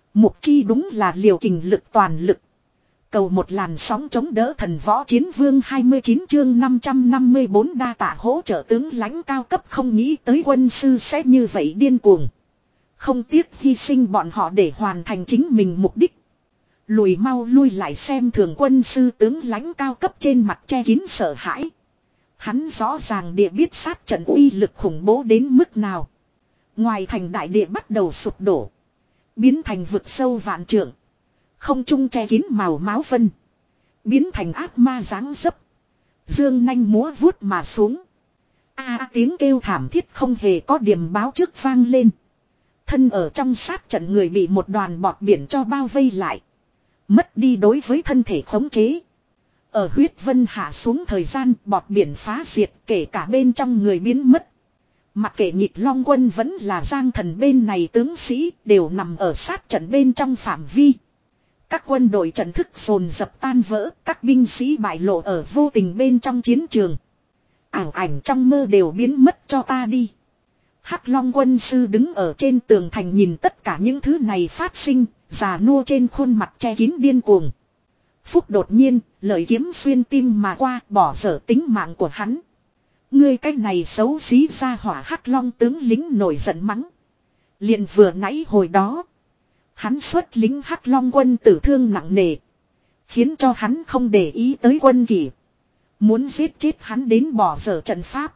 A: Mục Chi đúng là liều kình lực toàn lực. Cầu một làn sóng chống đỡ thần võ chiến vương hai mươi chín chương năm trăm năm mươi bốn đa tạ hỗ trợ tướng lãnh cao cấp không nghĩ tới quân sư sẽ như vậy điên cuồng. Không tiếc hy sinh bọn họ để hoàn thành chính mình mục đích. Lùi mau lui lại xem thường quân sư tướng lãnh cao cấp trên mặt che kín sợ hãi. Hắn rõ ràng địa biết sát trận uy lực khủng bố đến mức nào. Ngoài thành đại địa bắt đầu sụp đổ. Biến thành vực sâu vạn trượng. Không trung che kín màu máu vân. Biến thành ác ma dáng dấp. Dương nanh múa vuốt mà xuống. A tiếng kêu thảm thiết không hề có điểm báo trước vang lên. Thân ở trong sát trận người bị một đoàn bọt biển cho bao vây lại. Mất đi đối với thân thể khống chế. Ở huyết vân hạ xuống thời gian bọt biển phá diệt kể cả bên trong người biến mất. Mặc kệ nhịp long quân vẫn là giang thần bên này tướng sĩ đều nằm ở sát trận bên trong phạm vi. Các quân đội trận thức dồn dập tan vỡ, các binh sĩ bại lộ ở vô tình bên trong chiến trường. Ảo ảnh trong mơ đều biến mất cho ta đi. Hắc Long quân sư đứng ở trên tường thành nhìn tất cả những thứ này phát sinh, già nua trên khuôn mặt che kín điên cuồng. Phúc đột nhiên, lợi kiếm xuyên tim mà qua, bỏ dở tính mạng của hắn. Ngươi cái này xấu xí ra hỏa Hắc Long tướng lính nổi giận mắng. Liền vừa nãy hồi đó, hắn xuất lính Hắc Long quân tử thương nặng nề, khiến cho hắn không để ý tới quân kỷ. Muốn giết chết hắn đến bỏ dở trận pháp.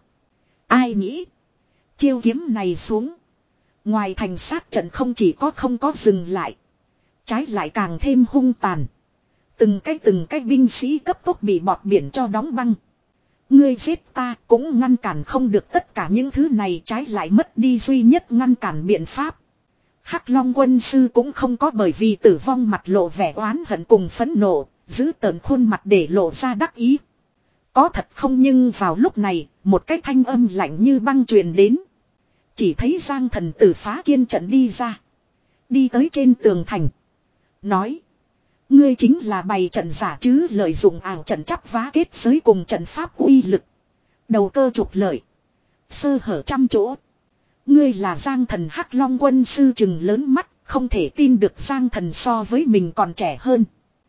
A: Ai nghĩ, chiêu kiếm này xuống, ngoài thành sát trận không chỉ có không có dừng lại, trái lại càng thêm hung tàn. Từng cái từng cái binh sĩ cấp tốc bị bọt biển cho đóng băng. Ngươi giết ta cũng ngăn cản không được tất cả những thứ này, trái lại mất đi duy nhất ngăn cản biện pháp. Hắc Long quân sư cũng không có bởi vì tử vong mặt lộ vẻ oán hận cùng phẫn nộ, giữ tợn khuôn mặt để lộ ra đắc ý. Có thật không, nhưng vào lúc này, một cái thanh âm lạnh như băng truyền đến. Chỉ thấy Giang Thần từ phá kiên trận đi ra. Đi tới trên tường thành. Nói. Ngươi chính là bày trận giả chứ, lợi dụng ảo trận chắp vá kết giới cùng trận pháp uy lực. Đầu cơ trục lợi. Sơ hở trăm chỗ. Ngươi là Giang Thần. Hắc Long quân sư chừng lớn mắt, không thể tin được Giang Thần so với mình còn trẻ hơn.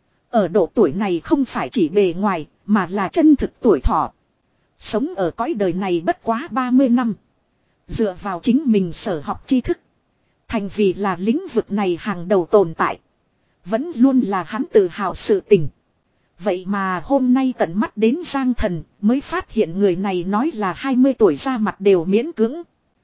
A: Ở độ tuổi này không phải chỉ bề ngoài, mà là chân thực tuổi thọ. Sống ở cõi đời này bất quá ba mươi năm. Dựa vào chính mình sở học tri thức. Thành vì là lĩnh vực này hàng đầu tồn tại. Vẫn luôn là hắn tự hào sự tình. Vậy mà hôm nay tận mắt đến Giang Thần mới phát hiện người này nói là hai mươi tuổi ra mặt đều miễn cưỡng.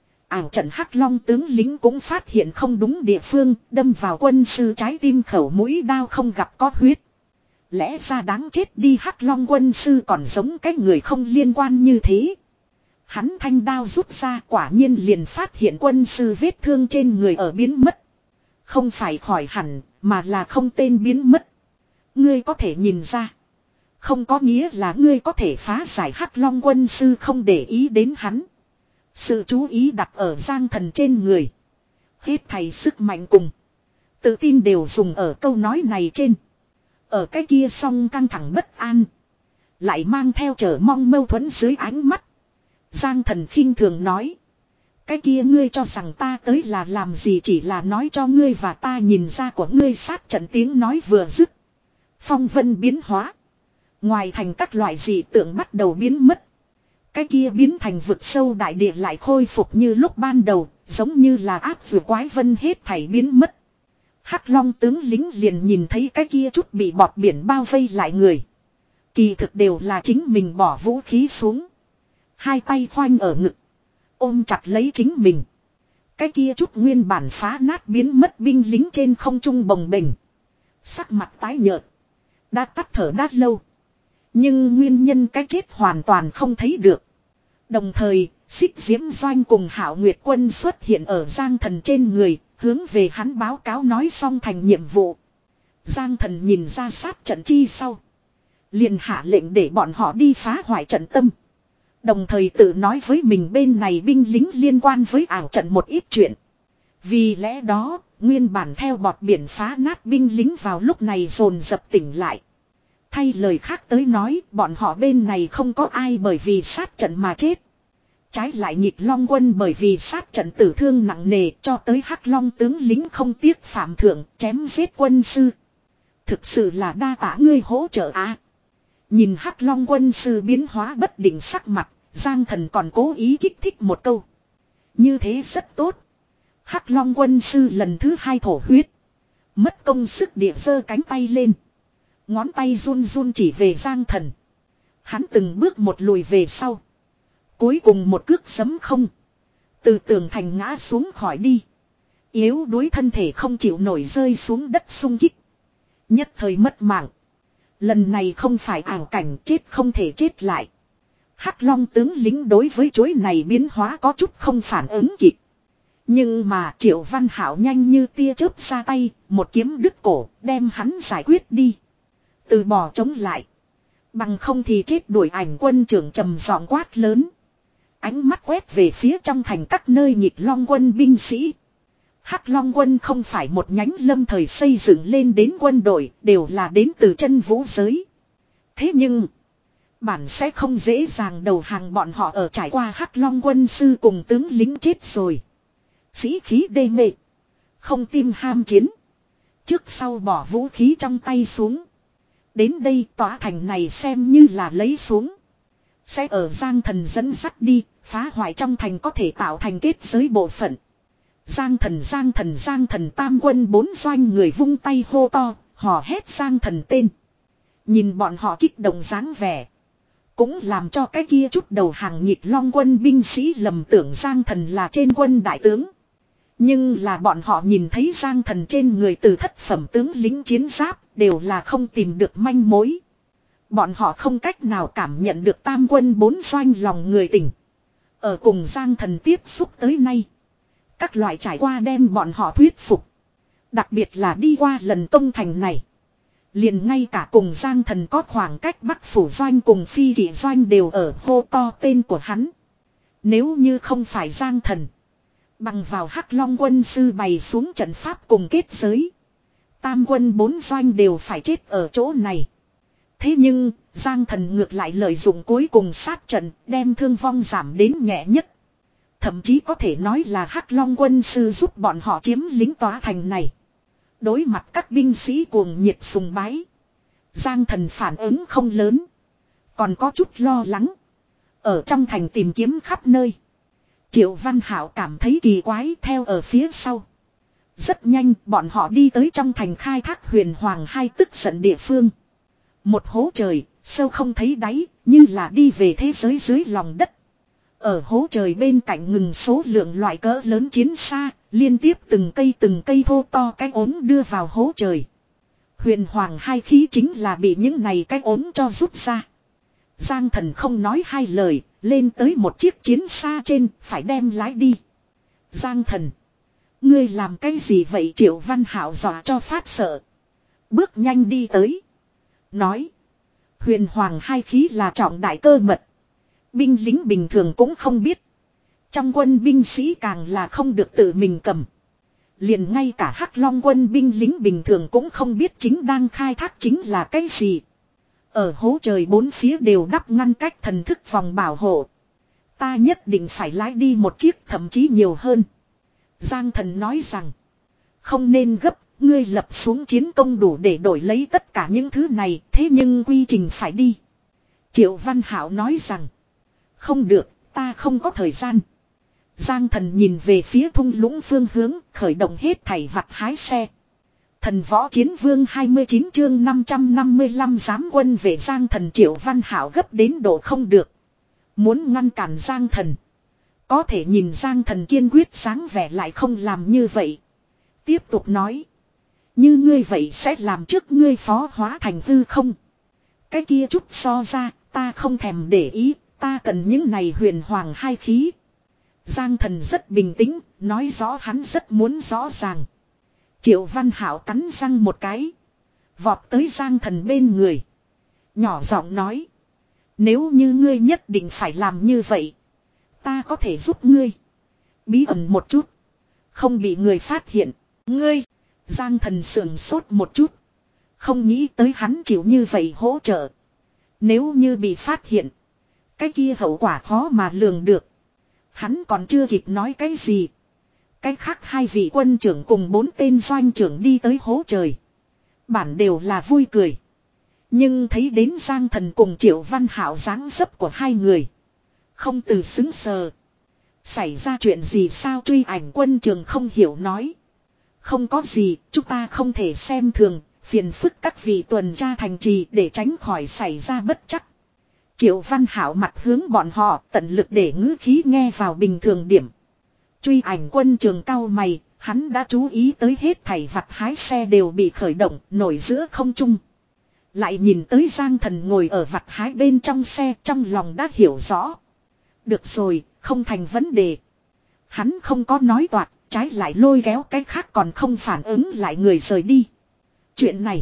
A: Ảo trận Hắc Long tướng lính cũng phát hiện không đúng địa phương, đâm vào quân sư trái tim khẩu mũi đao không gặp có huyết. Lẽ ra đáng chết đi, Hắc Long quân sư còn giống cái người không liên quan như thế. Hắn thanh đao rút ra, quả nhiên liền phát hiện quân sư vết thương trên người ở biến mất. Không phải khỏi hẳn, mà là không tên biến mất. Ngươi có thể nhìn ra. Không có nghĩa là ngươi có thể phá giải. Hắc Long quân sư không để ý đến hắn. Sự chú ý đặt ở Giang Thần trên người. Hết thầy sức mạnh cùng tự tin đều dùng ở câu nói này trên. Ở cái kia song căng thẳng bất an, lại mang theo chờ mong mâu thuẫn dưới ánh mắt, Giang Thần khinh thường nói. Cái kia ngươi cho rằng ta tới là làm gì, chỉ là nói cho ngươi và ta nhìn ra của ngươi sát trận. Tiếng nói vừa dứt, phong vân biến hóa. Ngoài thành các loại dị tượng bắt đầu biến mất. Cái kia biến thành vực sâu đại địa lại khôi phục như lúc ban đầu, giống như là áp vừa quái vân hết thảy biến mất. Hắc Long tướng lính liền nhìn thấy cái kia chút bị bọt biển bao vây lại người. Kỳ thực đều là chính mình bỏ vũ khí xuống. Hai tay khoanh ở ngực, ôm chặt lấy chính mình. Cái kia chút nguyên bản phá nát biến mất binh lính trên không trung bồng bềnh. Sắc mặt tái nhợt, đã tắt thở đã lâu. Nhưng nguyên nhân cái chết hoàn toàn không thấy được. Đồng thời, Xích Diễm Doanh cùng Hạo Nguyệt Quân xuất hiện ở Giang Thần trên người, hướng về hắn báo cáo nói xong thành nhiệm vụ. Giang Thần nhìn ra sát trận chi sau, liền hạ lệnh để bọn họ đi phá hoại trận tâm. Đồng thời tự nói với mình bên này binh lính liên quan với ảo trận một ít chuyện. Vì lẽ đó, nguyên bản theo bọt biển phá nát binh lính vào lúc này dồn dập tỉnh lại. Thay lời khác tới nói, bọn họ bên này không có ai bởi vì sát trận mà chết. Trái lại Nhịp Long quân bởi vì sát trận tử thương nặng nề cho tới Hắc Long tướng lính không tiếc phạm thượng chém giết quân sư. Thực sự là đa tạ ngươi hỗ trợ á. À. Nhìn Hắc Long quân sư biến hóa bất định sắc mặt, Giang Thần còn cố ý kích thích một câu. Như thế rất tốt. Hắc Long quân sư lần thứ hai thổ huyết. Mất công sức địa giơ cánh tay lên. Ngón tay run run chỉ về Giang Thần. Hắn từng bước một lùi về sau. Cuối cùng một cước sấm không. Từ tường thành ngã xuống khỏi đi. Yếu đuối thân thể không chịu nổi rơi xuống đất xung kích. Nhất thời mất mạng. Lần này không phải ảo cảnh chết không thể chết lại. Hắc Long tướng lính đối với chuỗi này biến hóa có chút không phản ứng kịp. Nhưng mà Triệu Văn Hảo nhanh như tia chớp ra tay, một kiếm đứt cổ, đem hắn giải quyết đi. Từ bỏ chống lại. Bằng không thì chết đuổi ảnh quân trưởng trầm giọng quát lớn. Ánh mắt quét về phía trong thành các nơi Nhịp Long quân binh sĩ. Hắc Long quân không phải một nhánh lâm thời xây dựng lên đến quân đội, đều là đến từ chân vũ giới. Thế nhưng, bản sẽ không dễ dàng đầu hàng bọn họ ở trải qua Hắc Long quân sư cùng tướng lính chết rồi. Sĩ khí đê mê. Không tim ham chiến. Trước sau bỏ vũ khí trong tay xuống. Đến đây tòa thành này xem như là lấy xuống. Sẽ ở Giang Thần dẫn dắt đi, phá hoại trong thành có thể tạo thành kết giới bộ phận. Giang Thần Giang Thần Giang Thần tam quân bốn doanh người vung tay hô to, hò hét Giang Thần tên. Nhìn bọn họ kích động dáng vẻ. Cũng làm cho cái kia chút đầu hàng Nhịp Long quân binh sĩ lầm tưởng Giang Thần là trên quân đại tướng. Nhưng là bọn họ nhìn thấy Giang Thần trên người từ thất phẩm tướng lính chiến giáp đều là không tìm được manh mối. Bọn họ không cách nào cảm nhận được tam quân bốn doanh lòng người tỉnh. Ở cùng Giang Thần tiếp xúc tới nay. Các loại trải qua đem bọn họ thuyết phục. Đặc biệt là đi qua lần công thành này. Liền ngay cả cùng Giang Thần có khoảng cách Bắc Phủ Doanh cùng Phi Kỵ Doanh đều ở hô to tên của hắn. Nếu như không phải Giang Thần. Bằng vào Hắc Long quân sư bày xuống trận pháp cùng kết giới. Tam quân bốn doanh đều phải chết ở chỗ này. Thế nhưng, Giang Thần ngược lại lợi dụng cuối cùng sát trận đem thương vong giảm đến nhẹ nhất. Thậm chí có thể nói là Hắc Long quân sư giúp bọn họ chiếm lính tòa thành này. Đối mặt các binh sĩ cuồng nhiệt sùng bái. Giang Thần phản ứng không lớn. Còn có chút lo lắng. Ở trong thành tìm kiếm khắp nơi. Triệu Văn Hảo cảm thấy kỳ quái theo ở phía sau. Rất nhanh bọn họ đi tới trong thành khai thác huyền hoàng hai tức giận địa phương. Một hố trời, sâu không thấy đáy, như là đi về thế giới dưới lòng đất. Ở hố trời bên cạnh ngừng số lượng loại cỡ lớn chiến xa, liên tiếp từng cây từng cây thô to cái ốm đưa vào hố trời. Huyền hoàng hai khí chính là bị những này cái ốm cho rút ra. Giang Thần không nói hai lời, lên tới một chiếc chiến xa trên, phải đem lái đi. Giang Thần, ngươi làm cái gì vậy? Triệu Văn Hảo dọa cho phát sợ. Bước nhanh đi tới. Nói, huyền hoàng hai khí là trọng đại cơ mật. Binh lính bình thường cũng không biết. Trong quân binh sĩ càng là không được tự mình cầm. Liền ngay cả Hắc Long quân binh lính bình thường cũng không biết chính đang khai thác chính là cái gì. Ở hố trời bốn phía đều đắp ngăn cách thần thức vòng bảo hộ. Ta nhất định phải lái đi một chiếc, thậm chí nhiều hơn. Giang Thần nói rằng, không nên gấp, ngươi lập xuống chiến công đủ để đổi lấy tất cả những thứ này, thế nhưng quy trình phải đi. Triệu Văn Hảo nói rằng, không được, ta không có thời gian. Giang Thần nhìn về phía thung lũng phương hướng, khởi động hết thảy vặt hái xe. Thần Võ Chiến Vương hai mươi chín chương năm trăm năm mươi lăm giám quân về Giang Thần. Triệu Văn Hảo gấp đến độ không được. Muốn ngăn cản Giang Thần. Có thể nhìn Giang Thần kiên quyết sáng vẻ lại không làm như vậy. Tiếp tục nói. Như ngươi vậy sẽ làm trước ngươi phó hóa thành hư không? Cái kia chút so ra, ta không thèm để ý, ta cần những này huyền hoàng hai khí. Giang Thần rất bình tĩnh, nói rõ hắn rất muốn rõ ràng. Triệu Văn Hảo cắn răng một cái. Vọt tới Giang Thần bên người. Nhỏ giọng nói. Nếu như ngươi nhất định phải làm như vậy. Ta có thể giúp ngươi. Bí ẩn một chút. Không bị người phát hiện. Ngươi. Giang Thần sườn sốt một chút. Không nghĩ tới hắn chịu như vậy hỗ trợ. Nếu như bị phát hiện. Cái kia hậu quả khó mà lường được. Hắn còn chưa kịp nói cái gì. Cái khác hai vị quân trưởng cùng bốn tên doanh trưởng đi tới hố trời. Bản đều là vui cười. Nhưng thấy đến Giang Thần cùng Triệu Văn Hảo dáng dấp của hai người. Không từ xứng sờ. Xảy ra chuyện gì sao Truy Ảnh quân trường không hiểu nói. Không có gì, chúng ta không thể xem thường, phiền phức các vị tuần tra thành trì để tránh khỏi xảy ra bất trắc. Triệu Văn Hảo mặt hướng bọn họ tận lực để ngữ khí nghe vào bình thường điểm. Truy Ảnh quân trường cao mày, hắn đã chú ý tới hết thảy vặt hái xe đều bị khởi động, nổi giữa không trung. Lại nhìn tới Giang Thần ngồi ở vặt hái bên trong xe, trong lòng đã hiểu rõ. Được rồi, không thành vấn đề. Hắn không có nói toạc, trái lại lôi kéo cái khác còn không phản ứng lại người rời đi. Chuyện này,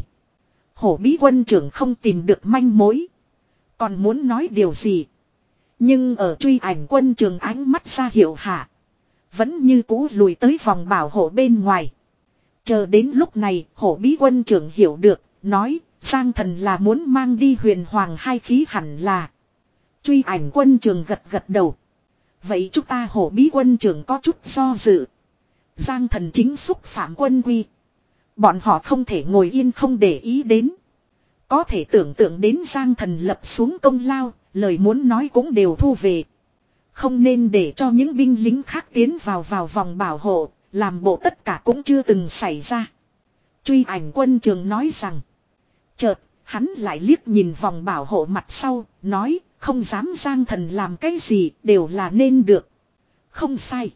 A: Hổ Bí quân trưởng không tìm được manh mối. Còn muốn nói điều gì. Nhưng ở Truy Ảnh quân trường ánh mắt ra hiệu hạ. Vẫn như cũ lùi tới vòng bảo hộ bên ngoài. Chờ đến lúc này, Hổ Bí quân trưởng hiểu được, nói, Giang Thần là muốn mang đi huyền hoàng hai khí hẳn là. Truy Ảnh quân trường gật gật đầu. Vậy chúng ta Hổ Bí quân trưởng có chút do dự. Giang Thần chính xúc phạm quân quy. Bọn họ không thể ngồi yên không để ý đến. Có thể tưởng tượng đến Giang Thần lập xuống công lao, lời muốn nói cũng đều thu về. Không nên để cho những binh lính khác tiến vào vào vòng bảo hộ, làm bộ tất cả cũng chưa từng xảy ra. Truy Ảnh quân trường nói rằng. Chợt, hắn lại liếc nhìn vòng bảo hộ mặt sau, nói, không dám Giang Thần làm cái gì, đều là nên được. Không sai.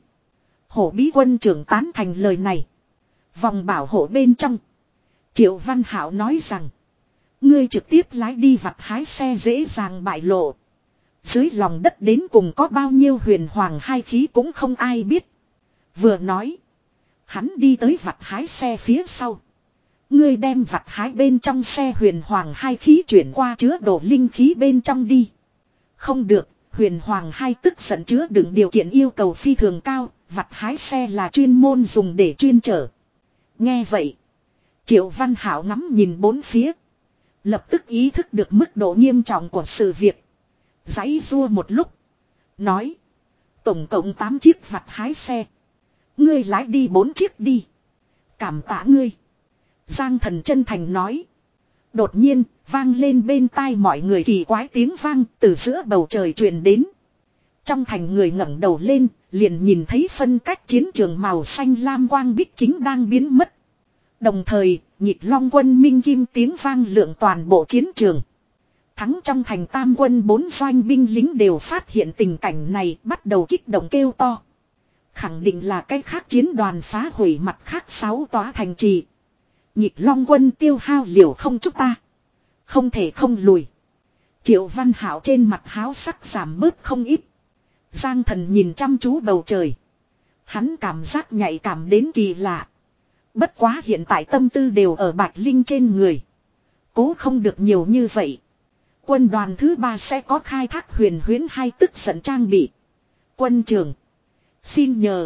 A: Hổ Bí quân trưởng tán thành lời này. Vòng bảo hộ bên trong. Triệu Văn Hảo nói rằng. Ngươi trực tiếp lái đi vặt hái xe dễ dàng bại lộ. Dưới lòng đất đến cùng có bao nhiêu huyền hoàng hai khí cũng không ai biết. Vừa nói. Hắn đi tới vặt hái xe phía sau. Ngươi đem vặt hái bên trong xe huyền hoàng hai khí chuyển qua chứa đổ linh khí bên trong đi. Không được, huyền hoàng hai tức giận chứa đựng điều kiện yêu cầu phi thường cao, vặt hái xe là chuyên môn dùng để chuyên chở. Nghe vậy. Triệu Văn Hảo ngắm nhìn bốn phía. Lập tức ý thức được mức độ nghiêm trọng của sự việc. Giãy rua một lúc. Nói. Tổng cộng tám chiếc vặt hái xe. Ngươi lái đi bốn chiếc đi. Cảm tạ ngươi. Giang Thần chân thành nói. Đột nhiên, vang lên bên tai mọi người kỳ quái tiếng vang từ giữa bầu trời truyền đến. Trong thành người ngẩng đầu lên, liền nhìn thấy phân cách chiến trường màu xanh lam quang bích chính đang biến mất. Đồng thời, nhịp long quân minh kim tiếng vang lượng toàn bộ chiến trường. Thắng trong thành tam quân bốn doanh binh lính đều phát hiện tình cảnh này bắt đầu kích động kêu to. Khẳng định là cái khác chiến đoàn phá hủy mặt khác sáu tòa thành trì. Nhịp long quân tiêu hao liều không chúng ta. Không thể không lùi. Triệu Văn Hảo trên mặt háo sắc giảm bớt không ít. Giang Thần nhìn chăm chú bầu trời. Hắn cảm giác nhạy cảm đến kỳ lạ. Bất quá hiện tại tâm tư đều ở Bạch Linh trên người. Cố không được nhiều như vậy. Quân đoàn thứ ba sẽ có khai thác huyền huyễn hai tức giận trang bị. Quân trưởng. Xin nhờ.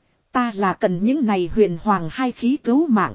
A: Ta là cần những này huyền hoàng hai khí cứu mạng.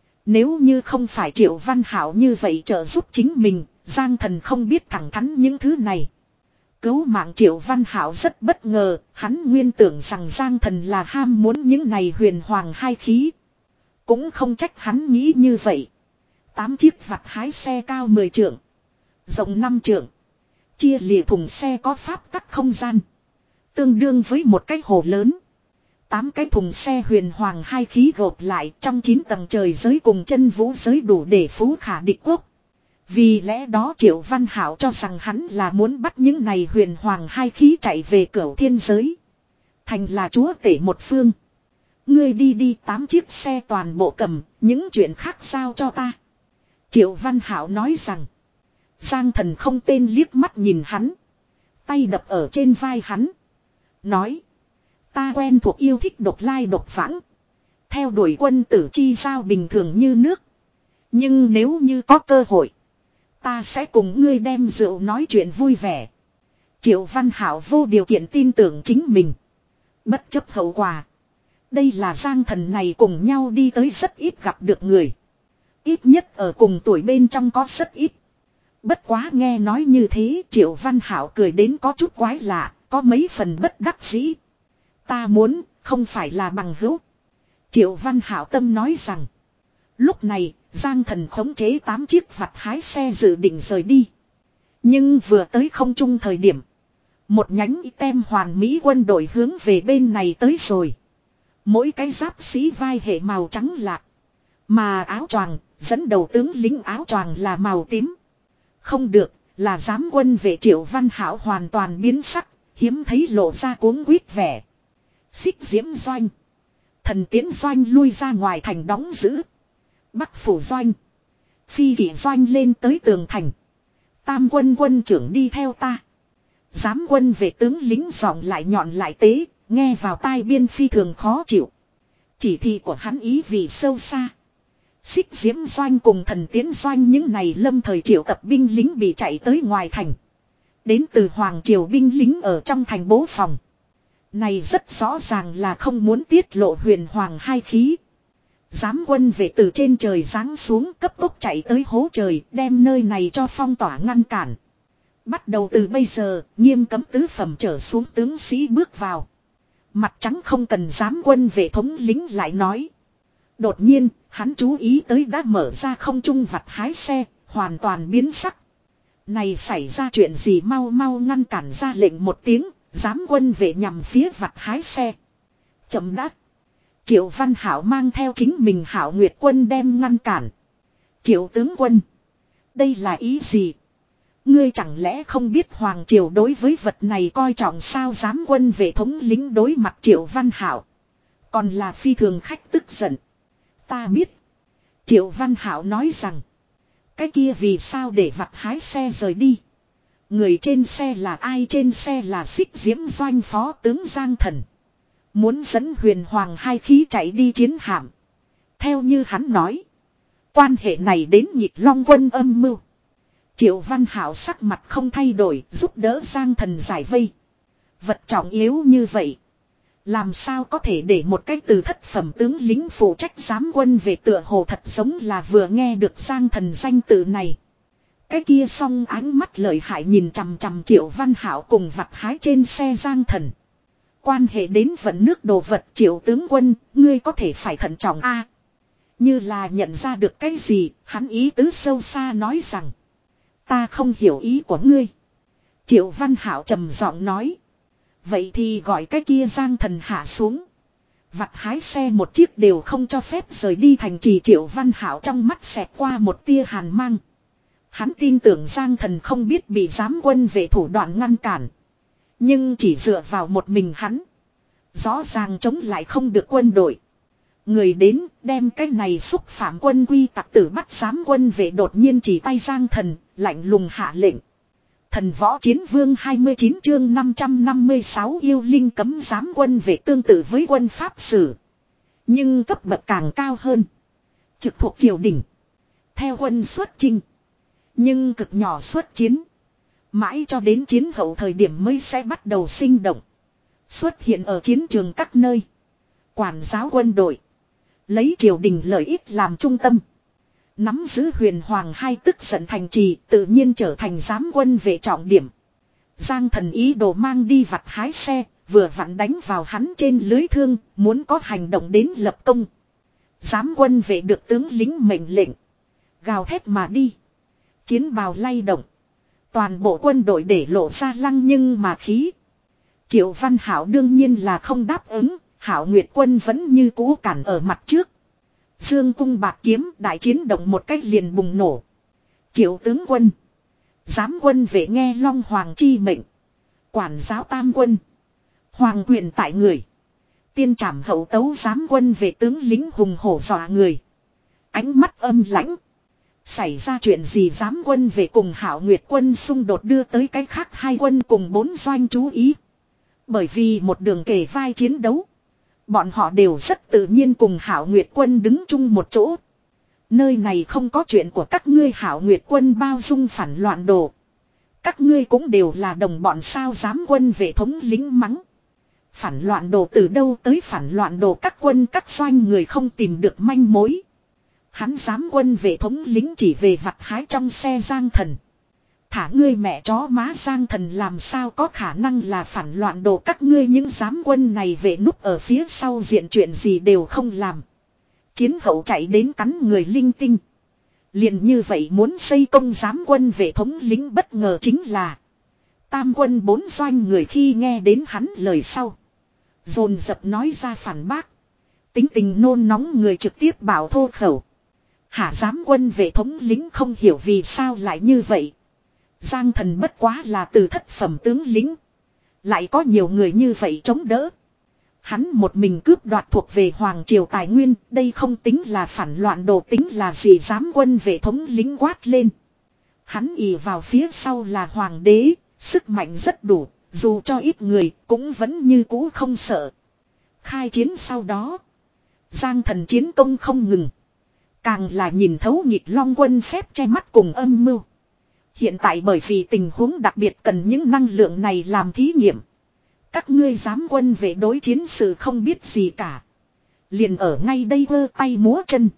A: Nếu như không phải Triệu Văn Hảo như vậy trợ giúp chính mình, Giang Thần không biết thẳng thắn những thứ này. Cứu mạng Triệu Văn Hảo rất bất ngờ, hắn nguyên tưởng rằng Giang Thần là ham muốn những này huyền hoàng hai khí. Cũng không trách hắn nghĩ như vậy. Tám chiếc vặt hái xe cao mười trượng. Rộng năm trượng. Chia lìa thùng xe có pháp tắc không gian. Tương đương với một cái hồ lớn. Tám cái thùng xe huyền hoàng hai khí gộp lại trong chín tầng trời giới cùng chân vũ giới đủ để phú khả địch quốc. Vì lẽ đó Triệu Văn Hảo cho rằng hắn là muốn bắt những này huyền hoàng hai khí chạy về cửu thiên giới. Thành là chúa tể một phương. Ngươi đi đi tám chiếc xe toàn bộ cầm, những chuyện khác giao cho ta. Triệu Văn Hảo nói rằng. Giang Thần không tên liếc mắt nhìn hắn. Tay đập ở trên vai hắn. Nói. Ta quen thuộc yêu thích độc lai độc vãng. Theo đuổi quân tử chi giao bình thường như nước. Nhưng nếu như có cơ hội. Ta sẽ cùng ngươi đem rượu nói chuyện vui vẻ. Triệu Văn Hảo vô điều kiện tin tưởng chính mình. Bất chấp hậu quả. Đây là Giang Thần này cùng nhau đi tới rất ít gặp được người. Ít nhất ở cùng tuổi bên trong có rất ít. Bất quá nghe nói như thế Triệu Văn Hảo cười đến có chút quái lạ, có mấy phần bất đắc dĩ. Ta muốn, không phải là bằng hữu. Triệu Văn Hảo tâm nói rằng. Lúc này, Giang Thần khống chế tám chiếc vặt hái xe dự định rời đi. Nhưng vừa tới không trung thời điểm. Một nhánh tem hoàn mỹ quân đội hướng về bên này tới rồi. Mỗi cái giáp sĩ vai hệ màu trắng lạc. Mà áo choàng, dẫn đầu tướng lính áo choàng là màu tím. Không được, là giám quân vệ Triệu Văn Hảo hoàn toàn biến sắc, hiếm thấy lộ ra cuống quýt vẻ. Xích diễm doanh. Thần tiến doanh lui ra ngoài thành đóng giữ. Bắc phủ doanh. Phi kỷ doanh lên tới tường thành. Tam quân quân trưởng đi theo ta. Giám quân vệ tướng lính giọng lại nhọn lại tế, nghe vào tai biên phi thường khó chịu. Chỉ thị của hắn ý vì sâu xa. Xích diễm doanh cùng thần tiến doanh những này lâm thời triệu tập binh lính bị chạy tới ngoài thành. Đến từ Hoàng Triều binh lính ở trong thành bố phòng. Này rất rõ ràng là không muốn tiết lộ huyền hoàng hai khí. Giám quân về từ trên trời giáng xuống cấp tốc chạy tới hố trời đem nơi này cho phong tỏa ngăn cản. Bắt đầu từ bây giờ, nghiêm cấm tứ phẩm trở xuống tướng sĩ bước vào. Mặt trắng không cần giám quân vệ thống lính lại nói. Đột nhiên, hắn chú ý tới đã mở ra không trung vặt hái xe, hoàn toàn biến sắc. Này xảy ra chuyện gì mau mau ngăn cản ra lệnh một tiếng, giám quân vệ nhằm phía vặt hái xe. Chậm đã. Triệu Văn Hảo mang theo chính mình Hảo Nguyệt quân đem ngăn cản. Triệu tướng quân. Đây là ý gì? Ngươi chẳng lẽ không biết Hoàng Triều đối với vật này coi trọng sao giám quân vệ thống lính đối mặt Triệu Văn Hảo. Còn là phi thường khách tức giận. Ta biết. Triệu Văn Hảo nói rằng. Cái kia vì sao để vặt hái xe rời đi. Người trên xe là ai trên xe là xích diễm doanh phó tướng Giang Thần. Muốn dẫn huyền hoàng hai khí chạy đi chiến hạm. Theo như hắn nói. Quan hệ này đến nhịp long quân âm mưu. Triệu Văn Hảo sắc mặt không thay đổi giúp đỡ Giang Thần giải vây. Vật trọng yếu như vậy. Làm sao có thể để một cách từ thất phẩm tướng lính phụ trách giám quân về tựa hồ thật giống là vừa nghe được Giang Thần danh tự này. Cái kia song ánh mắt lợi hại nhìn chằm chằm Triệu Văn Hảo cùng vặt hái trên xe Giang Thần. Quan hệ đến vận nước đồ vật Triệu tướng quân, ngươi có thể phải thận trọng a. Như là nhận ra được cái gì, hắn ý tứ sâu xa nói rằng. Ta không hiểu ý của ngươi. Triệu Văn Hảo trầm giọng nói. Vậy thì gọi cái kia Giang Thần hạ xuống. Vặt hái xe một chiếc đều không cho phép rời đi thành trì. Triệu Văn Hảo trong mắt xẹt qua một tia hàn mang. Hắn tin tưởng Giang Thần không biết bị giám quân về thủ đoạn ngăn cản. Nhưng chỉ dựa vào một mình hắn. Rõ ràng chống lại không được quân đội. Người đến đem cái này xúc phạm quân quy tặc tử bắt giám quân về đột nhiên chỉ tay Giang Thần, lạnh lùng hạ lệnh. Thần võ chiến vương hai mươi chín chương năm trăm năm mươi sáu yêu linh cấm giám quân về tương tự với quân pháp sử. Nhưng cấp bậc càng cao hơn. Trực thuộc triều đình. Theo quân xuất chinh. Nhưng cực nhỏ xuất chiến. Mãi cho đến chiến hậu thời điểm mới sẽ bắt đầu sinh động. Xuất hiện ở chiến trường các nơi. Quản giáo quân đội. Lấy triều đình lợi ích làm trung tâm. Nắm giữ huyền hoàng hai tức giận thành trì tự nhiên trở thành giám quân về trọng điểm. Giang Thần ý đồ mang đi vặt hái xe, vừa vặn đánh vào hắn trên lưới thương, muốn có hành động đến lập công. Giám quân về được tướng lính mệnh lệnh. Gào thét mà đi. Chiến bào lay động. Toàn bộ quân đội để lộ ra lăng nhưng mà khí. Triệu Văn Hảo đương nhiên là không đáp ứng, Hảo Nguyệt quân vẫn như cũ cản ở mặt trước. Dương cung bạc kiếm đại chiến động một cách liền bùng nổ. Triệu tướng quân. Giám quân về nghe Long Hoàng chi mệnh. Quản giáo tam quân. Hoàng quyền tại người. Tiên trảm hậu tấu giám quân về tướng lính hùng hổ dọa người. Ánh mắt âm lãnh. Xảy ra chuyện gì giám quân về cùng Hảo Nguyệt quân xung đột đưa tới cái khác hai quân cùng bốn doanh chú ý. Bởi vì một đường kề vai chiến đấu. Bọn họ đều rất tự nhiên cùng Hảo Nguyệt quân đứng chung một chỗ. Nơi này không có chuyện của các ngươi Hảo Nguyệt quân bao dung phản loạn đồ. Các ngươi cũng đều là đồng bọn sao giám quân vệ thống lính mắng. Phản loạn đồ từ đâu tới phản loạn đồ các quân các doanh người không tìm được manh mối. Hắn giám quân vệ thống lính chỉ về vặt hái trong xe Giang Thần. Thả ngươi mẹ chó má Giang Thần làm sao có khả năng là phản loạn đồ, các ngươi những giám quân này về núp ở phía sau diện chuyện gì đều không làm. Chiến hậu chạy đến cắn người linh tinh. Liền như vậy muốn xây công giám quân về thống lĩnh, bất ngờ chính là tam quân bốn doanh người khi nghe đến hắn lời sau dồn dập nói ra phản bác. Tính tình nôn nóng người trực tiếp bảo thô khẩu. Hả giám quân về thống lĩnh không hiểu vì sao lại như vậy. Giang Thần bất quá là từ thất phẩm tướng lĩnh. Lại có nhiều người như vậy chống đỡ. Hắn một mình cướp đoạt thuộc về hoàng triều tài nguyên. Đây không tính là phản loạn đồ, tính là gì? Giám quân về thống lĩnh quát lên. Hắn ì vào phía sau là hoàng đế. Sức mạnh rất đủ. Dù cho ít người cũng vẫn như cũ không sợ. Khai chiến sau đó, Giang Thần chiến công không ngừng. Càng là nhìn thấu nghịch long quân phép che mắt cùng âm mưu. Hiện tại bởi vì tình huống đặc biệt cần những năng lượng này làm thí nghiệm. Các ngươi giám quân về đối chiến sự không biết gì cả. Liền ở ngay đây vơ tay múa chân.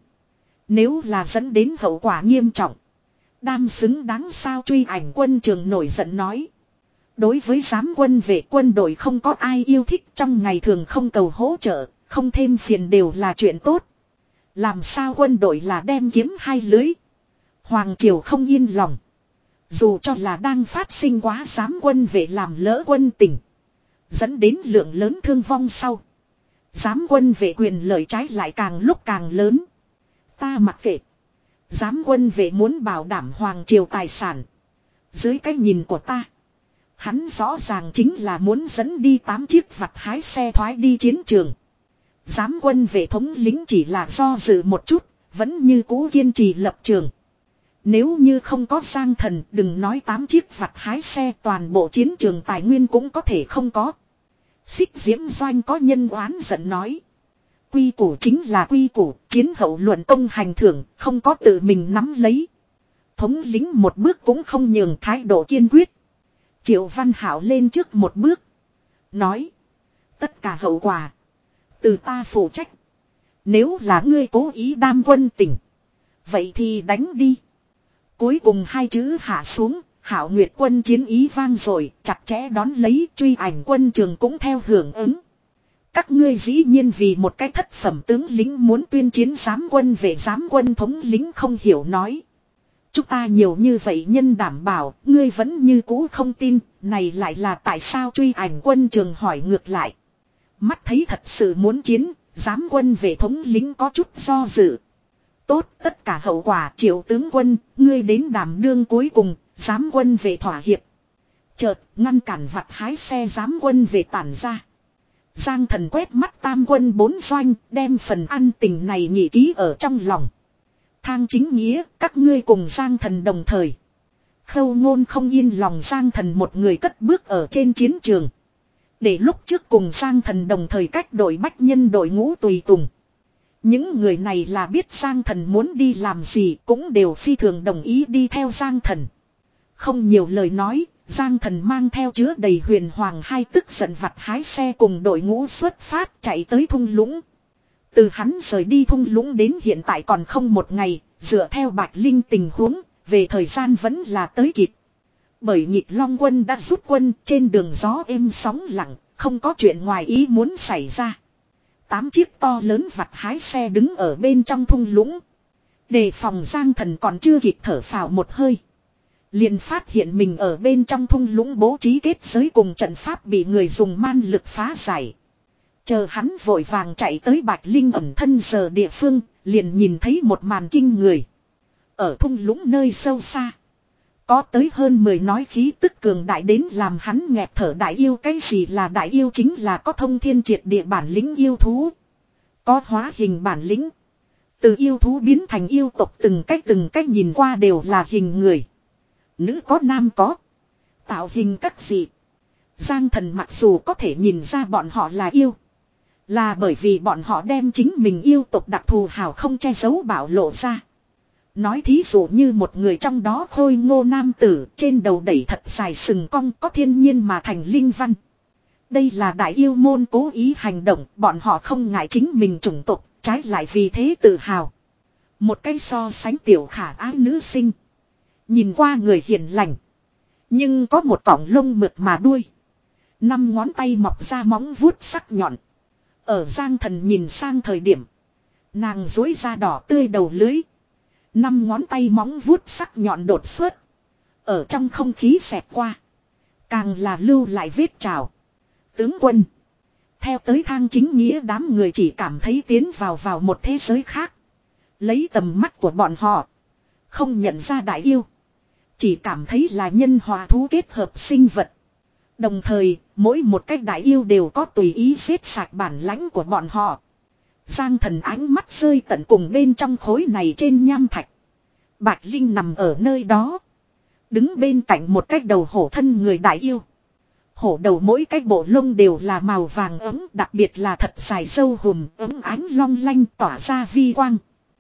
A: Nếu là dẫn đến hậu quả nghiêm trọng, đam xứng đáng sao? Truy Ảnh Quân Trường nổi giận nói. Đối với giám quân về quân đội không có ai yêu thích, trong ngày thường không cầu hỗ trợ, không thêm phiền đều là chuyện tốt. Làm sao quân đội là đem kiếm hai lưới? Hoàng triều không yên lòng. Dù cho là đang phát sinh quá giám quân về làm lỡ quân tình, dẫn đến lượng lớn thương vong sau, giám quân về quyền lợi trái lại càng lúc càng lớn. Ta mặc kệ. Giám quân về muốn bảo đảm hoàng triều tài sản. Dưới cái nhìn của ta, hắn rõ ràng chính là muốn dẫn đi tám chiếc vặt hái xe thoái đi chiến trường. Giám quân về thống lĩnh chỉ là do dự một chút, vẫn như cũ kiên trì lập trường. Nếu như không có Giang Thần, đừng nói tám chiếc vặt hái xe, toàn bộ chiến trường tài nguyên cũng có thể không có. Xích Diễm Doanh có nhân oán giận nói. Quy củ chính là quy củ, chiến hậu luận công hành thưởng, không có tự mình nắm lấy. Thống lĩnh một bước cũng không nhường, thái độ kiên quyết. Triệu Văn Hảo lên trước một bước, nói. Tất cả hậu quả từ ta phụ trách. Nếu là ngươi cố ý đam quân tình, vậy thì đánh đi. Cuối cùng hai chữ hạ xuống, Hảo Nguyệt Quân chiến ý vang rồi, chặt chẽ đón lấy. Truy Ảnh Quân Trường cũng theo hưởng ứng. Các ngươi dĩ nhiên vì một cái thất phẩm tướng lính muốn tuyên chiến giám quân về, giám quân thống lính không hiểu nói. Chúng ta nhiều như vậy nhân đảm bảo, ngươi vẫn như cũ không tin, này lại là tại sao? Truy Ảnh Quân Trường hỏi ngược lại. Mắt thấy thật sự muốn chiến, giám quân về thống lính có chút do dự. Tốt, tất cả hậu quả Triệu tướng quân, ngươi đến đảm đương cuối cùng. Giám quân về thỏa hiệp. Chợt ngăn cản vặt hái xe giám quân về tản ra. Giang Thần quét mắt tam quân bốn doanh, đem phần ăn tình này nhị ký ở trong lòng. Thang chính nghĩa, các ngươi cùng Giang Thần đồng thời. Khâu Ngôn không yên lòng Giang Thần một người cất bước ở trên chiến trường. Để lúc trước cùng Giang Thần đồng thời cách đội bách nhân đội ngũ tùy tùng. Những người này là biết Giang Thần muốn đi làm gì, cũng đều phi thường đồng ý đi theo Giang Thần. Không nhiều lời nói, Giang Thần mang theo chứa đầy huyền hoàng hai tức giận vặt hái xe cùng đội ngũ xuất phát chạy tới thung lũng. Từ hắn rời đi thung lũng đến hiện tại còn không một ngày, dựa theo Bạch Linh tình huống, về thời gian vẫn là tới kịp. Bởi nghịch long quân đã rút quân, trên đường gió êm sóng lặng, không có chuyện ngoài ý muốn xảy ra. Tám chiếc to lớn vặt hái xe đứng ở bên trong thung lũng. Đề phòng Giang Thần còn chưa kịp thở phào một hơi, liền phát hiện mình ở bên trong thung lũng bố trí kết giới cùng trận pháp bị người dùng man lực phá giải. Chờ hắn vội vàng chạy tới Bạch Linh ẩn thân giờ địa phương, liền nhìn thấy một màn kinh người. Ở thung lũng nơi sâu xa, có tới hơn mười nói khí tức cường đại đến làm hắn nghẹt thở. Đại yêu, cái gì là đại yêu? Chính là có thông thiên triệt địa bản lĩnh yêu thú, có hóa hình bản lĩnh. Từ yêu thú biến thành yêu tộc, từng cách từng cách nhìn qua đều là hình người. Nữ có nam có. Tạo hình các gì. Giang Thần mặc dù có thể nhìn ra bọn họ là yêu, là bởi vì bọn họ đem chính mình yêu tộc đặc thù hào không che giấu bảo lộ ra. Nói thí dụ như một người trong đó khôi ngô nam tử, trên đầu đẩy thật dài sừng cong, có thiên nhiên mà thành linh văn. Đây là đại yêu môn cố ý hành động, bọn họ không ngại chính mình chủng tộc, trái lại vì thế tự hào. Một cái so sánh tiểu khả ái nữ sinh, nhìn qua người hiền lành, Nhưng có một cọng lông mượt mà đuôi. Năm ngón tay mọc ra móng vuốt sắc nhọn. Ở Giang Thần nhìn sang thời điểm. Nàng dối ra đỏ tươi đầu lưới. Năm ngón tay móng vuốt sắc nhọn đột xuất. Ở trong không khí xẹt qua. Càng là lưu lại vết trào. Tướng quân. Theo tới thang chính nghĩa đám người chỉ cảm thấy tiến vào vào một thế giới khác. Lấy tầm mắt của bọn họ. Không nhận ra đại yêu. Chỉ cảm thấy là nhân hòa thú kết hợp sinh vật. Đồng thời, mỗi một cách đại yêu đều có tùy ý xếp sạch bản lãnh của bọn họ. Giang Thần ánh mắt rơi tận cùng bên trong khối này trên nham thạch. Bạch Linh nằm ở nơi đó. Đứng bên cạnh một cái đầu hổ thân người đại yêu. Hổ đầu mỗi cái bộ lông đều là màu vàng ấm, đặc biệt là thật dài sâu hùm ấm ánh long lanh tỏa ra vi quang.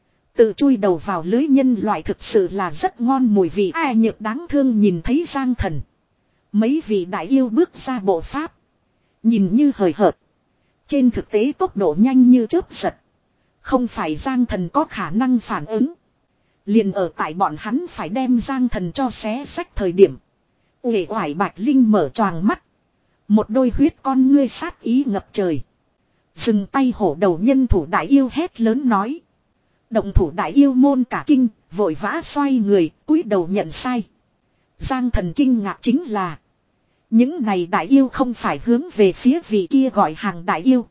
A: Tự chui đầu vào lưới nhân loại thực sự là rất ngon mùi vị. Ai nhược đáng thương nhìn thấy Giang Thần. Mấy vị đại yêu bước ra bộ pháp. Nhìn như hời hợt. Trên thực tế tốc độ nhanh như chớp giật. Không phải Giang Thần có khả năng phản ứng. Liền ở tại bọn hắn phải đem Giang Thần cho xé sách thời điểm. Uể oải Bạch Linh mở choàng mắt. Một đôi huyết con ngươi sát ý ngập trời. Dừng tay hổ đầu nhân thủ đại yêu hét lớn nói. Động thủ đại yêu môn cả kinh, vội vã xoay người, cúi đầu nhận sai. Giang Thần kinh ngạc chính là. Những này đại yêu không phải hướng về phía vị kia gọi hàng đại yêu.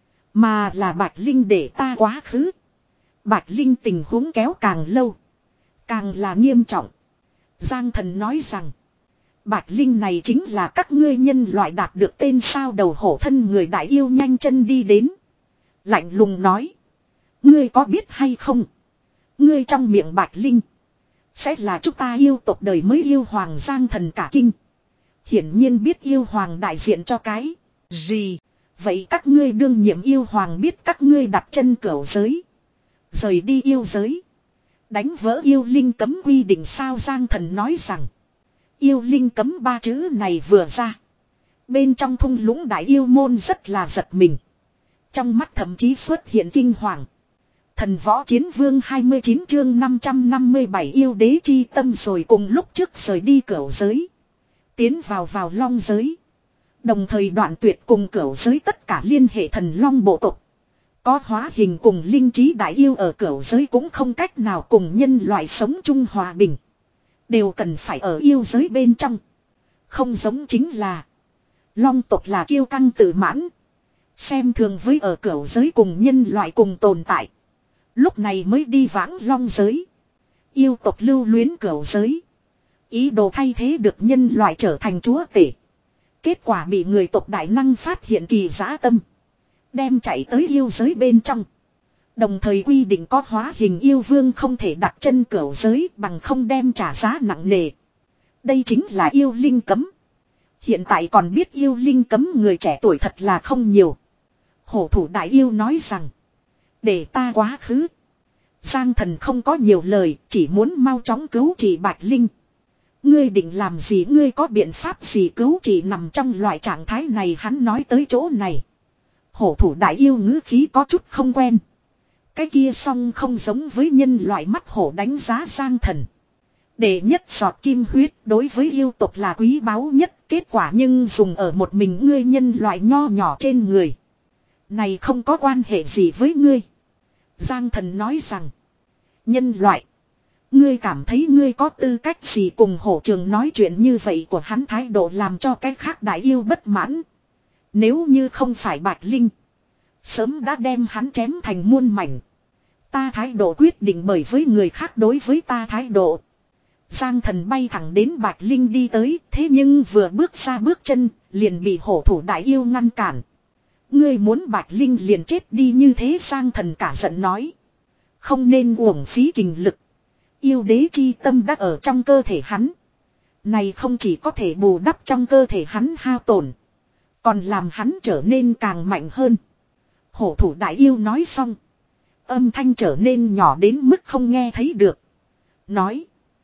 A: Mà là Bạch Linh để ta quá khứ. Bạch Linh tình huống kéo càng lâu. Càng là nghiêm trọng. Giang Thần nói rằng. Bạch Linh này chính là các ngươi nhân loại đạt được tên sao đầu hổ thân người đại yêu nhanh chân đi đến. Lạnh lùng nói. Ngươi có biết hay không? Ngươi trong miệng Bạch Linh. Sẽ là chúng ta yêu tộc đời mới yêu hoàng Giang Thần cả kinh. Hiển nhiên biết yêu hoàng đại diện cho cái gì. Vậy các ngươi đương nhiệm yêu hoàng biết các ngươi đặt chân cửu giới. Rời đi yêu giới. Đánh vỡ yêu linh cấm quy định sao Giang Thần nói rằng. Yêu linh cấm ba chữ này vừa ra. Bên trong thung lũng đại yêu môn rất là giật mình. Trong mắt thậm chí xuất hiện kinh hoàng. Thần võ chiến vương hai mươi chín chương năm trăm năm mươi bảy yêu đế chi tâm rồi cùng lúc trước rời đi cửu giới. Tiến vào vào long giới. Đồng thời đoạn tuyệt cùng cửu giới tất cả liên hệ thần long bộ tộc. Có hóa hình cùng linh trí đại yêu ở cửu giới cũng không cách nào cùng nhân loại sống chung hòa bình. Đều cần phải ở yêu giới bên trong. Không giống chính là. Long tộc là kiêu căng tự mãn. Xem thường với ở cửu giới cùng nhân loại cùng tồn tại. Lúc này mới đi vãng long giới. Yêu tộc lưu luyến cửu giới. Ý đồ thay thế được nhân loại trở thành chúa tể. Kết quả bị người tộc đại năng phát hiện kỳ dã tâm. Đem chạy tới yêu giới bên trong. Đồng thời quy định có hóa hình yêu vương không thể đặt chân cửu giới bằng không đem trả giá nặng nề. Đây chính là yêu linh cấm. Hiện tại còn biết yêu linh cấm người trẻ tuổi thật là không nhiều. Hổ thủ đại yêu nói rằng. Để ta quá khứ. Giang Thần không có nhiều lời, chỉ muốn mau chóng cứu trị Bạch Linh. Ngươi định làm gì, ngươi có biện pháp gì cứu trị nằm trong loại trạng thái này, hắn nói tới chỗ này. Hổ thủ đại yêu ngữ khí có chút không quen. Cái kia song không giống với nhân loại mắt hổ đánh giá Giang Thần. Để nhất giọt kim huyết đối với yêu tộc là quý báu nhất, kết quả nhưng dùng ở một mình ngươi nhân loại nho nhỏ trên người. Này không có quan hệ gì với ngươi. Giang Thần nói rằng. Nhân loại. Ngươi cảm thấy ngươi có tư cách gì cùng hổ trường nói chuyện như vậy của hắn thái độ làm cho cái khác đại yêu bất mãn. Nếu như không phải Bạch Linh. Sớm đã đem hắn chém thành muôn mảnh. Ta thái độ quyết định bởi với người khác đối với ta thái độ. Giang Thần bay thẳng đến Bạch Linh đi tới. Thế nhưng vừa bước ra bước chân liền bị hổ thủ đại yêu ngăn cản. Ngươi muốn Bạch Linh liền chết đi như thế, Giang Thần cả giận nói. Không nên uổng phí kình lực. Yêu đế chi tâm đã ở trong cơ thể hắn. Này không chỉ có thể bù đắp trong cơ thể hắn hao tổn. Còn làm hắn trở nên càng mạnh hơn. Hổ thủ đại yêu nói xong. Âm thanh trở nên nhỏ đến mức không nghe thấy được. Nói.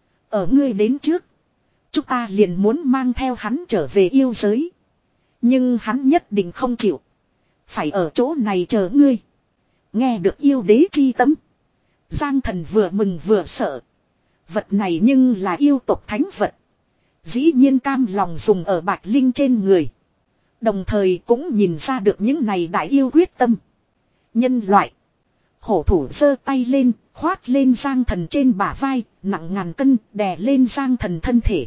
A: Ở ngươi đến trước. Chúng ta liền muốn mang theo hắn trở về yêu giới. Nhưng hắn nhất định không chịu. Phải ở chỗ này chờ ngươi. Nghe được yêu đế chi tâm. Giang Thần vừa mừng vừa sợ. Vật này nhưng là yêu tộc thánh vật. Dĩ nhiên cam lòng dùng ở Bạch Linh trên người. Đồng thời cũng nhìn ra được những này đại yêu quyết tâm. Nhân loại. Hổ thủ giơ tay lên, khoát lên Giang Thần trên bả vai, nặng ngàn cân, đè lên Giang Thần thân thể.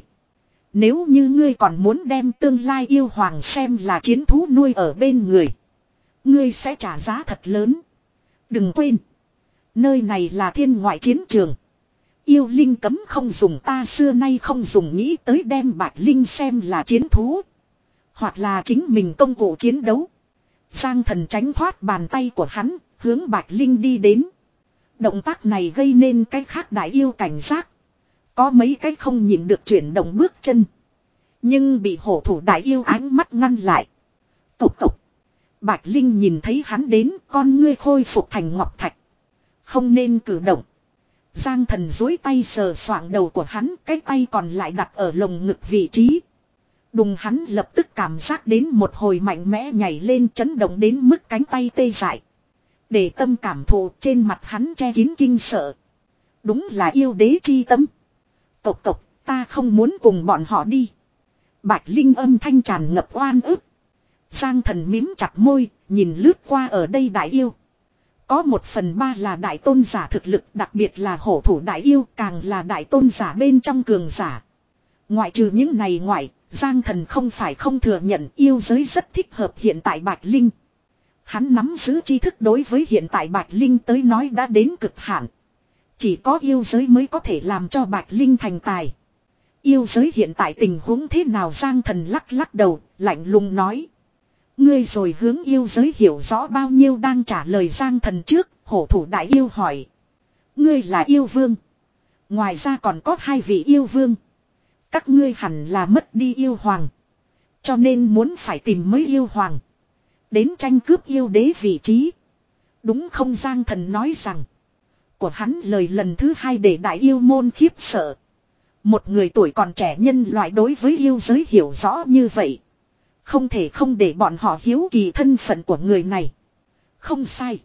A: Nếu như ngươi còn muốn đem tương lai yêu hoàng xem là chiến thú nuôi ở bên người, ngươi sẽ trả giá thật lớn. Đừng quên, nơi này là thiên ngoại chiến trường. Yêu linh cấm không dùng, ta xưa nay không dùng nghĩ tới đem Bạch Linh xem là chiến thú. Hoặc là chính mình công cụ chiến đấu. Giang Thần tránh thoát bàn tay của hắn, hướng Bạch Linh đi đến. Động tác này gây nên cái khác đại yêu cảnh giác. Có mấy cái không nhìn được chuyển động bước chân. Nhưng bị hổ thủ đại yêu ánh mắt ngăn lại. Cộc cộc. Bạch Linh nhìn thấy hắn đến, con ngươi khôi phục thành ngọc thạch. Không nên cử động. Giang Thần duỗi tay sờ soạng đầu của hắn, cái tay còn lại đặt ở lồng ngực vị trí. Đùng, hắn lập tức cảm giác đến một hồi mạnh mẽ nhảy lên, chấn động đến mức cánh tay tê dại. Để tâm cảm thụ, trên mặt hắn che kín kinh sợ. Đúng là yêu đế chi tâm. Cộc cộc, ta không muốn cùng bọn họ đi. Bạch Linh âm thanh tràn ngập oan ức. Giang Thần mím chặt môi, nhìn lướt qua ở đây đại yêu. Có một phần ba là đại tôn giả thực lực, đặc biệt là hổ thủ đại yêu, càng là đại tôn giả bên trong cường giả. Ngoại trừ những này ngoại, Giang Thần không phải không thừa nhận yêu giới rất thích hợp hiện tại Bạch Linh. Hắn nắm giữ tri thức đối với hiện tại Bạch Linh tới nói đã đến cực hạn. Chỉ có yêu giới mới có thể làm cho Bạch Linh thành tài. Yêu giới hiện tại tình huống thế nào? Giang Thần lắc lắc đầu, lạnh lùng nói. Ngươi rồi hướng yêu giới hiểu rõ bao nhiêu? Đang trả lời Giang Thần trước, hổ thủ đại yêu hỏi. Ngươi là yêu vương. Ngoài ra còn có hai vị yêu vương. Các ngươi hẳn là mất đi yêu hoàng. Cho nên muốn phải tìm mới yêu hoàng. Đến tranh cướp yêu đế vị trí. Đúng không? Giang Thần nói rằng. Của hắn lời lần thứ hai để đại yêu môn khiếp sợ. Một người tuổi còn trẻ nhân loại đối với yêu giới hiểu rõ như vậy. Không thể không để bọn họ hiếu kỳ thân phận của người này. Không sai.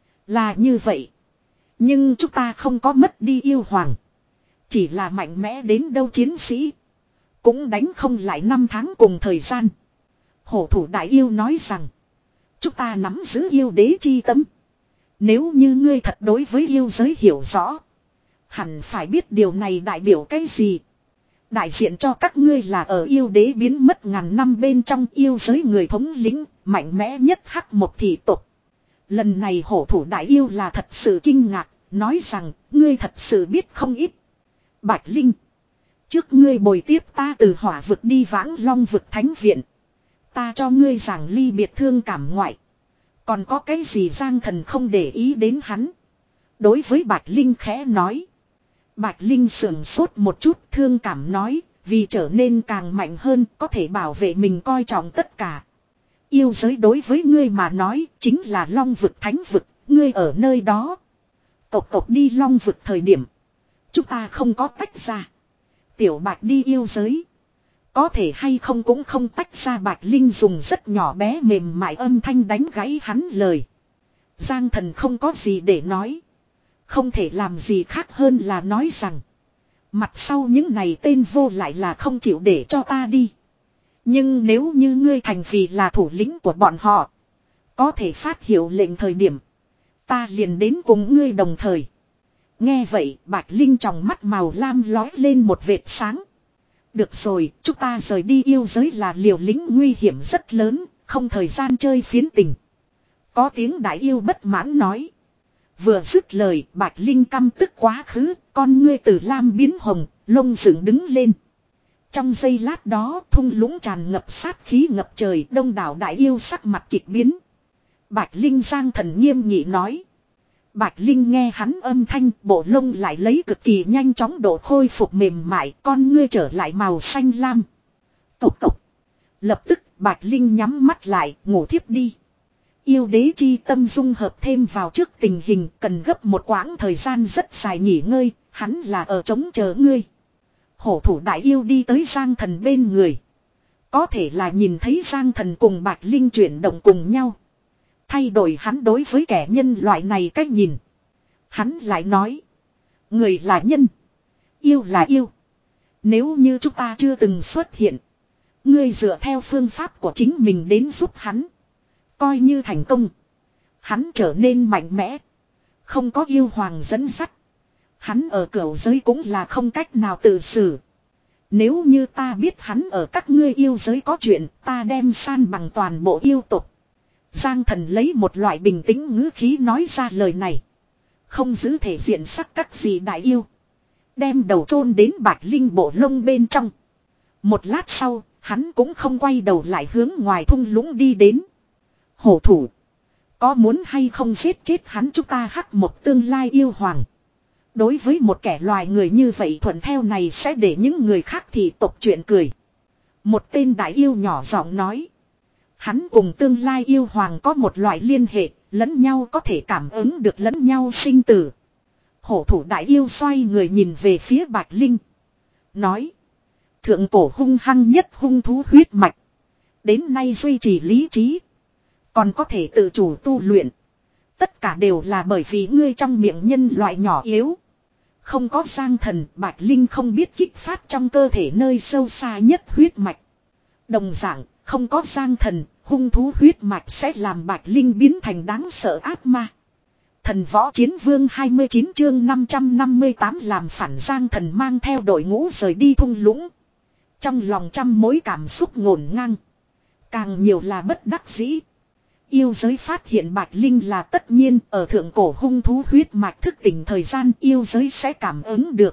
A: Là như vậy. Nhưng chúng ta không có mất đi yêu hoàng. Chỉ là mạnh mẽ đến đâu chiến sĩ. Cũng đánh không lại năm tháng cùng thời gian. Hổ thủ đại yêu nói rằng. Chúng ta nắm giữ yêu đế chi tâm. Nếu như ngươi thật đối với yêu giới hiểu rõ. Hẳn phải biết điều này đại biểu cái gì. Đại diện cho các ngươi là ở yêu đế biến mất ngàn năm bên trong yêu giới người thống lĩnh, mạnh mẽ nhất hắc một thị tộc. Lần này hổ thủ đại yêu là thật sự kinh ngạc, nói rằng, ngươi thật sự biết không ít. Bạch Linh, trước ngươi bồi tiếp ta từ hỏa vực đi Vãng Long vực thánh viện. Ta cho ngươi giảng ly biệt thương cảm ngoại. Còn có cái gì? Giang Thần không để ý đến hắn. Đối với Bạch Linh khẽ nói. Bạch Linh sườn sốt một chút, thương cảm nói, vì trở nên càng mạnh hơn, có thể bảo vệ mình, coi trọng tất cả. Yêu giới đối với ngươi mà nói, chính là Long vực thánh vực, ngươi ở nơi đó. Cộc cộc, đi Long vực thời điểm, chúng ta không có tách ra. Tiểu Bạch đi yêu giới, có thể hay không cũng không tách ra. Bạch Linh dùng rất nhỏ bé mềm mại âm thanh đánh gãy hắn lời. Giang Thần không có gì để nói. Không thể làm gì khác hơn là nói rằng. Mặt sau những này tên vô lại là không chịu để cho ta đi. Nhưng nếu như ngươi thành vì là thủ lĩnh của bọn họ. Có thể phát hiệu lệnh thời điểm. Ta liền đến cùng ngươi đồng thời. Nghe vậy Bạch Linh trong mắt màu lam lói lên một vệt sáng. Được rồi, chúng ta rời đi yêu giới là liều lĩnh nguy hiểm rất lớn. Không thời gian chơi phiến tình. Có tiếng đại yêu bất mãn nói. Vừa dứt lời, Bạch Linh căm tức quá khứ, con ngươi từ lam biến hồng, lông dựng đứng lên. Trong giây lát đó, thung lũng tràn ngập sát khí ngập trời, đông đảo đại yêu sắc mặt kịch biến. Bạch Linh Giang Thần nghiêm nghị nói. Bạch Linh nghe hắn âm thanh, bộ lông lại lấy cực kỳ nhanh chóng độ khôi phục mềm mại, con ngươi trở lại màu xanh lam. Cộc cộc. Lập tức, Bạch Linh nhắm mắt lại, ngủ thiếp đi. Yêu đế chi tâm dung hợp thêm vào trước tình hình, cần gấp một quãng thời gian rất dài nghỉ ngơi, hắn là ở trống chờ ngươi. Hổ thủ đại yêu đi tới Giang Thần bên người. Có thể là nhìn thấy Giang Thần cùng Bạch Linh chuyển động cùng nhau. Thay đổi hắn đối với kẻ nhân loại này cách nhìn. Hắn lại nói. Người là nhân. Yêu là yêu. Nếu như chúng ta chưa từng xuất hiện. Ngươi dựa theo phương pháp của chính mình đến giúp hắn. Coi như thành công. Hắn trở nên mạnh mẽ. Không có yêu hoàng dẫn dắt. Hắn ở cửu giới cũng là không cách nào tự xử. Nếu như ta biết hắn ở các ngươi yêu giới có chuyện, ta đem san bằng toàn bộ yêu tục. Giang Thần lấy một loại bình tĩnh ngữ khí nói ra lời này. Không giữ thể diện sắc các gì đại yêu. Đem đầu chôn đến Bạch Linh bộ lông bên trong. Một lát sau, hắn cũng không quay đầu lại hướng ngoài thung lũng đi đến. Hổ thủ. Có muốn hay không giết chết hắn chúng ta hắc một tương lai yêu hoàng. Đối với một kẻ loài người như vậy thuận theo này sẽ để những người khác thì tộc chuyện cười. Một tên đại yêu nhỏ giọng nói. Hắn cùng tương lai yêu hoàng có một loại liên hệ, lẫn nhau có thể cảm ứng được lẫn nhau sinh tử. Hổ thủ đại yêu xoay người nhìn về phía Bạch Linh. Nói. Thượng cổ hung hăng nhất hung thú huyết mạch. Đến nay duy trì lý trí. Còn có thể tự chủ tu luyện. Tất cả đều là bởi vì ngươi trong miệng nhân loại nhỏ yếu. Không có Giang Thần, Bạch Linh không biết kích phát trong cơ thể nơi sâu xa nhất huyết mạch. Đồng dạng, không có Giang Thần, hung thú huyết mạch sẽ làm Bạch Linh biến thành đáng sợ ác ma. Thần võ chiến vương hai mươi chín chương năm trăm năm mươi tám làm phản Giang Thần mang theo đội ngũ rời đi thung lũng. Trong lòng trăm mối cảm xúc ngổn ngang. Càng nhiều là bất đắc dĩ. Yêu giới phát hiện Bạch Linh là tất nhiên ở thượng cổ hung thú huyết mạch thức tỉnh thời gian yêu giới sẽ cảm ứng được.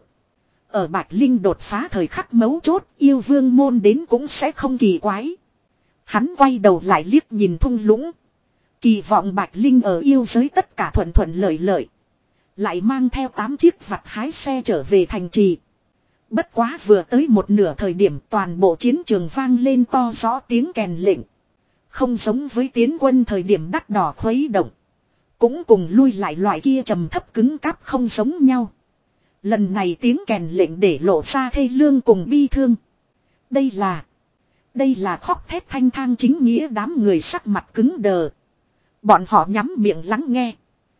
A: Ở Bạch Linh đột phá thời khắc mấu chốt yêu vương môn đến cũng sẽ không kỳ quái. Hắn quay đầu lại liếc nhìn thung lũng. Kỳ vọng Bạch Linh ở yêu giới tất cả thuận thuận lợi lợi. Lại mang theo tám chiếc vặt hái xe trở về thành trì. Bất quá vừa tới một nửa thời điểm toàn bộ chiến trường vang lên to rõ tiếng kèn lệnh. Không giống với tiến quân thời điểm đắt đỏ khuấy động. Cũng cùng lui lại loại kia trầm thấp cứng cáp không giống nhau. Lần này tiếng kèn lệnh để lộ ra thê lương cùng bi thương. Đây là... Đây là khóc thét thanh thang chính nghĩa đám người sắc mặt cứng đờ. Bọn họ nhắm miệng lắng nghe.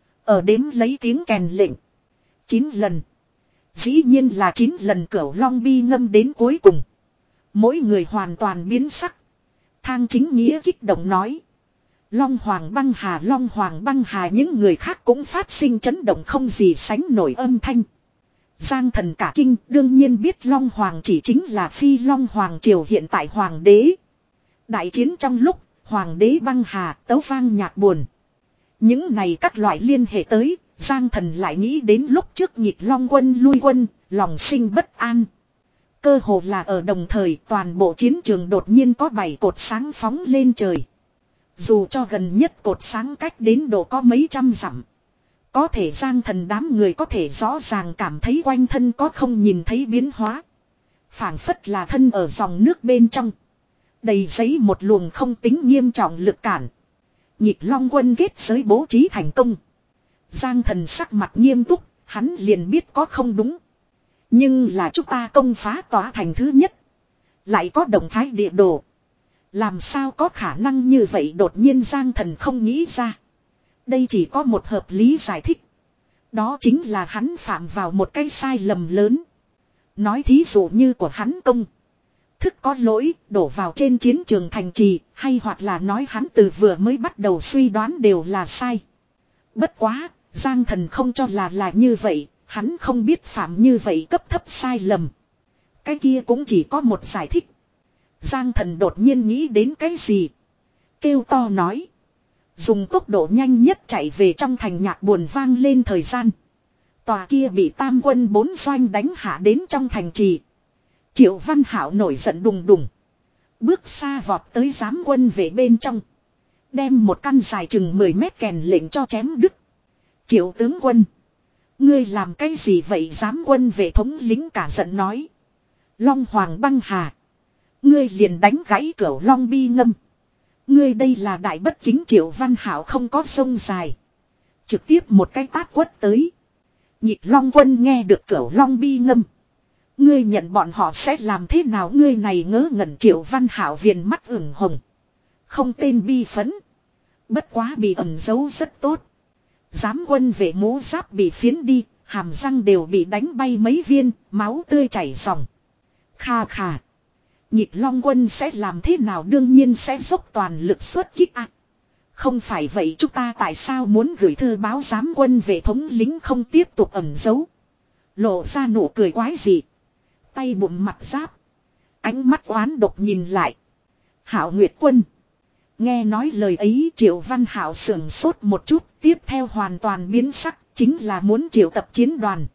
A: Ở đếm lấy tiếng kèn lệnh. Chín lần. Dĩ nhiên là chín lần cửu long bi ngâm đến cuối cùng. Mỗi người hoàn toàn biến sắc. Thang chính nghĩa kích động nói. Long hoàng băng hà long hoàng băng hà những người khác cũng phát sinh chấn động không gì sánh nổi âm thanh. Giang Thần cả kinh đương nhiên biết long hoàng chỉ chính là phi long hoàng triều hiện tại hoàng đế. Đại chiến trong lúc hoàng đế băng hà tấu vang nhạc buồn. Những này các loại liên hệ tới, Giang Thần lại nghĩ đến lúc trước nhịp long quân lui quân, lòng sinh bất an. Cơ hồ là ở đồng thời toàn bộ chiến trường đột nhiên có bảy cột sáng phóng lên trời. Dù cho gần nhất cột sáng cách đến độ có mấy trăm dặm. Có thể Giang Thần đám người có thể rõ ràng cảm thấy quanh thân có không nhìn thấy biến hóa. Phảng phất là thân ở dòng nước bên trong. Đầy giấy một luồng không tính nghiêm trọng lực cản. Nhịp long quân kết giới bố trí thành công. Giang Thần sắc mặt nghiêm túc, hắn liền biết có không đúng. Nhưng là chúng ta công phá tòa thành thứ nhất. Lại có động thái địa đồ. Làm sao có khả năng như vậy đột nhiên Giang Thần không nghĩ ra. Đây chỉ có một hợp lý giải thích. Đó chính là hắn phạm vào một cái sai lầm lớn. Nói thí dụ như của hắn công. Thức có lỗi đổ vào trên chiến trường thành trì. Hay hoặc là nói hắn từ vừa mới bắt đầu suy đoán đều là sai. Bất quá, Giang Thần không cho là là như vậy. Hắn không biết phạm như vậy cấp thấp sai lầm. Cái kia cũng chỉ có một giải thích. Giang Thần đột nhiên nghĩ đến cái gì. Kêu to nói. Dùng tốc độ nhanh nhất chạy về trong thành nhạc buồn vang lên thời gian. Tòa kia bị tam quân bốn doanh đánh hạ đến trong thành trì. Triệu Văn Hảo nổi giận đùng đùng. Bước xa vọt tới giám quân về bên trong. Đem một căn dài chừng mười mét kèn lệnh cho chém đứt. Triệu tướng quân. Ngươi làm cái gì vậy giám quân về thống lính cả giận nói. Long Hoàng băng hà. Ngươi liền đánh gãy cửu long bi ngâm. Ngươi đây là đại bất kính Triệu Văn Hảo không có sông dài. Trực tiếp một cái tát quất tới. Nhịp long quân nghe được cửu long bi ngâm. Ngươi nhận bọn họ sẽ làm thế nào ngươi này ngớ ngẩn Triệu Văn Hảo viền mắt ửng hồng. Không tên bi phấn. Bất quá bị ẩn giấu rất tốt. Giám quân về mũ giáp bị phiến đi. Hàm răng đều bị đánh bay mấy viên. Máu tươi chảy ròng. Kha khà. Nhịp Long quân sẽ làm thế nào, đương nhiên sẽ dốc toàn lực xuất kích ạ. À, không phải vậy chúng ta tại sao muốn gửi thư báo giám quân về thống lính không tiếp tục ẩn giấu. Lộ ra nụ cười quái dị. Tay bụng mặt giáp. Ánh mắt oán độc nhìn lại. Hạo Nguyệt quân. Nghe nói lời ấy Triệu Văn Hạo sưởng sốt một chút. Tiếp theo hoàn toàn biến sắc. Chính là muốn triệu tập chiến đoàn.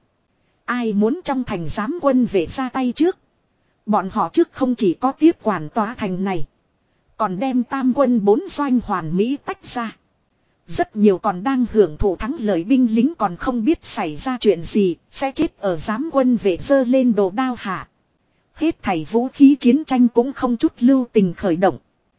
A: Ai muốn trong thành giám quân về ra tay trước. Bọn họ trước không chỉ có tiếp quản tòa thành này. Còn đem tam quân bốn doanh hoàn mỹ tách ra. Rất nhiều còn đang hưởng thụ thắng lợi binh lính còn không biết xảy ra chuyện gì. Sẽ chết ở giám quân về dơ lên đồ đao hạ. Hết thảy vũ khí chiến tranh cũng không chút lưu tình khởi động.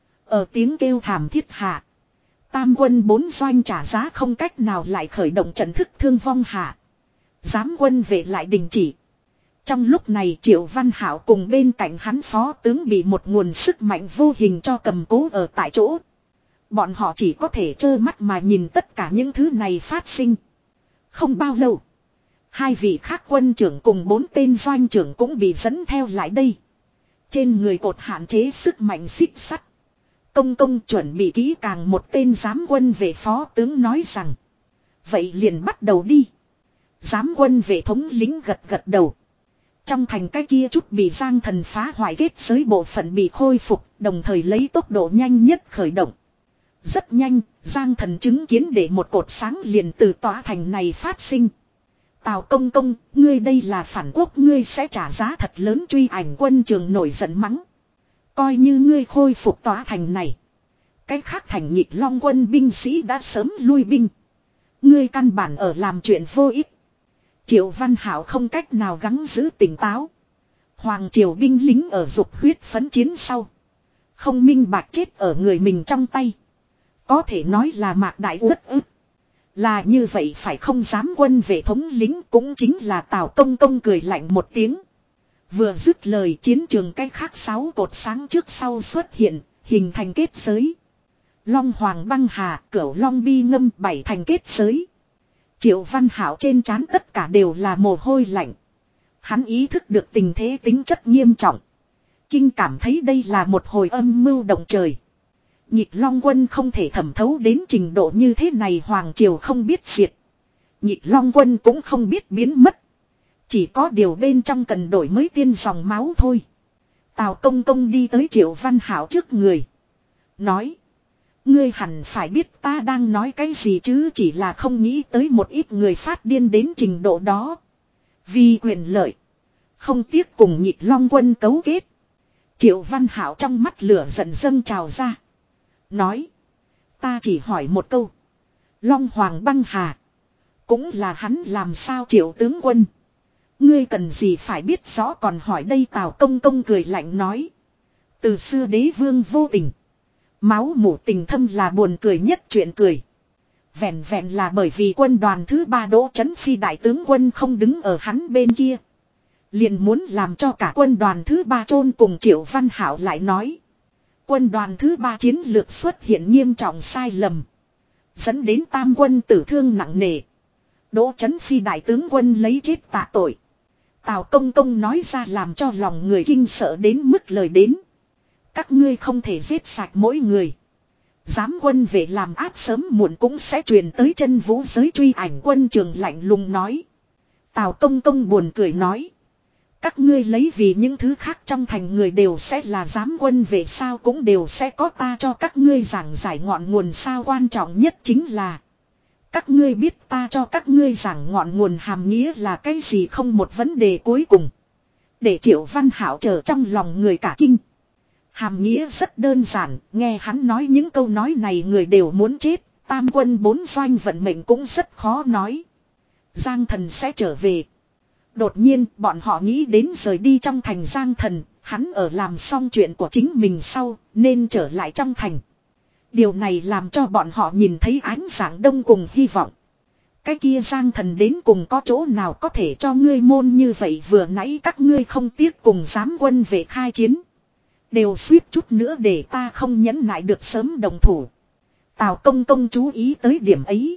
A: Ở tiếng kêu thảm thiết hạ. Tam quân bốn doanh trả giá không cách nào lại khởi động trận thức thương vong hạ. Giám quân về lại đình chỉ. Trong lúc này Triệu Văn Hạo cùng bên cạnh hắn phó tướng bị một nguồn sức mạnh vô hình cho cầm cố ở tại chỗ. Bọn họ chỉ có thể trơ mắt mà nhìn tất cả những thứ này phát sinh. Không bao lâu. Hai vị khác quân trưởng cùng bốn tên doanh trưởng cũng bị dẫn theo lại đây. Trên người cột hạn chế sức mạnh xích sắt. Công công chuẩn bị kỹ càng, một tên giám quân về phó tướng nói rằng. Vậy liền bắt đầu đi. Giám quân về thống lính gật gật đầu. Trong thành cái kia chút bị Giang Thần phá hoại kết giới bộ phận bị khôi phục, đồng thời lấy tốc độ nhanh nhất khởi động. Rất nhanh, Giang Thần chứng kiến để một cột sáng liền từ tòa thành này phát sinh. Tào công công, ngươi đây là phản quốc, ngươi sẽ trả giá thật lớn. Truy Ảnh quân trường nổi giận mắng. Coi như ngươi khôi phục tòa thành này. Cái khác thành Nhịp Long quân binh sĩ đã sớm lui binh. Ngươi căn bản ở làm chuyện vô ích. Triệu Văn Hạo không cách nào gắng giữ tỉnh táo. Hoàng triều binh lính ở dục huyết phấn chiến sau. Không minh bạch chết ở người mình trong tay. Có thể nói là mạc đại uất ức. Là như vậy phải không, dám quân về thống lính cũng chính là Tào công công cười lạnh một tiếng. Vừa dứt lời chiến trường cái khác sáu cột sáng trước sau xuất hiện, hình thành kết giới. Long Hoàng băng hà, Cửu Long bi ngâm, bảy thành kết giới. Triệu Văn Hạo trên trán tất cả đều là mồ hôi lạnh. Hắn ý thức được tình thế tính chất nghiêm trọng. Kinh cảm thấy đây là một hồi âm mưu động trời. Nhịp Long quân không thể thẩm thấu đến trình độ như thế này, Hoàng triều không biết diệt. Nhịp Long quân cũng không biết biến mất. Chỉ có điều bên trong cần đổi mới tiên dòng máu thôi. Tào công công đi tới Triệu Văn Hạo trước người. Nói. Ngươi hẳn phải biết ta đang nói cái gì chứ, chỉ là không nghĩ tới một ít người phát điên đến trình độ đó. Vì quyền lợi. Không tiếc cùng Nhịp Long quân cấu kết. Triệu Văn Hạo trong mắt lửa giận dâng trào ra. Nói. Ta chỉ hỏi một câu. Long Hoàng băng hà. Cũng là hắn làm sao Triệu tướng quân. Ngươi cần gì phải biết rõ còn hỏi đây. Tào công công cười lạnh nói. Từ xưa đế vương vô tình. Máu mủ tình thâm là buồn cười nhất chuyện cười. Vẹn vẹn là bởi vì quân đoàn thứ ba Đỗ Chấn Phi đại tướng quân không đứng ở hắn bên kia. Liền muốn làm cho cả quân đoàn thứ ba chôn cùng. Triệu Văn Hạo lại nói. Quân đoàn thứ ba chiến lược xuất hiện nghiêm trọng sai lầm. Dẫn đến tam quân tử thương nặng nề. Đỗ Chấn Phi đại tướng quân lấy chết tạ tội. Tào công công nói ra làm cho lòng người kinh sợ đến mức lời đến. Các ngươi không thể giết sạch mỗi người. Giám quân về làm ác sớm muộn cũng sẽ truyền tới chân vũ giới. Truy Ảnh quân trường lạnh lùng nói. Tào công công buồn cười nói. Các ngươi lấy vì những thứ khác trong thành người đều sẽ là giám quân về sao, cũng đều sẽ có ta cho các ngươi giảng giải ngọn nguồn sao. Quan trọng nhất chính là các ngươi biết ta cho các ngươi giảng ngọn nguồn hàm nghĩa là cái gì không. Một vấn đề cuối cùng để Triệu Văn Hạo chờ trong lòng người cả kinh. Hàm nghĩa rất đơn giản, nghe hắn nói những câu nói này người đều muốn chết. Tam quân bốn doanh vận mệnh cũng rất khó nói. Giang Thần sẽ trở về. Đột nhiên bọn họ nghĩ đến rời đi trong thành Giang Thần. Hắn ở làm xong chuyện của chính mình sau nên trở lại trong thành. Điều này làm cho bọn họ nhìn thấy ánh sáng đông cùng hy vọng. Cái kia Giang Thần đến cùng có chỗ nào có thể cho ngươi môn như vậy. Vừa nãy các ngươi không tiếc cùng giám quân về khai chiến. Đều suýt chút nữa để ta không nhẫn nại được sớm đồng thủ. Tào công công chú ý tới điểm ấy.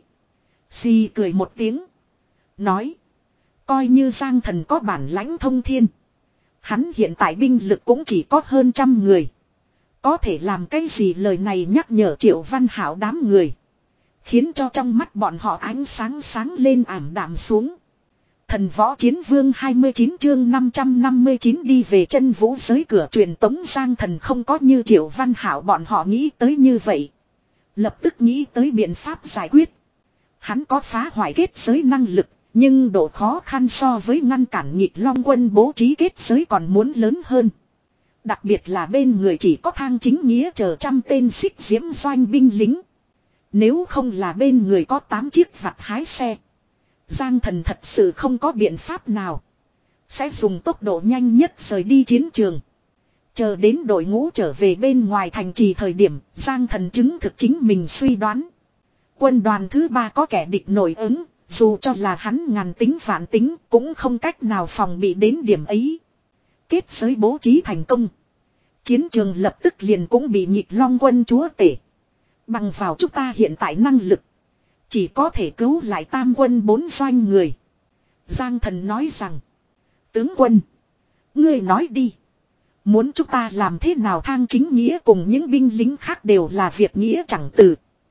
A: Xì cười một tiếng. Nói. Coi như Giang Thần có bản lãnh thông thiên. Hắn hiện tại binh lực cũng chỉ có hơn trăm người. Có thể làm cái gì lời này nhắc nhở Triệu Văn Hảo đám người. Khiến cho trong mắt bọn họ ánh sáng sáng lên ảm đạm xuống. Thần võ chiến vương hai mươi chín chương năm trăm năm mươi chín đi về chân vũ giới cửa truyền tống Giang Thần không có như Triệu Văn Hảo bọn họ nghĩ tới như vậy. Lập tức nghĩ tới biện pháp giải quyết. Hắn có phá hoại kết giới năng lực, nhưng độ khó khăn so với ngăn cản Nghịch Long quân bố trí kết giới còn muốn lớn hơn. Đặc biệt là bên người chỉ có Thang Chính Nghĩa chờ trăm tên xích diễm doanh binh lính. Nếu không là bên người có tám chiếc vặt hái xe. Giang Thần thật sự không có biện pháp nào. Sẽ dùng tốc độ nhanh nhất rời đi chiến trường. Chờ đến đội ngũ trở về bên ngoài thành trì thời điểm, Giang Thần chứng thực chính mình suy đoán. Quân đoàn thứ ba có kẻ địch nổi ứng, dù cho là hắn ngàn tính vạn tính cũng không cách nào phòng bị đến điểm ấy. Kết giới bố trí thành công. Chiến trường lập tức liền cũng bị Nghịch Long quân chúa tể. Bằng vào chúng ta hiện tại năng lực. Chỉ có thể cứu lại tam quân bốn doanh người. Giang Thần nói rằng. Tướng quân. Ngươi nói đi. Muốn chúng ta làm thế nào? Thang Chính Nghĩa cùng những binh lính khác đều là việc nghĩa chẳng từ.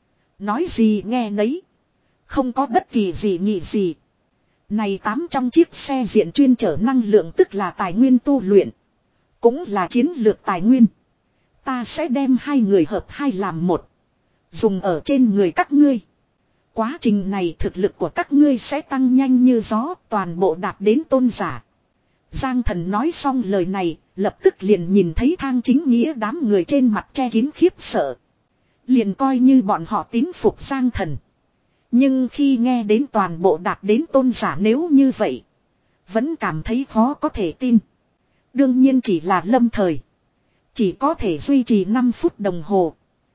A: Nói gì nghe nấy. Không có bất kỳ gì nghị gì. Này tám trong chiếc xe diện chuyên chở năng lượng tức là tài nguyên tu luyện. Cũng là chiến lược tài nguyên. Ta sẽ đem hai người hợp hai làm một. Dùng ở trên người các ngươi. Quá trình này thực lực của các ngươi sẽ tăng nhanh như gió, toàn bộ đạt đến tôn giả. Giang Thần nói xong lời này, lập tức liền nhìn thấy Thang Chính Nghĩa đám người trên mặt che kín khiếp sợ. Liền coi như bọn họ tín phục Giang Thần. Nhưng khi nghe đến toàn bộ đạt đến tôn giả nếu như vậy, vẫn cảm thấy khó có thể tin. Đương nhiên chỉ là lâm thời. Chỉ có thể duy trì năm phút đồng hồ.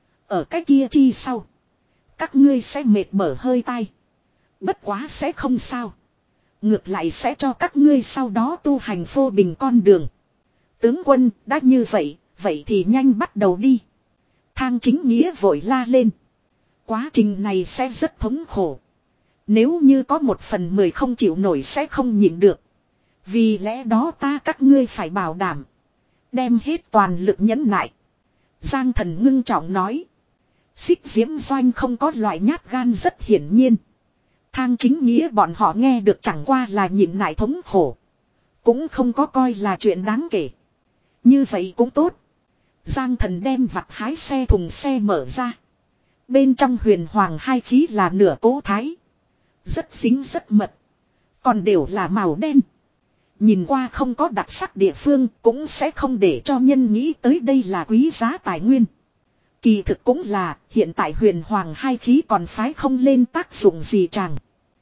A: Ở cái kia chi sau. Các ngươi sẽ mệt mở hơi tay. Bất quá sẽ không sao. Ngược lại sẽ cho các ngươi sau đó tu hành phô bình con đường. Tướng quân đã như vậy, vậy thì nhanh bắt đầu đi. Thang Chính Nghĩa vội la lên. Quá trình này sẽ rất thống khổ. Nếu như có một phần mười không chịu nổi sẽ không nhịn được. Vì lẽ đó ta các ngươi phải bảo đảm. Đem hết toàn lực nhẫn nại. Giang Thần ngưng trọng nói. Xích diễm doanh không có loại nhát gan rất hiển nhiên. Thang Chính Nghĩa bọn họ nghe được chẳng qua là nhịn nại thống khổ. Cũng không có coi là chuyện đáng kể. Như vậy cũng tốt. Giang Thần đem vặt hái xe thùng xe mở ra. Bên trong huyền hoàng hai khí là nửa cố thái. Rất xính rất mật. Còn đều là màu đen. Nhìn qua không có đặc sắc địa phương cũng sẽ không để cho nhân nghĩ tới đây là quý giá tài nguyên. Kỳ thực cũng là hiện tại huyền hoàng hai khí còn phái không lên tác dụng gì chàng.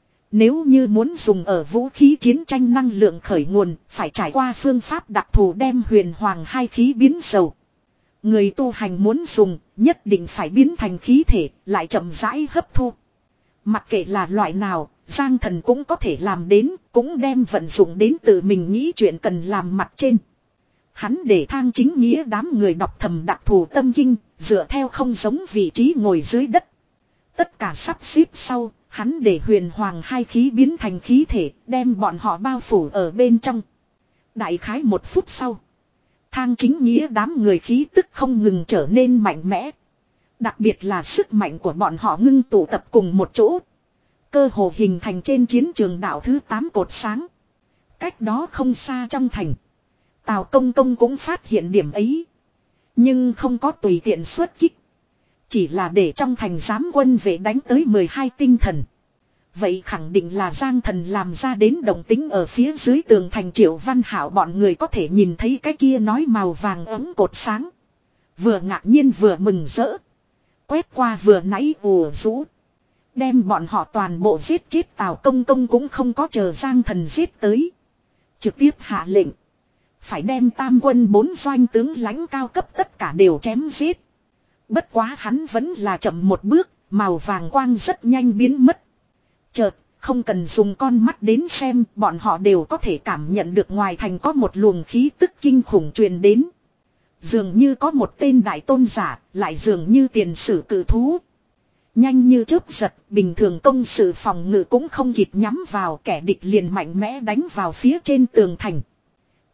A: Nếu như muốn dùng ở vũ khí chiến tranh năng lượng khởi nguồn phải trải qua phương pháp đặc thù đem huyền hoàng hai khí biến dầu. Người tu hành muốn dùng nhất định phải biến thành khí thể lại chậm rãi hấp thu. Mặc kệ là loại nào, Giang Thần cũng có thể làm đến, cũng đem vận dụng đến tự mình nghĩ chuyện cần làm mặt trên. Hắn để Thang Chính Nghĩa đám người đọc thầm đặc thù tâm kinh, dựa theo không giống vị trí ngồi dưới đất. Tất cả sắp xếp sau, hắn để huyền hoàng hai khí biến thành khí thể, đem bọn họ bao phủ ở bên trong. Đại khái một phút sau, Thang Chính Nghĩa đám người khí tức không ngừng trở nên mạnh mẽ. Đặc biệt là sức mạnh của bọn họ ngưng tụ tập cùng một chỗ. Cơ hồ hình thành trên chiến trường đảo thứ tám cột sáng. Cách đó không xa trong thành. Tào Công Công cũng phát hiện điểm ấy. Nhưng không có tùy tiện xuất kích. Chỉ là để trong thành giám quân vệ đánh tới mười hai tinh thần. Vậy khẳng định là Giang Thần làm ra đến động tính ở phía dưới tường thành. Triệu Văn Hảo bọn người có thể nhìn thấy cái kia nói màu vàng ấm cột sáng. Vừa ngạc nhiên vừa mừng rỡ. Quét qua vừa nãy ùa rũ. Đem bọn họ toàn bộ giết chết. Tào Công Công cũng không có chờ Giang Thần giết tới. Trực tiếp hạ lệnh. Phải đem tam quân bốn doanh tướng lãnh cao cấp tất cả đều chém giết. Bất quá hắn vẫn là chậm một bước. Màu vàng quang rất nhanh biến mất. Chợt, không cần dùng con mắt đến xem, bọn họ đều có thể cảm nhận được ngoài thành có một luồng khí tức kinh khủng truyền đến. Dường như có một tên đại tôn giả, lại dường như tiền sử cự thú. Nhanh như chớp giật, bình thường công sự phòng ngự cũng không kịp nhắm vào, kẻ địch liền mạnh mẽ đánh vào phía trên tường thành.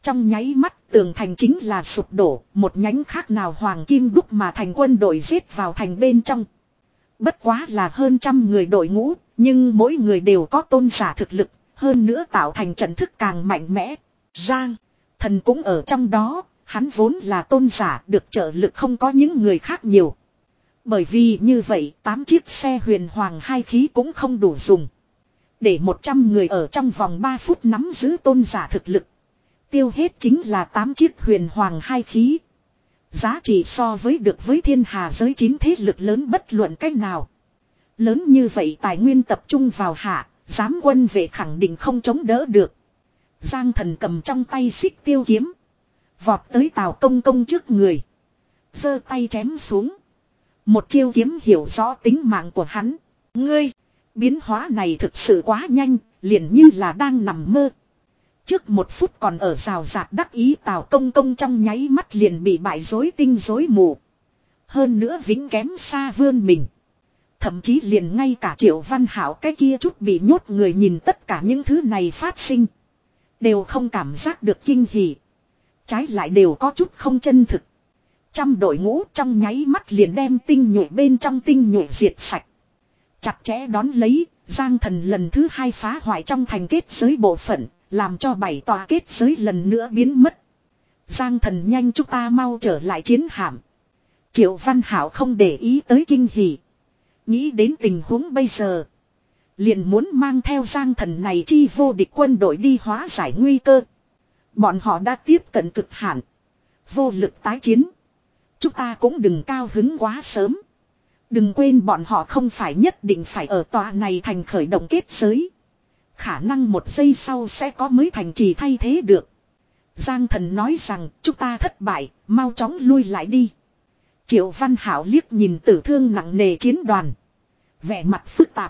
A: Trong nháy mắt tường thành chính là sụp đổ, một nhánh khác nào hoàng kim đúc mà thành quân đội giết vào thành bên trong. Bất quá là hơn trăm người đội ngũ, nhưng mỗi người đều có tôn giả thực lực, hơn nữa tạo thành trận thức càng mạnh mẽ. Giang thần cũng ở trong đó, hắn vốn là tôn giả được trợ lực không có những người khác nhiều. Bởi vì như vậy tám chiếc xe huyền hoàng hai khí cũng không đủ dùng. Để một trăm người ở trong vòng ba phút nắm giữ tôn giả thực lực. Tiêu hết chính là tám chiếc huyền hoàng hai khí. Giá trị so với được với thiên hà giới chín thế lực lớn bất luận cách nào. Lớn như vậy tài nguyên tập trung vào hạ, giám quân vệ khẳng định không chống đỡ được. Giang thần cầm trong tay xích tiêu kiếm. Vọt tới Tào Công Công trước người. Giơ tay chém xuống. Một chiêu kiếm hiểu rõ tính mạng của hắn. Ngươi, biến hóa này thực sự quá nhanh, liền như là đang nằm mơ. Trước một phút còn ở rào rạt đắc ý Tào Công Công trong nháy mắt liền bị bại rối tinh rối mù. Hơn nữa vĩnh kém xa vươn mình. Thậm chí liền ngay cả Triệu Văn Hảo cái kia chút bị nhốt người nhìn tất cả những thứ này phát sinh. Đều không cảm giác được kinh hỉ. Trái lại đều có chút không chân thực. Trăm đội ngũ trong nháy mắt liền đem tinh nhuệ bên trong tinh nhuệ diệt sạch. Chặt chẽ đón lấy, Giang thần lần thứ hai phá hoại trong thành kết giới bộ phận, làm cho bảy tòa kết giới lần nữa biến mất. Giang thần nhanh chúng ta mau trở lại chiến hạm. Triệu Văn Hảo không để ý tới kinh hỉ. Nghĩ đến tình huống bây giờ. Liền muốn mang theo Giang thần này chi vô địch quân đội đi hóa giải nguy cơ. Bọn họ đã tiếp cận cực hạn. Vô lực tái chiến. Chúng ta cũng đừng cao hứng quá sớm. Đừng quên bọn họ không phải nhất định phải ở tòa này thành khởi động kết giới. Khả năng một giây sau sẽ có mới thành trì thay thế được. Giang thần nói rằng chúng ta thất bại, mau chóng lui lại đi. Triệu Văn Hảo liếc nhìn tử thương nặng nề chiến đoàn. Vẻ mặt phức tạp.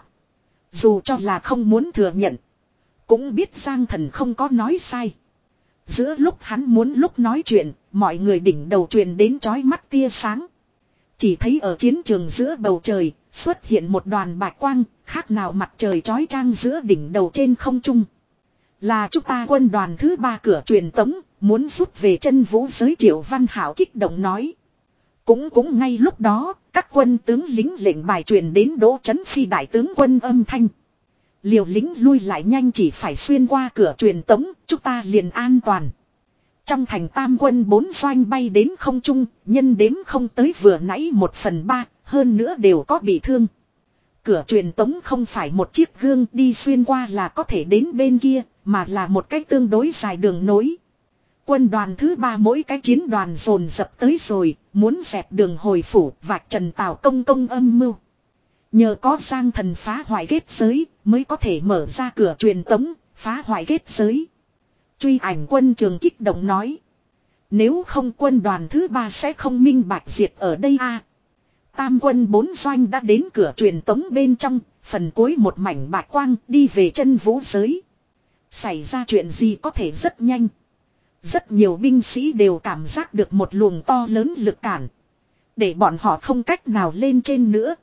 A: Dù cho là không muốn thừa nhận. Cũng biết Giang thần không có nói sai. Giữa lúc hắn muốn lúc nói chuyện, mọi người đỉnh đầu truyền đến chói mắt tia sáng. Chỉ thấy ở chiến trường giữa bầu trời, xuất hiện một đoàn bạch quang, khác nào mặt trời chói chang giữa đỉnh đầu trên không trung. Là chúng ta quân đoàn thứ ba cửa truyền tống, muốn rút về chân vũ giới. Triệu Văn Hảo kích động nói. Cũng cũng ngay lúc đó, các quân tướng lính lệnh bài truyền đến Đỗ Chấn Phi đại tướng quân âm thanh. Liều lính lui lại nhanh, chỉ phải xuyên qua cửa truyền tống, chúng ta liền an toàn. Trong thành tam quân bốn doanh bay đến không trung, nhân đếm không tới vừa nãy một phần ba, hơn nữa đều có bị thương. Cửa truyền tống không phải một chiếc gương đi xuyên qua là có thể đến bên kia, mà là một cái tương đối dài đường nối. Quân đoàn thứ ba mỗi cái chiến đoàn dồn dập tới rồi, muốn dẹp đường hồi phủ, vạch trần Tào Công Công âm mưu. Nhờ có Giang thần phá hoại kết giới, mới có thể mở ra cửa truyền tống, phá hoại kết giới. Truy Ảnh Quân Trường kích động nói. Nếu không quân đoàn thứ ba sẽ không minh bạch diệt ở đây a. Tam quân bốn doanh đã đến cửa truyền tống bên trong, phần cuối một mảnh bạch quang đi về chân vũ giới. Xảy ra chuyện gì có thể rất nhanh. Rất nhiều binh sĩ đều cảm giác được một luồng to lớn lực cản. Để bọn họ không cách nào lên trên nữa.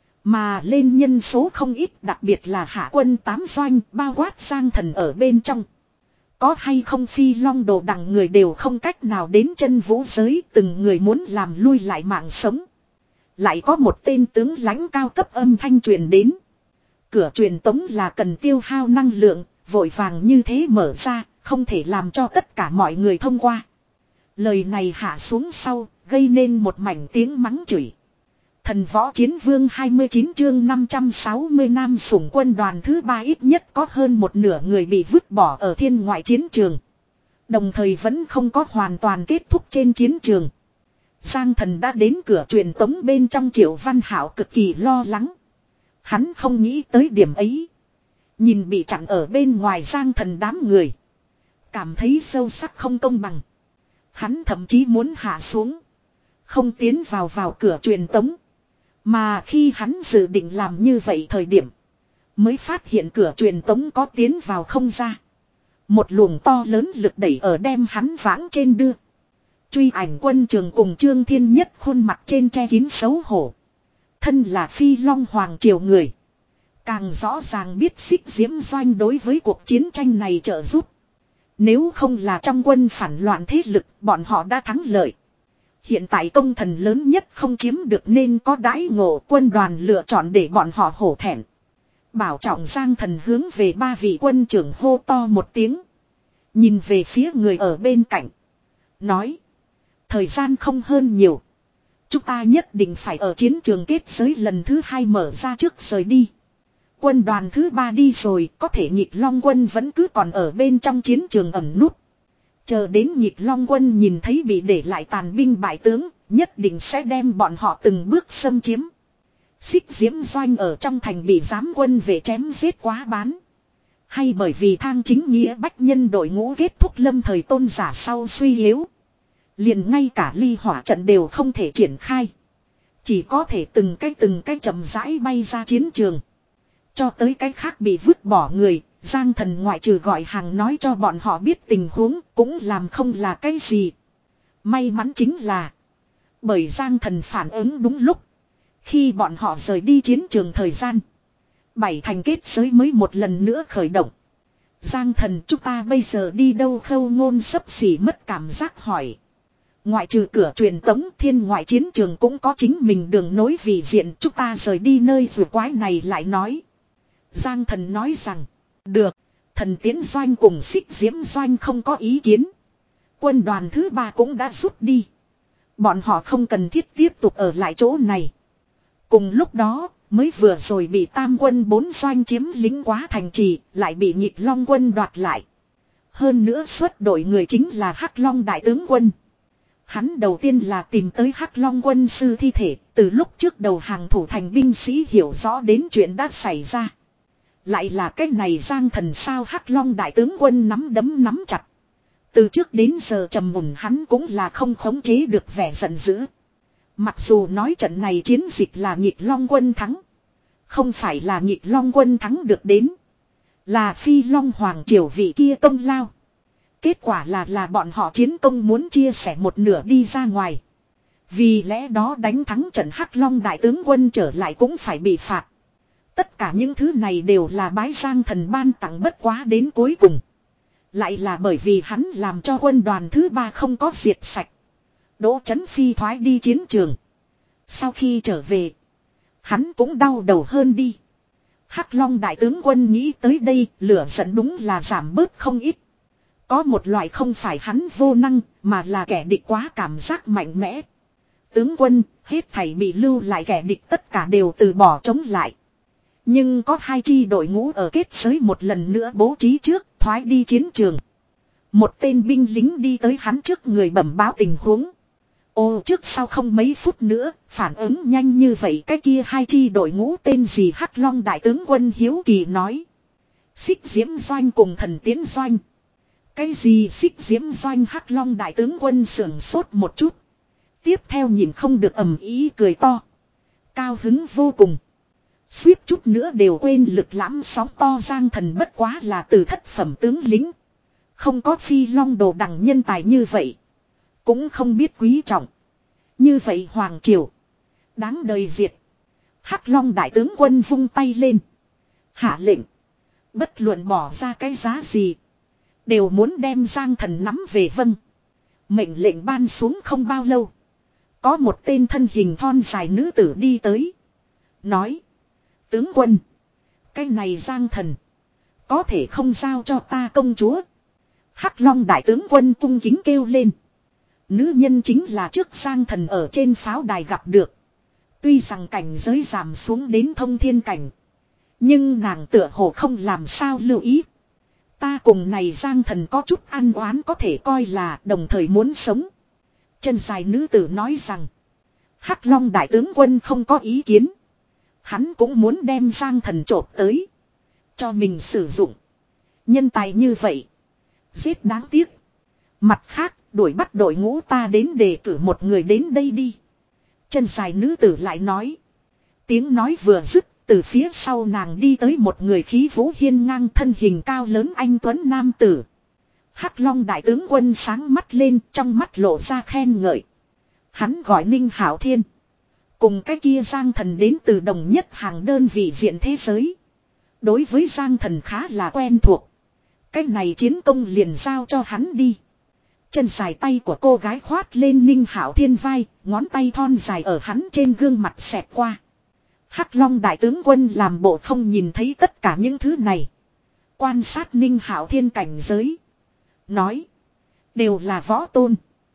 A: Mà lên nhân số không ít, đặc biệt là hạ quân tám doanh bao quát Giang thần ở bên trong. Có hay không Phi Long Đồ đằng người đều không cách nào đến chân vũ giới, từng người muốn làm lui lại mạng sống. Lại có một tên tướng lãnh cao cấp âm thanh truyền đến. Cửa truyền tống là cần tiêu hao năng lượng, vội vàng như thế mở ra, không thể làm cho tất cả mọi người thông qua. Lời này hạ xuống sau, gây nên một mảnh tiếng mắng chửi. Thần Võ Chiến Vương hai mươi chín chương năm trăm sáu mươi Nam Sủng quân đoàn thứ ba ít nhất có hơn một nửa người bị vứt bỏ ở thiên ngoại chiến trường. Đồng thời vẫn không có hoàn toàn kết thúc trên chiến trường. Giang thần đã đến cửa truyền tống bên trong. Triệu Văn Hảo cực kỳ lo lắng. Hắn không nghĩ tới điểm ấy. Nhìn bị chặn ở bên ngoài Giang thần đám người. Cảm thấy sâu sắc không công bằng. Hắn thậm chí muốn hạ xuống. Không tiến vào vào cửa truyền tống. Mà khi hắn dự định làm như vậy thời điểm. Mới phát hiện cửa truyền tống có tiến vào không ra. Một luồng to lớn lực đẩy ở đem hắn vãng trên đưa. Truy Ảnh Quân Trường cùng Trương Thiên Nhất khuôn mặt trên che kín xấu hổ. Thân là Phi Long Hoàng triều người. Càng rõ ràng biết xích diễm doanh đối với cuộc chiến tranh này trợ giúp. Nếu không là trong quân phản loạn thế lực, bọn họ đã thắng lợi. Hiện tại công thần lớn nhất không chiếm được nên có đãi ngộ, quân đoàn lựa chọn để bọn họ hổ thẹn. Bảo trọng Giang Thần hướng về ba vị quân trưởng hô to một tiếng. Nhìn về phía người ở bên cạnh. Nói. Thời gian không hơn nhiều. Chúng ta nhất định phải ở chiến trường kết giới lần thứ hai mở ra trước rời đi. Quân đoàn thứ ba đi rồi, có thể Nhịp Long quân vẫn cứ còn ở bên trong chiến trường ẩn nút. Chờ đến Nhịp Long quân nhìn thấy bị để lại tàn binh bại tướng, nhất định sẽ đem bọn họ từng bước xâm chiếm. Xích Diễm Doanh ở trong thành bị giám quân về chém giết quá bán. Hay bởi vì thang chính nghĩa bách nhân đội ngũ kết thúc lâm thời tôn giả sau suy yếu. Liền ngay cả ly hỏa trận đều không thể triển khai. Chỉ có thể từng cái từng cái chậm rãi bay ra chiến trường. Cho tới cái khác bị vứt bỏ người, Giang Thần ngoại trừ gọi hàng nói cho bọn họ biết tình huống cũng làm không là cái gì. May mắn chính là bởi Giang Thần phản ứng đúng lúc. Khi bọn họ rời đi chiến trường thời gian, bảy thành kết giới mới một lần nữa khởi động. Giang Thần, chúng ta bây giờ đi đâu? Khâu Ngôn xấp xỉ mất cảm giác hỏi. Ngoại trừ cửa truyền tống, thiên ngoại chiến trường cũng có chính mình đường nối vì diện, chúng ta rời đi nơi vừa quái này lại nói. Giang Thần nói rằng, được, Thần Tiến Doanh cùng Xích Diễm Doanh không có ý kiến. Quân đoàn thứ ba cũng đã rút đi. Bọn họ không cần thiết tiếp tục ở lại chỗ này. Cùng lúc đó, mới vừa rồi bị Tam quân bốn doanh chiếm lính quá thành trì, lại bị Nhịp Long quân đoạt lại. Hơn nữa xuất đội người chính là Hắc Long đại tướng quân. Hắn đầu tiên là tìm tới Hắc Long quân sư thi thể, từ lúc trước đầu hàng thủ thành binh sĩ hiểu rõ đến chuyện đã xảy ra. Lại là cái này Giang Thần sao? Hắc Long đại tướng quân nắm đấm nắm chặt. Từ trước đến giờ trầm mùn hắn cũng là không khống chế được vẻ giận dữ. Mặc dù nói trận này chiến dịch là Nhịp Long quân thắng. Không phải là Nhịp Long quân thắng được đến. Là Phi Long Hoàng triều vị kia công lao. Kết quả là là bọn họ chiến công muốn chia sẻ một nửa đi ra ngoài. Vì lẽ đó đánh thắng trận Hắc Long đại tướng quân trở lại cũng phải bị phạt. Tất cả những thứ này đều là bái Giang Thần ban tặng, bất quá đến cuối cùng. Lại là bởi vì hắn làm cho quân đoàn thứ ba không có diệt sạch. Đỗ Chấn Phi thoái đi chiến trường. Sau khi trở về, hắn cũng đau đầu hơn đi. Hắc Long đại tướng quân nghĩ tới đây, lửa giận đúng là giảm bớt không ít. Có một loại không phải hắn vô năng, mà là kẻ địch quá cảm giác mạnh mẽ. Tướng quân, hết thảy bị lưu lại kẻ địch tất cả đều từ bỏ chống lại. Nhưng có hai chi đội ngũ ở kết giới một lần nữa bố trí trước, thoái đi chiến trường. Một tên binh lính đi tới hắn trước người bẩm báo tình huống. Ô, trước sau không mấy phút nữa, phản ứng nhanh như vậy cái kia hai chi đội ngũ tên gì? Hắc Long đại tướng quân hiếu kỳ nói. Xích Diễm Doanh cùng Thần Tiến Doanh. Cái gì Xích Diễm Doanh? Hắc Long đại tướng quân sưởng sốt một chút. Tiếp theo nhìn không được ầm ý cười to. Cao hứng vô cùng. Suýt chút nữa đều quên lực lãm sóng to. Giang Thần bất quá là từ thất phẩm tướng lính. Không có Phi Long đồ đẳng nhân tài như vậy. Cũng không biết quý trọng. Như vậy Hoàng triều đáng đời diệt. Hắc Long đại tướng quân vung tay lên. Hạ lệnh. Bất luận bỏ ra cái giá gì. Đều muốn đem Giang Thần nắm về. Vâng. Mệnh lệnh ban xuống không bao lâu. Có một tên thân hình thon dài nữ tử đi tới. Nói. Tướng quân. Cái này Giang Thần. Có thể không giao cho ta công chúa. Hắc Long đại tướng quân cung kính kêu lên. Nữ nhân chính là trước Giang Thần ở trên pháo đài gặp được. Tuy rằng cảnh giới giảm xuống đến thông thiên cảnh. Nhưng nàng tựa hồ không làm sao lưu ý. Ta cùng này Giang Thần có chút ăn oán, có thể coi là đồng thời muốn sống. Chân dài nữ tử nói rằng. Hắc Long đại tướng quân không có ý kiến. Hắn cũng muốn đem Giang Thần trộm tới. Cho mình sử dụng. Nhân tài như vậy. Giết đáng tiếc. Mặt khác, đuổi bắt đội ngũ ta đến đề cử một người đến đây đi. Chân dài nữ tử lại nói. Tiếng nói vừa dứt, từ phía sau nàng đi tới một người khí vũ hiên ngang, thân hình cao lớn anh tuấn nam tử. Hắc Long đại tướng quân sáng mắt lên, trong mắt lộ ra khen ngợi. Hắn gọi Ninh Hảo Thiên. Cùng cái kia Giang Thần đến từ đồng nhất hàng đơn vị diện thế giới. Đối với Giang Thần khá là quen thuộc. Cái này chiến công liền giao cho hắn đi. Chân dài tay của cô gái khoát lên Ninh Hạo Thiên vai, ngón tay thon dài ở hắn trên gương mặt xẹt qua. Hắc Long đại tướng quân làm bộ không nhìn thấy tất cả những thứ này. Quan sát Ninh Hạo Thiên cảnh giới. Nói. Đều là võ tôn.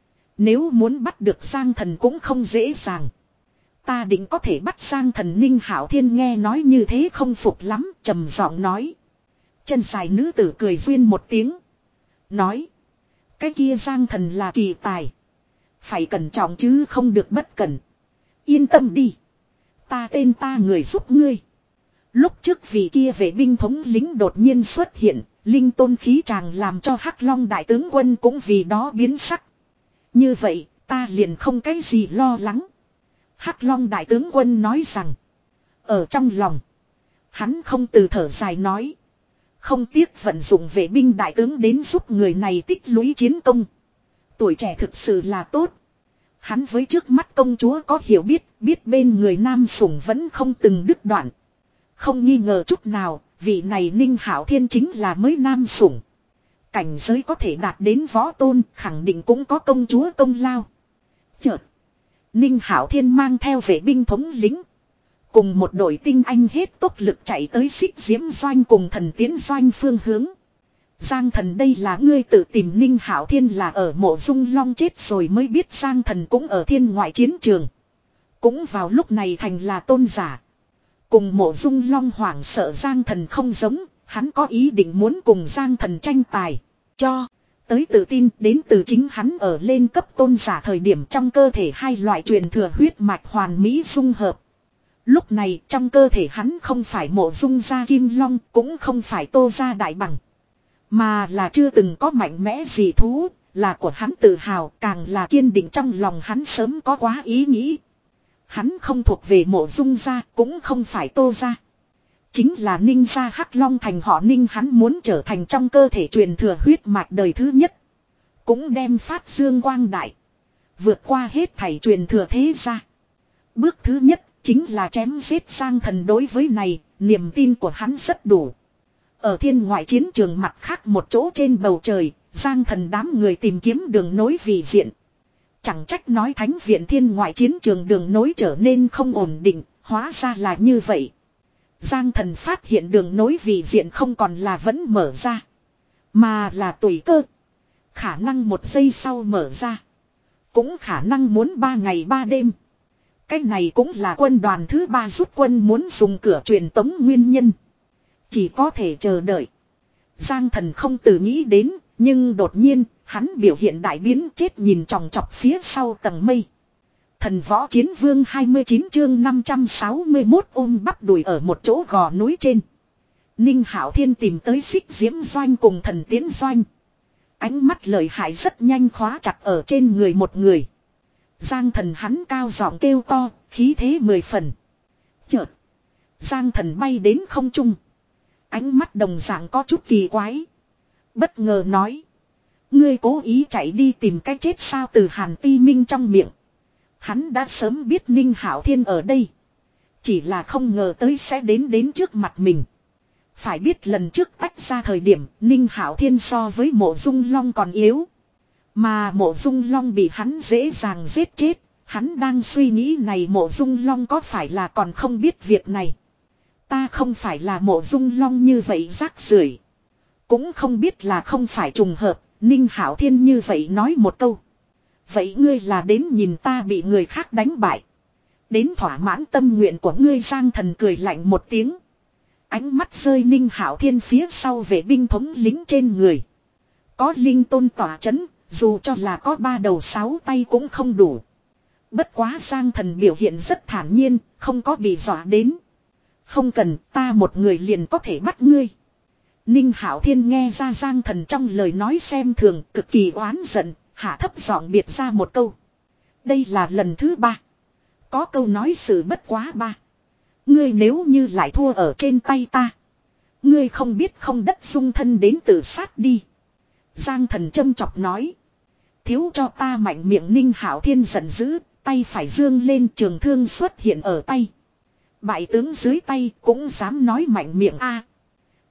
A: Nếu muốn bắt được Giang Thần cũng không dễ dàng. Ta định có thể bắt Giang Thần. Ninh Hạo Thiên nghe nói như thế không phục lắm, trầm giọng nói. Chân dài nữ tử cười duyên một tiếng. Nói. Cái kia Giang Thần là kỳ tài. Phải cẩn trọng chứ không được bất cẩn. Yên tâm đi. Ta tên ta người giúp ngươi. Lúc trước vị kia vệ binh thống lính đột nhiên xuất hiện. Linh tôn khí chàng làm cho Hắc Long đại tướng quân cũng vì đó biến sắc. Như vậy ta liền không cái gì lo lắng. Hắc Long đại tướng quân nói rằng. Ở trong lòng. Hắn không từ thở dài nói. Không tiếc vận dụng vệ binh đại tướng đến giúp người này tích lũy chiến công. Tuổi trẻ thực sự là tốt. Hắn với trước mắt công chúa có hiểu biết, biết bên người nam sủng vẫn không từng đứt đoạn. Không nghi ngờ chút nào, vị này Ninh Hạo Thiên chính là mới nam sủng. Cảnh giới có thể đạt đến võ tôn, khẳng định cũng có công chúa công lao. Chợt, Ninh Hạo Thiên mang theo vệ binh thống lĩnh. Cùng một đội tinh anh hết tốc lực chạy tới Xích Diễm Doanh cùng Thần Tiến Doanh phương hướng. Giang Thần đây là ngươi tự tìm. Ninh Hạo Thiên là ở Mộ Dung Long chết rồi mới biết Giang Thần cũng ở thiên ngoại chiến trường. Cũng vào lúc này thành là tôn giả. Cùng Mộ Dung Long hoảng sợ Giang Thần không giống, hắn có ý định muốn cùng Giang Thần tranh tài. Cho tới tự tin đến từ chính hắn ở lên cấp tôn giả thời điểm trong cơ thể hai loại truyền thừa huyết mạch hoàn mỹ dung hợp. Lúc này trong cơ thể hắn không phải Mộ Dung gia Kim Long, cũng không phải Tô gia Đại Bằng. Mà là chưa từng có mạnh mẽ gì thú, là của hắn tự hào, càng là kiên định trong lòng hắn sớm có quá ý nghĩ. Hắn không thuộc về Mộ Dung gia, cũng không phải Tô gia. Chính là Ninh gia Hắc Long thành họ Ninh, hắn muốn trở thành trong cơ thể truyền thừa huyết mạch đời thứ nhất. Cũng đem phát dương quang đại. Vượt qua hết thảy truyền thừa thế gia. Bước thứ nhất chính là chém giết Giang Thần, đối với này, niềm tin của hắn rất đủ. Ở thiên ngoại chiến trường mặt khác một chỗ trên bầu trời, Giang Thần đám người tìm kiếm đường nối vì diện. Chẳng trách nói thánh viện thiên ngoại chiến trường đường nối trở nên không ổn định, hóa ra là như vậy. Giang Thần phát hiện đường nối vì diện không còn là vẫn mở ra, mà là tùy cơ. Khả năng một giây sau mở ra, cũng khả năng muốn ba ngày ba đêm. Cái này cũng là quân đoàn thứ ba rút quân muốn dùng cửa truyền tống nguyên nhân. Chỉ có thể chờ đợi. Giang Thần không tự nghĩ đến, nhưng đột nhiên, hắn biểu hiện đại biến, chết nhìn chòng chọc phía sau tầng mây. Thần Võ Chiến Vương hai mươi chín chương năm trăm sáu mươi mốt ôm bắp đùi ở một chỗ gò núi trên. Ninh Hạo Thiên tìm tới Xích Diễm Doanh cùng Thần Tiến Doanh. Ánh mắt lợi hại rất nhanh khóa chặt ở trên người một người. Giang Thần hắn cao giọng kêu to, khí thế mười phần. Chợt, Giang Thần bay đến không trung. Ánh mắt đồng dạng có chút kỳ quái. Bất ngờ nói. Ngươi cố ý chạy đi tìm cái chết sao? Từ Hàn Ti Minh trong miệng. Hắn đã sớm biết Ninh Hạo Thiên ở đây. Chỉ là không ngờ tới sẽ đến đến trước mặt mình. Phải biết lần trước tách ra thời điểm Ninh Hạo Thiên so với Mộ Dung Long còn yếu. Mà Mộ Dung Long bị hắn dễ dàng giết chết. Hắn đang suy nghĩ này Mộ Dung Long có phải là còn không biết việc này. Ta không phải là Mộ Dung Long như vậy rác rưởi. Cũng không biết là không phải trùng hợp. Ninh Hạo Thiên như vậy nói một câu. Vậy ngươi là đến nhìn ta bị người khác đánh bại. Đến thỏa mãn tâm nguyện của ngươi. Giang Thần cười lạnh một tiếng. Ánh mắt rơi Ninh Hạo Thiên phía sau vệ binh thống lính trên người. Có linh tôn tỏa chấn, dù cho là có ba đầu sáu tay cũng không đủ. Bất quá Giang Thần biểu hiện rất thản nhiên, không có bị dọa đến. Không cần, ta một người liền có thể bắt ngươi. Ninh Hạo Thiên nghe ra Giang Thần trong lời nói xem thường, cực kỳ oán giận, hạ thấp giọng biệt ra một câu. Đây là lần thứ ba. Có câu nói sự bất quá ba. Ngươi nếu như lại thua ở trên tay ta, ngươi không biết không đất dung thân đến tự sát đi. Giang Thần châm chọc nói. Thiếu cho ta mạnh miệng. Ninh Hạo Thiên giận dữ, tay phải dương lên, trường thương xuất hiện ở tay. Bại tướng dưới tay cũng dám nói mạnh miệng a.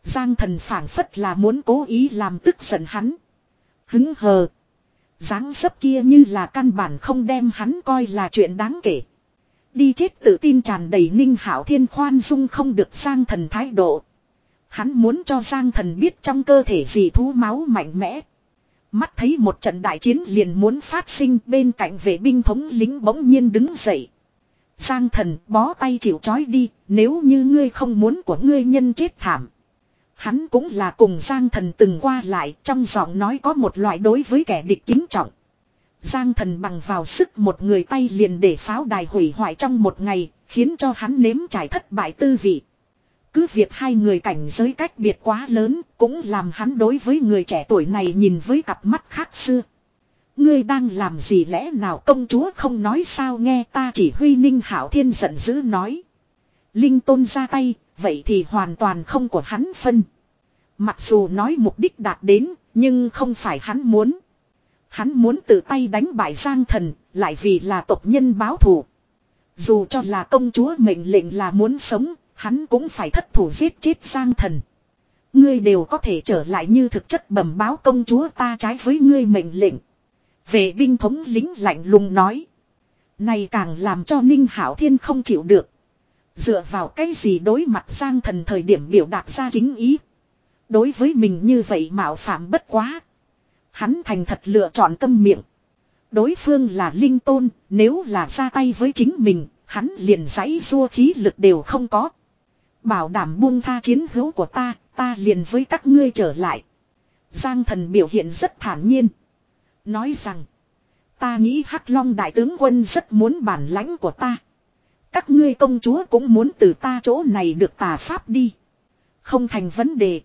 A: Giang Thần phảng phất là muốn cố ý làm tức giận hắn. Hứng hờ. Dáng dấp kia như là căn bản không đem hắn coi là chuyện đáng kể. Đi chết tự tin tràn đầy Ninh Hạo Thiên khoan dung không được Giang Thần thái độ. Hắn muốn cho Giang Thần biết trong cơ thể dị thú máu mạnh mẽ. Mắt thấy một trận đại chiến liền muốn phát sinh, bên cạnh vệ binh thống lính bỗng nhiên đứng dậy. Giang Thần, bó tay chịu trói đi, nếu như ngươi không muốn của ngươi nhân chết thảm. Hắn cũng là cùng Giang Thần từng qua lại, trong giọng nói có một loại đối với kẻ địch kính trọng. Giang Thần bằng vào sức một người tay liền để pháo đài hủy hoại trong một ngày, khiến cho hắn nếm trải thất bại tư vị. Cứ việc hai người cảnh giới cách biệt quá lớn, cũng làm hắn đối với người trẻ tuổi này nhìn với cặp mắt khác xưa. Ngươi đang làm gì, lẽ nào công chúa không nói sao, nghe ta chỉ huy. Ninh Hạo Thiên giận dữ nói. Linh Tôn ra tay, vậy thì hoàn toàn không của hắn phân. Mặc dù nói mục đích đạt đến, nhưng không phải hắn muốn. Hắn muốn tự tay đánh bại Giang Thần, lại vì là tộc nhân báo thù. Dù cho là công chúa mệnh lệnh là muốn sống, hắn cũng phải thất thủ giết chết Giang Thần. Ngươi đều có thể trở lại như thực chất bẩm báo công chúa ta trái với ngươi mệnh lệnh. Vệ binh thống lính lạnh lùng nói. Này càng làm cho Ninh Hạo Thiên không chịu được. Dựa vào cái gì đối mặt Giang Thần thời điểm biểu đạt ra kính ý. Đối với mình như vậy mạo phạm bất quá. Hắn thành thật lựa chọn câm miệng. Đối phương là Linh Tôn, nếu là ra tay với chính mình, hắn liền giãy giụa khí lực đều không có. Bảo đảm buông tha chiến hữu của ta, ta liền với các ngươi trở lại. Giang Thần biểu hiện rất thản nhiên. Nói rằng, ta nghĩ Hắc Long đại tướng quân rất muốn bản lãnh của ta. Các ngươi công chúa cũng muốn từ ta chỗ này được tà pháp đi. Không thành vấn đề.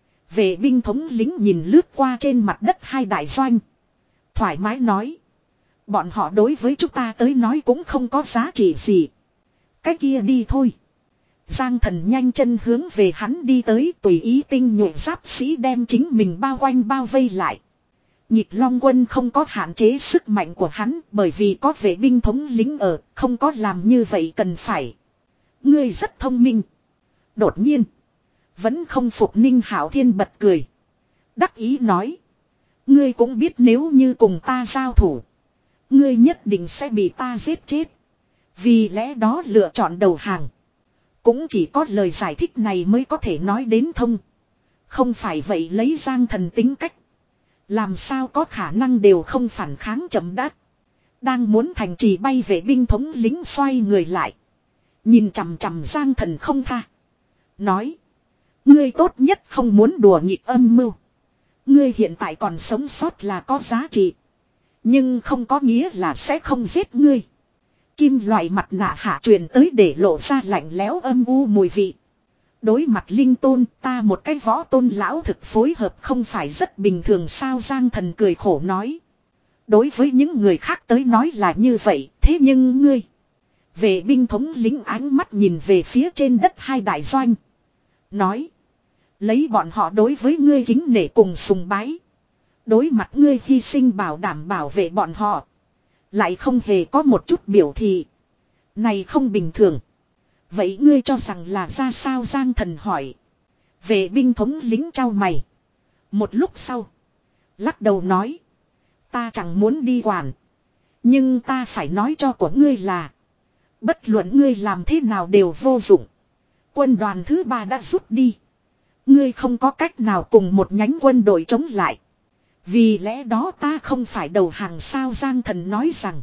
A: Vệ binh thống lính nhìn lướt qua trên mặt đất hai đại doanh. Thoải mái nói. Bọn họ đối với chúng ta tới nói cũng không có giá trị gì. Cái kia đi thôi. Giang Thần nhanh chân hướng về hắn đi tới, tùy ý tinh nhuệ giáp sĩ đem chính mình bao quanh bao vây lại. Nhịp Long quân không có hạn chế sức mạnh của hắn, bởi vì có vệ binh thống lính ở, không có làm như vậy cần phải. Ngươi rất thông minh. Đột nhiên, vẫn không phục Ninh Hạo Thiên bật cười. Đắc ý nói. Ngươi cũng biết nếu như cùng ta giao thủ, ngươi nhất định sẽ bị ta giết chết. Vì lẽ đó lựa chọn đầu hàng. Cũng chỉ có lời giải thích này mới có thể nói đến thông. Không phải vậy lấy Giang Thần tính cách, làm sao có khả năng đều không phản kháng chậm đắc. Đang muốn thành trì bay vệ binh thống lính xoay người lại. Nhìn chằm chằm Giang Thần không tha. Nói. Ngươi tốt nhất không muốn đùa nghịch âm mưu. Ngươi hiện tại còn sống sót là có giá trị. Nhưng không có nghĩa là sẽ không giết ngươi. Kim loại mặt nạ hạ truyền tới để lộ ra lạnh lẽo âm u mùi vị. Đối mặt Linh Tôn, ta một cái võ tôn lão thực phối hợp không phải rất bình thường sao? Giang Thần cười khổ nói. Đối với những người khác tới nói là như vậy, thế nhưng ngươi. Vệ binh thống lính ánh mắt nhìn về phía trên đất hai đại doanh. Nói. Lấy bọn họ đối với ngươi kính nể cùng sùng bái. Đối mặt ngươi hy sinh bảo đảm bảo vệ bọn họ. Lại không hề có một chút biểu thị. Này không bình thường. Vậy ngươi cho rằng là ra sao? Giang Thần hỏi. Vệ binh thống lính trao mày. Một lúc sau. Lắc đầu nói. Ta chẳng muốn đi quản. Nhưng ta phải nói cho của ngươi là. Bất luận ngươi làm thế nào đều vô dụng. Quân đoàn thứ ba đã rút đi. Ngươi không có cách nào cùng một nhánh quân đội chống lại. Vì lẽ đó ta không phải đầu hàng sao? Giang Thần nói rằng.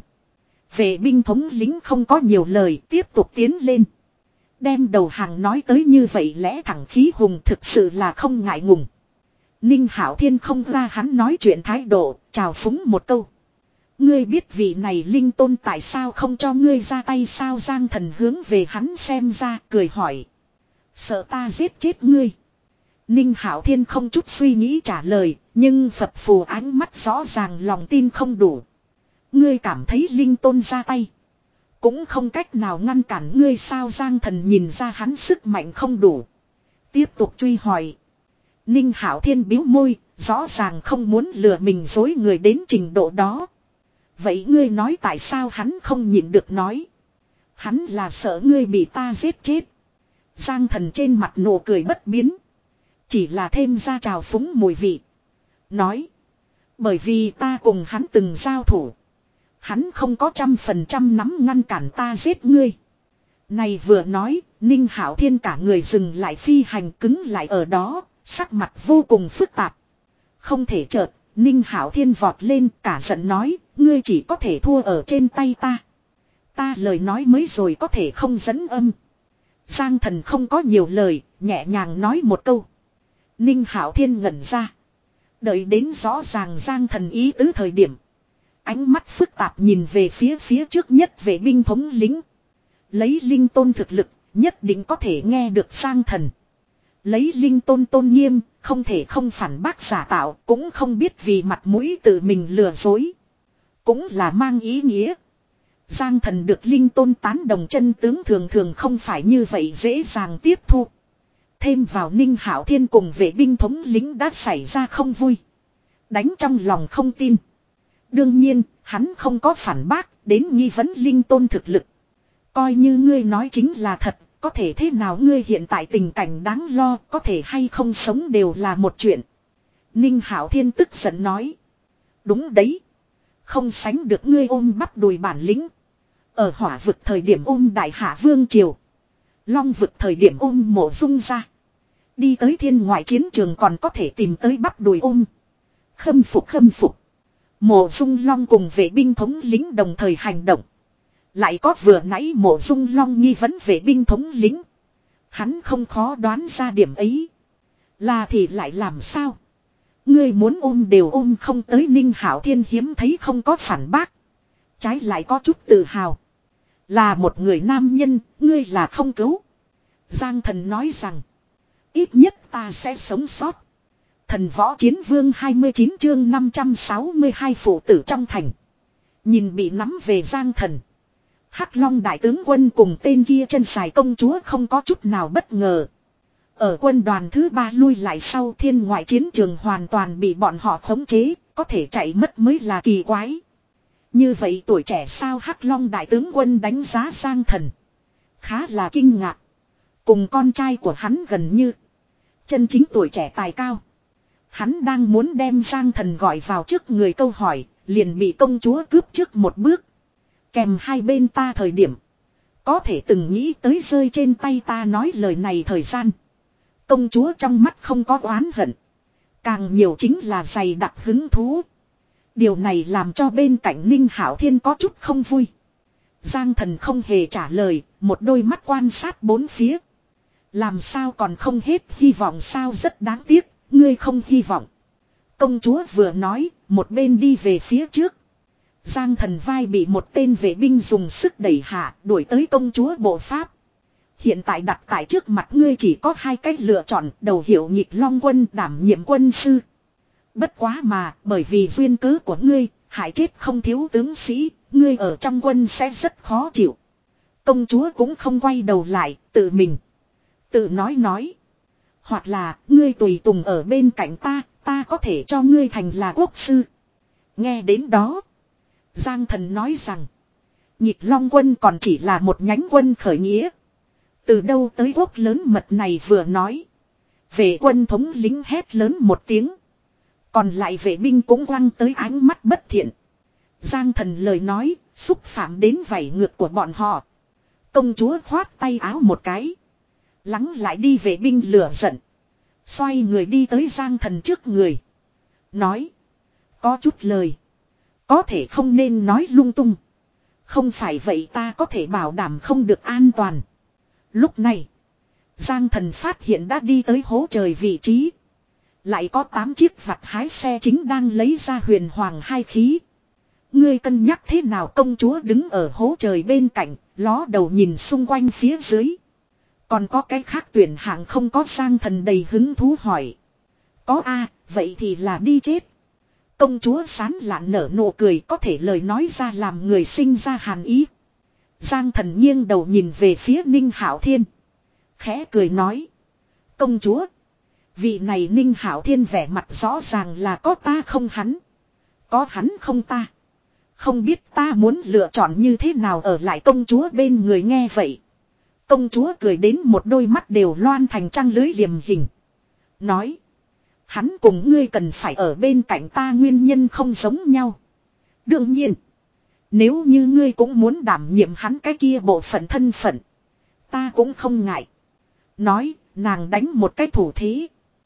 A: Vệ binh thống lính không có nhiều lời, tiếp tục tiến lên. Đem đầu hàng nói tới như vậy lẽ thẳng khí hùng thực sự là không ngại ngùng. Ninh Hạo Thiên không ra hắn nói chuyện thái độ, chào phúng một câu. Ngươi biết vị này Linh Tôn tại sao không cho ngươi ra tay sao? Giang Thần hướng về hắn xem ra, cười hỏi. Sợ ta giết chết ngươi. Ninh Hạo Thiên không chút suy nghĩ trả lời, nhưng phập phù ánh mắt rõ ràng lòng tin không đủ. Ngươi cảm thấy Linh Tôn ra tay cũng không cách nào ngăn cản ngươi sao? Giang Thần nhìn ra hắn sức mạnh không đủ, tiếp tục truy hỏi. Ninh Hạo Thiên bĩu môi, rõ ràng không muốn lừa mình dối người đến trình độ đó. Vậy ngươi nói tại sao? Hắn không nhịn được nói. Hắn là sợ ngươi bị ta giết chết. Giang Thần trên mặt nụ cười bất biến. Chỉ là thêm ra trào phúng mùi vị. Nói. Bởi vì ta cùng hắn từng giao thủ. Hắn không có trăm phần trăm nắm ngăn cản ta giết ngươi. Này vừa nói, Ninh Hạo Thiên cả người dừng lại phi hành cứng lại ở đó, sắc mặt vô cùng phức tạp. Không thể chợt, Ninh Hạo Thiên vọt lên cả giận nói, ngươi chỉ có thể thua ở trên tay ta. Ta lời nói mới rồi có thể không dẫn âm. Giang Thần không có nhiều lời, nhẹ nhàng nói một câu. Ninh Hạo Thiên ngẩn ra. Đợi đến rõ ràng Giang Thần ý tứ thời điểm. Ánh mắt phức tạp nhìn về phía phía trước nhất vệ binh thống lĩnh. Lấy linh tôn thực lực, nhất định có thể nghe được Giang Thần. Lấy linh tôn tôn nghiêm, không thể không phản bác giả tạo, cũng không biết vì mặt mũi tự mình lừa dối. Cũng là mang ý nghĩa. Giang Thần được linh tôn tán đồng chân tướng thường thường không phải như vậy dễ dàng tiếp thu. Thêm vào Ninh Hạo Thiên cùng vệ binh thống lĩnh đã xảy ra không vui. Đánh trong lòng không tin. Đương nhiên, hắn không có phản bác, đến nghi vấn linh tôn thực lực. Coi như ngươi nói chính là thật, có thể thế nào ngươi hiện tại tình cảnh đáng lo, có thể hay không sống đều là một chuyện. Ninh Hạo Thiên tức giận nói. Đúng đấy. Không sánh được ngươi ôm bắp đùi bản lĩnh. Ở hỏa vực thời điểm ôm đại hạ vương triều. Long vực thời điểm ôm mộ dung ra. Đi tới thiên ngoại chiến trường còn có thể tìm tới bắp đùi ôm. Khâm phục khâm phục. Mộ dung long cùng vệ binh thống lĩnh đồng thời hành động. Lại có vừa nãy mộ dung long nghi vấn vệ binh thống lĩnh. Hắn không khó đoán ra điểm ấy. Là thì lại làm sao? Ngươi muốn ôm đều ôm không tới. Ninh Hạo Thiên hiếm thấy không có phản bác. Trái lại có chút tự hào. Là một người nam nhân, ngươi là không cứu. Giang Thần nói rằng. Ít nhất ta sẽ sống sót. Thần võ chiến vương hai mươi chín chương năm trăm sáu mươi hai phụ tử trong thành. Nhìn bị nắm về Giang Thần. Hắc Long đại tướng quân cùng tên kia chân dài công chúa không có chút nào bất ngờ. Ở quân đoàn thứ ba lui lại sau thiên ngoại chiến trường hoàn toàn bị bọn họ khống chế, có thể chạy mất mới là kỳ quái. Như vậy tuổi trẻ sao? Hắc Long đại tướng quân đánh giá Giang Thần. Khá là kinh ngạc. Cùng con trai của hắn gần như. Chân chính tuổi trẻ tài cao. Hắn đang muốn đem Giang Thần gọi vào trước người câu hỏi, liền bị công chúa cướp trước một bước. Kèm hai bên ta thời điểm. Có thể từng nghĩ tới rơi trên tay ta nói lời này thời gian. Công chúa trong mắt không có oán hận. Càng nhiều chính là dày đặc hứng thú. Điều này làm cho bên cạnh Ninh Hạo Thiên có chút không vui. Giang Thần không hề trả lời, một đôi mắt quan sát bốn phía. Làm sao còn không hết hy vọng sao? Rất đáng tiếc, ngươi không hy vọng. Công chúa vừa nói, một bên đi về phía trước. Giang Thần vai bị một tên vệ binh dùng sức đẩy hạ, đuổi tới công chúa bộ pháp. Hiện tại đặt tại trước mặt ngươi chỉ có hai cách lựa chọn, đầu hiệu nhịp long quân đảm nhiệm quân sư. Bất quá mà, bởi vì duyên cớ của ngươi, hại chết không thiếu tướng sĩ, ngươi ở trong quân sẽ rất khó chịu. Công chúa cũng không quay đầu lại, tự mình. Tự nói nói. Hoặc là, ngươi tùy tùng ở bên cạnh ta, ta có thể cho ngươi thành là quốc sư. Nghe đến đó. Giang Thần nói rằng. Nhịp long quân còn chỉ là một nhánh quân khởi nghĩa. Từ đâu tới quốc lớn mật này vừa nói. Vệ quân thống lính hét lớn một tiếng. Còn lại vệ binh cũng quăng tới ánh mắt bất thiện. Giang Thần lời nói, xúc phạm đến vảy ngược của bọn họ. Công chúa khoát tay áo một cái. Lắng lại đi vệ binh lửa giận. Xoay người đi tới Giang Thần trước người. Nói. Có chút lời. Có thể không nên nói lung tung. Không phải vậy ta có thể bảo đảm không được an toàn. Lúc này. Giang Thần phát hiện đã đi tới hố trời vị trí. Lại có tám chiếc vặt hái xe chính đang lấy ra huyền hoàng hai khí. Ngươi cân nhắc thế nào? Công chúa đứng ở hố trời bên cạnh, ló đầu nhìn xung quanh phía dưới. Còn có cái khác tuyển hạng không có? Giang Thần đầy hứng thú hỏi. Có a, vậy thì là đi chết. Công chúa sán lạn nở nụ cười, có thể lời nói ra làm người sinh ra hàn ý. Giang Thần nghiêng đầu nhìn về phía Ninh Hạo Thiên. Khẽ cười nói. Công chúa. Vị này Ninh Hạo Thiên vẻ mặt rõ ràng là có ta không hắn. Có hắn không ta. Không biết ta muốn lựa chọn như thế nào ở lại công chúa bên người nghe vậy. Công chúa cười đến một đôi mắt đều loan thành trăng lưới liềm hình. Nói. Hắn cùng ngươi cần phải ở bên cạnh ta nguyên nhân không giống nhau. Đương nhiên. Nếu như ngươi cũng muốn đảm nhiệm hắn cái kia bộ phận thân phận. Ta cũng không ngại. Nói, nàng đánh một cái thủ thế.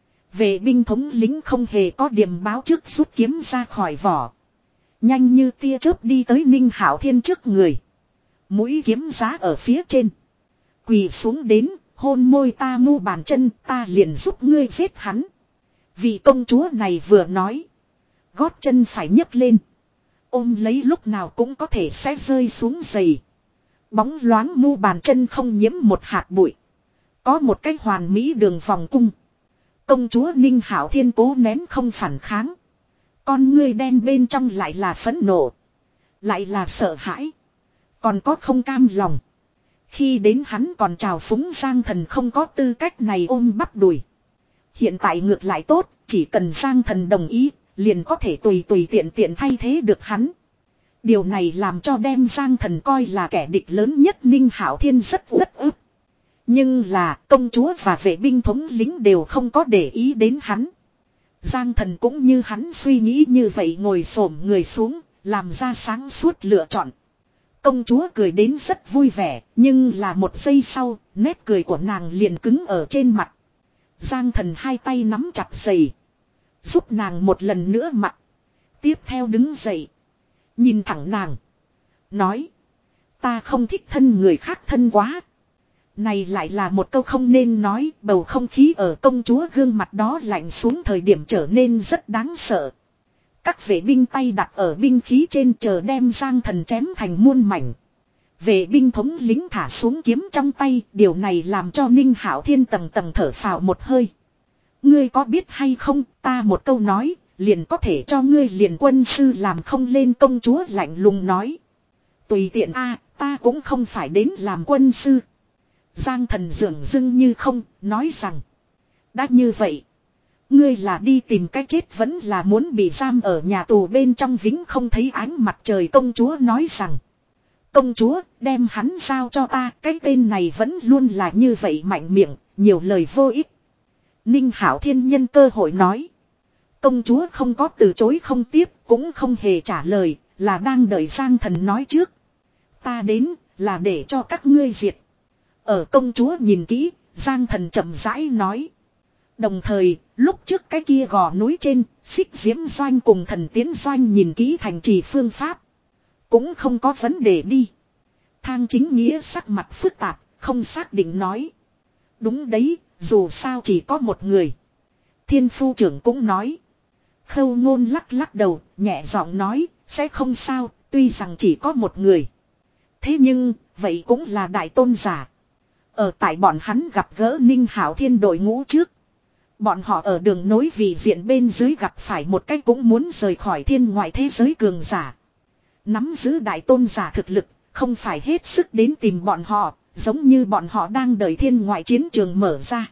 A: Vệ binh thống lính không hề có điểm báo trước rút kiếm ra khỏi vỏ. Nhanh như tia chớp đi tới Ninh Hạo Thiên trước người. Mũi kiếm giá ở phía trên. Quỳ xuống đến, hôn môi ta mu bàn chân, ta liền giúp ngươi giết hắn. Vị công chúa này vừa nói. Gót chân phải nhấc lên. Ôm lấy lúc nào cũng có thể sẽ rơi xuống giày. Bóng loáng mu bàn chân không nhiễm một hạt bụi. Có một cái hoàn mỹ đường vòng cung. Công chúa Ninh Hạo Thiên cố nén không phản kháng. Con ngươi đen bên trong lại là phẫn nộ. Lại là sợ hãi. Còn có không cam lòng. Khi đến hắn còn chào phúng Giang Thần không có tư cách này ôm bắp đùi. Hiện tại ngược lại tốt, chỉ cần Giang Thần đồng ý, liền có thể tùy tùy tiện tiện thay thế được hắn. Điều này làm cho đem Giang Thần coi là kẻ địch lớn nhất Ninh Hạo Thiên rất uất ức. Nhưng là công chúa và vệ binh thống lính đều không có để ý đến hắn. Giang Thần cũng như hắn suy nghĩ như vậy ngồi xổm người xuống, làm ra sáng suốt lựa chọn. Công chúa cười đến rất vui vẻ, nhưng là một giây sau, nét cười của nàng liền cứng ở trên mặt. Giang Thần hai tay nắm chặt giày. Giúp nàng một lần nữa mặc. Tiếp theo đứng dậy. Nhìn thẳng nàng. Nói. Ta không thích thân người khác thân quá. Này lại là một câu không nên nói, bầu không khí ở công chúa gương mặt đó lạnh xuống thời điểm trở nên rất đáng sợ. Các vệ binh tay đặt ở binh khí trên chờ đem Giang Thần chém thành muôn mảnh. Vệ binh thống lính thả xuống kiếm trong tay, điều này làm cho Ninh Hạo Thiên tầng tầng thở phào một hơi. Ngươi có biết hay không, ta một câu nói, liền có thể cho ngươi liền quân sư làm không lên, công chúa lạnh lùng nói. Tùy tiện a, ta cũng không phải đến làm quân sư. Giang Thần dường dưng như không, nói rằng. Đã như vậy. Ngươi là đi tìm cái chết vẫn là muốn bị giam ở nhà tù bên trong vĩnh không thấy ánh mặt trời, công chúa nói rằng. Công chúa, đem hắn giao cho ta, cái tên này vẫn luôn là như vậy mạnh miệng, nhiều lời vô ích. Ninh Hạo Thiên nhân cơ hội nói. Công chúa không có từ chối không tiếp, cũng không hề trả lời, là đang đợi Giang Thần nói trước. Ta đến, là để cho các ngươi diệt. Ở công chúa nhìn kỹ, Giang Thần chậm rãi nói. Đồng thời, lúc trước cái kia gò núi trên, xích diễm doanh cùng thần tiến doanh nhìn kỹ thành trì phương pháp. Cũng không có vấn đề đi. Thang Chính Nghĩa sắc mặt phức tạp, không xác định nói. Đúng đấy, dù sao chỉ có một người. Thiên phu trưởng cũng nói. Khâu Ngôn lắc lắc đầu, nhẹ giọng nói, sẽ không sao, tuy rằng chỉ có một người. Thế nhưng, vậy cũng là đại tôn giả. Ở tại bọn hắn gặp gỡ Ninh Hạo Thiên đội ngũ trước. Bọn họ ở đường nối vì diện bên dưới gặp phải một cái cũng muốn rời khỏi thiên ngoại thế giới cường giả. Nắm giữ đại tôn giả thực lực, không phải hết sức đến tìm bọn họ, giống như bọn họ đang đợi thiên ngoại chiến trường mở ra.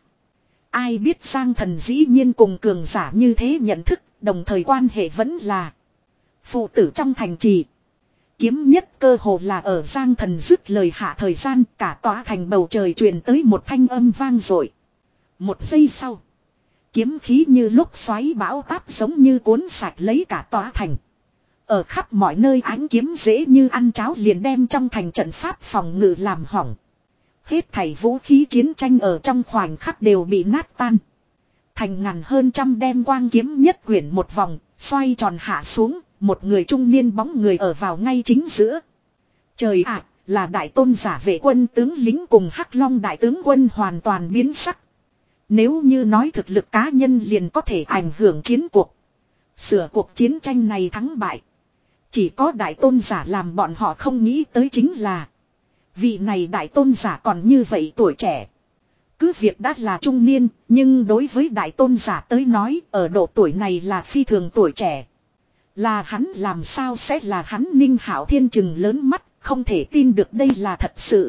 A: Ai biết Giang Thần dĩ nhiên cùng cường giả như thế nhận thức, đồng thời quan hệ vẫn là phụ tử trong thành trì. Kiếm nhất cơ hồ là ở Giang Thần dứt lời hạ thời gian, cả tòa thành bầu trời truyền tới một thanh âm vang dội. Một giây sau, kiếm khí như lúc xoáy bão táp giống như cuốn sạch lấy cả tòa thành. Ở khắp mọi nơi ánh kiếm dễ như ăn cháo liền đem trong thành trận pháp phòng ngự làm hỏng. Hết thảy vũ khí chiến tranh ở trong khoảnh khắc đều bị nát tan. Thành ngàn hơn trăm đem quang kiếm nhất quyển một vòng, xoay tròn hạ xuống, một người trung niên bóng người ở vào ngay chính giữa. Trời ạ, là đại tôn giả vệ quân tướng lính cùng Hắc Long đại tướng quân hoàn toàn biến sắc. Nếu như nói thực lực cá nhân liền có thể ảnh hưởng chiến cuộc. Sửa cuộc chiến tranh này thắng bại. Chỉ có đại tôn giả làm bọn họ không nghĩ tới chính là. Vị này đại tôn giả còn như vậy tuổi trẻ. Cứ việc đã là trung niên, nhưng đối với đại tôn giả tới nói ở độ tuổi này là phi thường tuổi trẻ. Là hắn làm sao sẽ là hắn? Ninh Hạo Thiên trừng lớn mắt, không thể tin được đây là thật sự.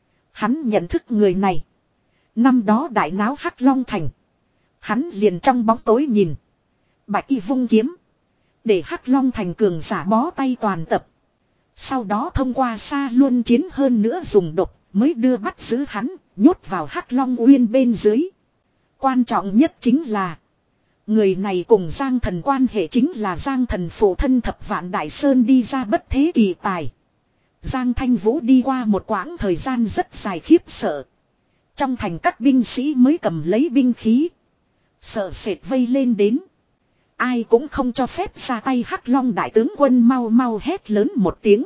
A: Hắn nhận thức người này. Năm đó đại náo Hắc Long Thành. Hắn liền trong bóng tối nhìn. Bạch y vung kiếm. Để Hắc Long Thành cường giả bó tay toàn tập. Sau đó thông qua xa luân chiến hơn nữa dùng độc mới đưa bắt giữ hắn, nhốt vào Hắc Long Uyên bên dưới. Quan trọng nhất chính là. Người này cùng Giang Thần quan hệ chính là Giang Thần phụ thân Thập Vạn Đại Sơn đi ra bất thế kỳ tài. Giang Thanh Vũ đi qua một quãng thời gian rất dài khiếp sợ. Trong thành các binh sĩ mới cầm lấy binh khí. Sợ sệt vây lên đến. Ai cũng không cho phép ra tay. Hắc Long đại tướng quân mau mau hét lớn một tiếng.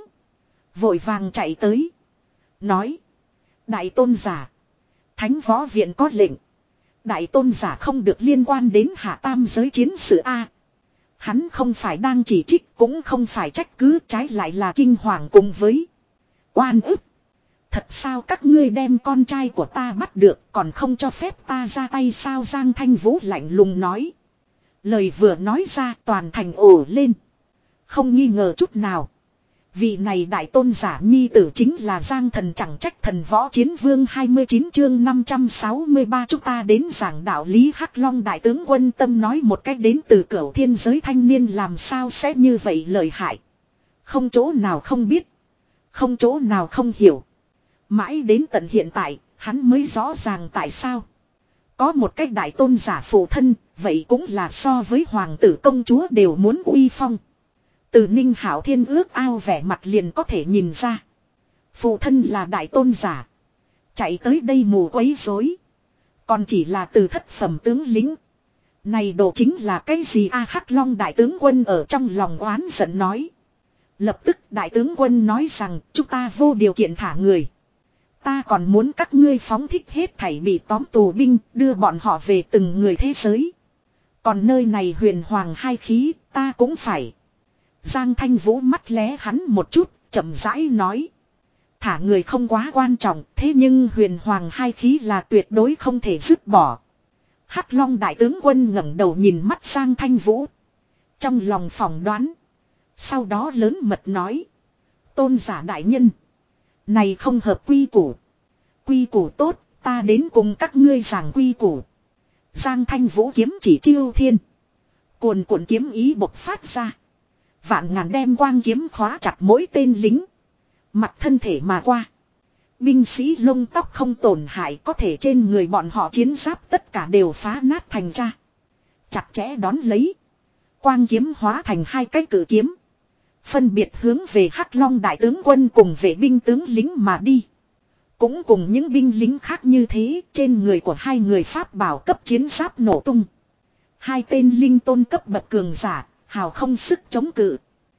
A: Vội vàng chạy tới. Nói. Đại tôn giả. Thánh võ viện có lệnh. Đại tôn giả không được liên quan đến hạ tam giới chiến sự A. Hắn không phải đang chỉ trích cũng không phải trách cứ, trái lại là kinh hoàng cùng với oan ức. Thật sao các ngươi đem con trai của ta bắt được còn không cho phép ta ra tay sao? Giang Thanh Vũ lạnh lùng nói. Lời vừa nói ra toàn thành ồ lên. Không nghi ngờ chút nào. Vị này đại tôn giả nhi tử chính là Giang Thần, chẳng trách thần võ chiến vương. Hai mươi chín chương năm trăm sáu mươi ba chúng ta đến giảng đạo lý. Hắc Long đại tướng quân tâm nói một cách đến từ cửu thiên giới thanh niên làm sao sẽ như vậy lợi hại. Không chỗ nào không biết. Không chỗ nào không hiểu. Mãi đến tận hiện tại, hắn mới rõ ràng tại sao. Có một cách đại tôn giả phụ thân, vậy cũng là so với hoàng tử công chúa đều muốn uy phong. Từ Ninh Hạo Thiên ước ao vẻ mặt liền có thể nhìn ra. Phụ thân là đại tôn giả. Chạy tới đây mù quấy rối. Còn chỉ là từ thất phẩm tướng lính. Này đồ chính là cái gì a? Hắc Long đại tướng quân ở trong lòng oán giận nói. Lập tức đại tướng quân nói rằng chúng ta vô điều kiện thả người. Ta còn muốn các ngươi phóng thích hết thảy bị tóm tù binh, đưa bọn họ về từng người thế giới. Còn nơi này huyền hoàng hai khí, ta cũng phải. Giang Thanh Vũ mắt lé hắn một chút, chậm rãi nói. Thả người không quá quan trọng, thế nhưng huyền hoàng hai khí là tuyệt đối không thể dứt bỏ. Hắc Long đại tướng quân ngẩng đầu nhìn mắt Giang Thanh Vũ. Trong lòng phỏng đoán. Sau đó lớn mật nói. Tôn giả đại nhân. Này không hợp quy củ. Quy củ tốt, ta đến cùng các ngươi giảng quy củ. Giang Thanh Vũ kiếm chỉ chiêu thiên. Cuồn cuộn kiếm ý bộc phát ra. Vạn ngàn đem quang kiếm khóa chặt mỗi tên lính. Mặt thân thể mà qua. Binh sĩ lông tóc không tổn hại, có thể trên người bọn họ chiến giáp tất cả đều phá nát thành ra. Chặt chẽ đón lấy. Quang kiếm hóa thành hai cái cử kiếm. Phân biệt hướng về Hắc Long đại tướng quân cùng vệ binh tướng lính mà đi. Cũng cùng những binh lính khác như thế, trên người của hai người pháp bảo cấp chiến giáp nổ tung. Hai tên linh tôn cấp bậc cường giả, hào không sức chống cự.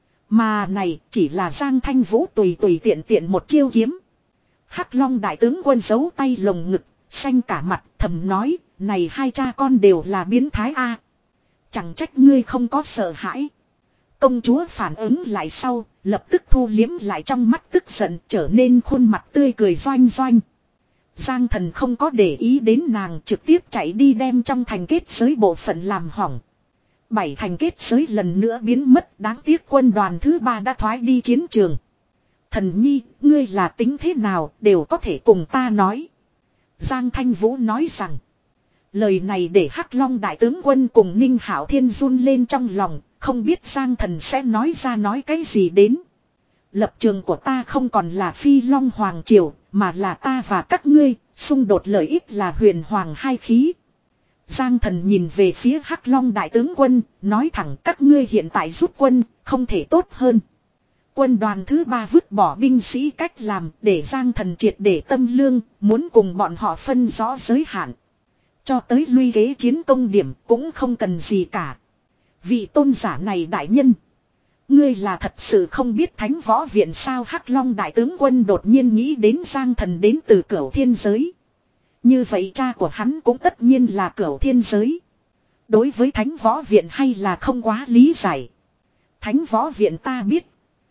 A: Mà này chỉ là Giang Thanh Vũ tùy tùy tiện tiện một chiêu kiếm. Hắc Long đại tướng quân giấu tay lồng ngực, xanh cả mặt thầm nói, này hai cha con đều là biến thái a. Chẳng trách ngươi không có sợ hãi. Công chúa phản ứng lại sau, lập tức thu liếm lại trong mắt tức giận, trở nên khuôn mặt tươi cười doanh doanh. Giang Thần không có để ý đến nàng, trực tiếp chạy đi đem trong thành kết giới bộ phận làm hỏng. Bảy thành kết giới lần nữa biến mất, đáng tiếc quân đoàn thứ ba đã thoái đi chiến trường. Thần nhi, ngươi là tính thế nào, đều có thể cùng ta nói. Giang Thanh Vũ nói rằng. Lời này để Hắc Long đại tướng quân cùng Ninh Hạo Thiên run lên trong lòng, không biết Giang Thần sẽ nói ra nói cái gì đến. Lập trường của ta không còn là Phi Long Hoàng Triều, mà là ta và các ngươi, xung đột lợi ích là huyền hoàng hai khí. Giang Thần nhìn về phía Hắc Long đại tướng quân, nói thẳng các ngươi hiện tại rút quân, không thể tốt hơn. Quân đoàn thứ ba vứt bỏ binh sĩ cách làm để Giang Thần triệt để tâm lương, muốn cùng bọn họ phân rõ giới hạn. Cho tới luy kế chiến công điểm cũng không cần gì cả. Vị tôn giả này đại nhân. Ngươi là thật sự không biết Thánh Võ Viện sao? Hắc Long đại tướng quân đột nhiên nghĩ đến Giang Thần đến từ cửu thiên giới. Như vậy cha của hắn cũng tất nhiên là cửu thiên giới. Đối với Thánh Võ Viện hay là không quá lý giải. Thánh Võ Viện ta biết.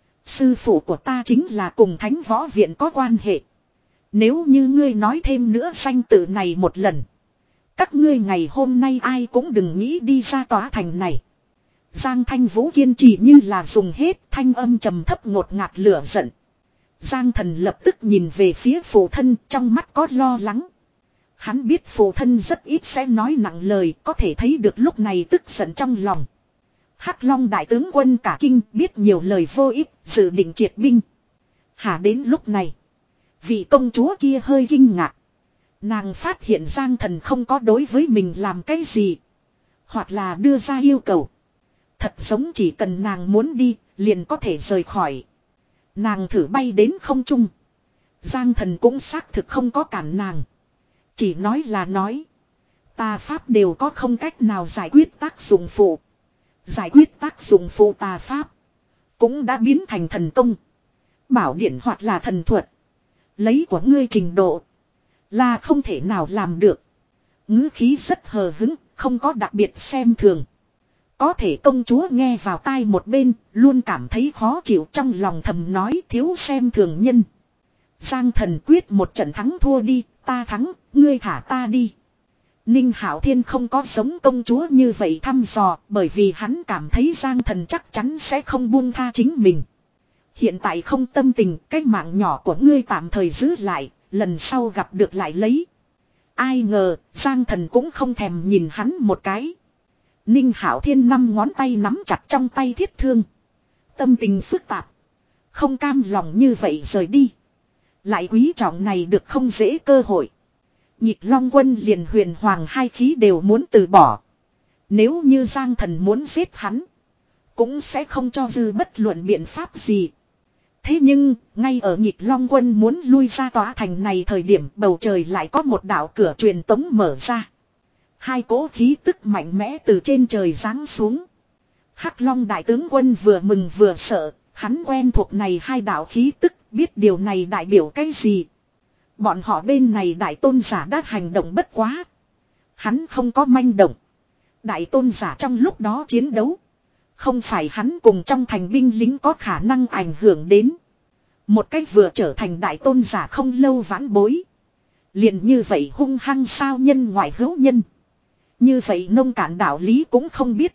A: Sư phụ của ta chính là cùng Thánh Võ Viện có quan hệ. Nếu như ngươi nói thêm nữa danh tự này một lần. Các ngươi ngày hôm nay ai cũng đừng nghĩ đi ra tòa thành này. Giang Thanh Vũ kiên trì như là dùng hết, thanh âm trầm thấp ngột ngạt lửa giận. Giang Thần lập tức nhìn về phía phụ thân, trong mắt có lo lắng. Hắn biết phụ thân rất ít sẽ nói nặng lời, có thể thấy được lúc này tức giận trong lòng. Hắc Long đại tướng quân cả kinh biết nhiều lời vô ích, dự định triệt binh. Hả đến lúc này, vị công chúa kia hơi kinh ngạc. Nàng phát hiện Giang Thần không có đối với mình làm cái gì. Hoặc là đưa ra yêu cầu. Thật giống chỉ cần nàng muốn đi, liền có thể rời khỏi. Nàng thử bay đến không trung. Giang Thần cũng xác thực không có cản nàng. Chỉ nói là nói. Tà pháp đều có không cách nào giải quyết tác dụng phụ. Giải quyết tác dụng phụ tà pháp. Cũng đã biến thành thần công. Bảo điển hoặc là thần thuật. Lấy của ngươi trình độ. Là không thể nào làm được. Ngữ khí rất hờ hứng, không có đặc biệt xem thường. Có thể công chúa nghe vào tai một bên, luôn cảm thấy khó chịu trong lòng thầm nói thiếu xem thường nhân. Giang Thần quyết một trận thắng thua đi, ta thắng, ngươi thả ta đi. Ninh Hạo Thiên không có giống công chúa như vậy thăm dò, bởi vì hắn cảm thấy Giang Thần chắc chắn sẽ không buông tha chính mình. Hiện tại không tâm tình, cái mạng nhỏ của ngươi tạm thời giữ lại, lần sau gặp được lại lấy. Ai ngờ, Giang Thần cũng không thèm nhìn hắn một cái. Ninh Hạo Thiên năm ngón tay nắm chặt trong tay thiết thương. Tâm tình phức tạp. Không cam lòng như vậy rời đi. Lại quý trọng này được không dễ cơ hội. Nhịp Long Quân liền huyền hoàng hai khí đều muốn từ bỏ. Nếu như Giang Thần muốn giết hắn. Cũng sẽ không cho dư bất luận biện pháp gì. Thế nhưng, ngay ở nhịp Long Quân muốn lui ra tòa thành này thời điểm bầu trời lại có một đạo cửa truyền tống mở ra. Hai cỗ khí tức mạnh mẽ từ trên trời giáng xuống. Hắc Long đại tướng quân vừa mừng vừa sợ, hắn quen thuộc này hai đạo khí tức, biết điều này đại biểu cái gì. Bọn họ bên này đại tôn giả đã hành động bất quá. Hắn không có manh động. Đại tôn giả trong lúc đó chiến đấu. Không phải hắn cùng trong thành binh lính có khả năng ảnh hưởng đến. Một cách vừa trở thành đại tôn giả không lâu vãn bối. Liền như vậy hung hăng sao nhân ngoại hữu nhân. Như vậy nông cạn đạo lý cũng không biết.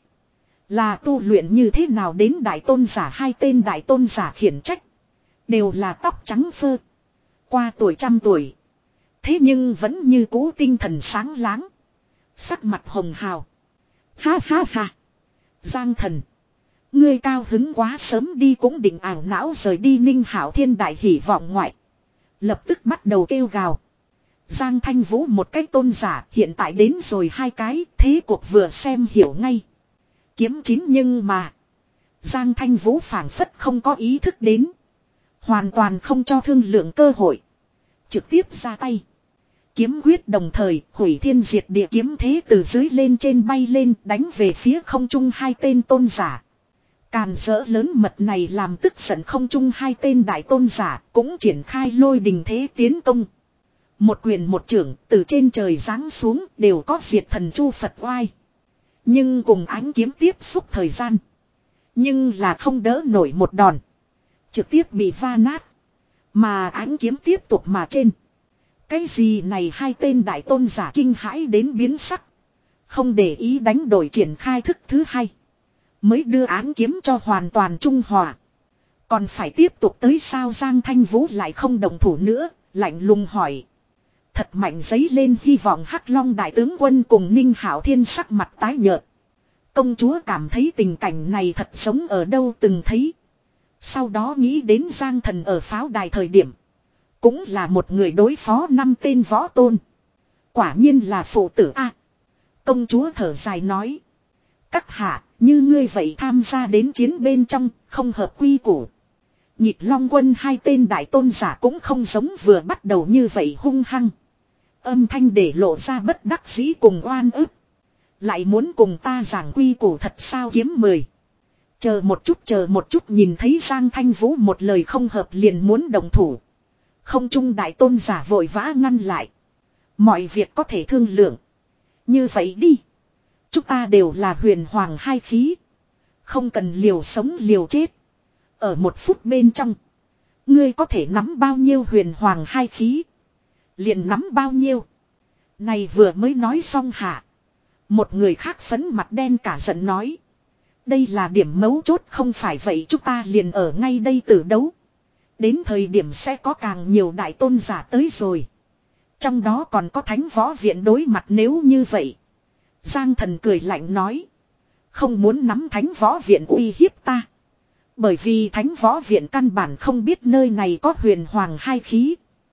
A: Là tu luyện như thế nào đến đại tôn giả hai tên đại tôn giả khiển trách. Đều là tóc trắng phơ. Qua tuổi trăm tuổi. Thế nhưng vẫn như cũ tinh thần sáng láng. Sắc mặt hồng hào. Ha ha ha. Giang Thần. Ngươi cao hứng quá sớm đi cũng định ảo não rời đi. Ninh Hạo Thiên đại hỉ vọng ngoại. Lập tức bắt đầu kêu gào. Giang Thanh Vũ một cái tôn giả hiện tại đến rồi hai cái. Thế cuộc vừa xem hiểu ngay. Kiếm chín nhưng mà. Giang Thanh Vũ phảng phất không có ý thức đến. Hoàn toàn không cho thương lượng cơ hội. Trực tiếp ra tay. Kiếm quyết đồng thời hủy thiên diệt địa kiếm thế từ dưới lên trên bay lên đánh về phía không trung hai tên tôn giả. Càn rỡ lớn mật này làm tức giận không trung hai tên đại tôn giả cũng triển khai lôi đình thế tiến công. Một quyền một trưởng từ trên trời giáng xuống đều có diệt thần chu Phật oai. Nhưng cùng ánh kiếm tiếp xúc thời gian. Nhưng là không đỡ nổi một đòn. Trực tiếp bị va nát. Mà ánh kiếm tiếp tục mà trên. Cái gì này hai tên đại tôn giả kinh hãi đến biến sắc. Không để ý đánh đổi triển khai thức thứ hai. Mới đưa án kiếm cho hoàn toàn trung hòa. Còn phải tiếp tục tới sao Giang Thanh Vũ lại không đồng thủ nữa. Lạnh lùng hỏi. Thật mạnh giấy lên hy vọng Hắc Long đại tướng quân cùng Ninh Hạo Thiên sắc mặt tái nhợt. Công chúa cảm thấy tình cảnh này thật giống ở đâu từng thấy. Sau đó nghĩ đến Giang Thần ở pháo đài thời điểm. Cũng là một người đối phó năm tên võ tôn. Quả nhiên là phụ tử a. Công chúa thở dài nói. Các hạ, như ngươi vậy tham gia đến chiến bên trong, không hợp quy củ. Nhịp Long Quân hai tên đại tôn giả cũng không giống vừa bắt đầu như vậy hung hăng. Âm thanh để lộ ra bất đắc dĩ cùng oan ức. Lại muốn cùng ta giảng quy củ thật sao kiếm mười. Chờ một chút chờ một chút nhìn thấy Giang Thanh Vũ một lời không hợp liền muốn đồng thủ. Không trung đại tôn giả vội vã ngăn lại. Mọi việc có thể thương lượng. Như vậy đi. Chúng ta đều là huyền hoàng hai khí. Không cần liều sống liều chết. Ở một phút bên trong. Ngươi có thể nắm bao nhiêu huyền hoàng hai khí. Liền nắm bao nhiêu. Này vừa mới nói xong hả. Một người khác phấn mặt đen cả giận nói. Đây là điểm mấu chốt không phải vậy chúng ta liền ở ngay đây tử đấu. Đến thời điểm sẽ có càng nhiều đại tôn giả tới rồi. Trong đó còn có thánh võ viện đối mặt nếu như vậy. Giang Thần cười lạnh nói. Không muốn nắm thánh võ viện uy hiếp ta. Bởi vì thánh võ viện căn bản không biết nơi này có huyền hoàng hai khí.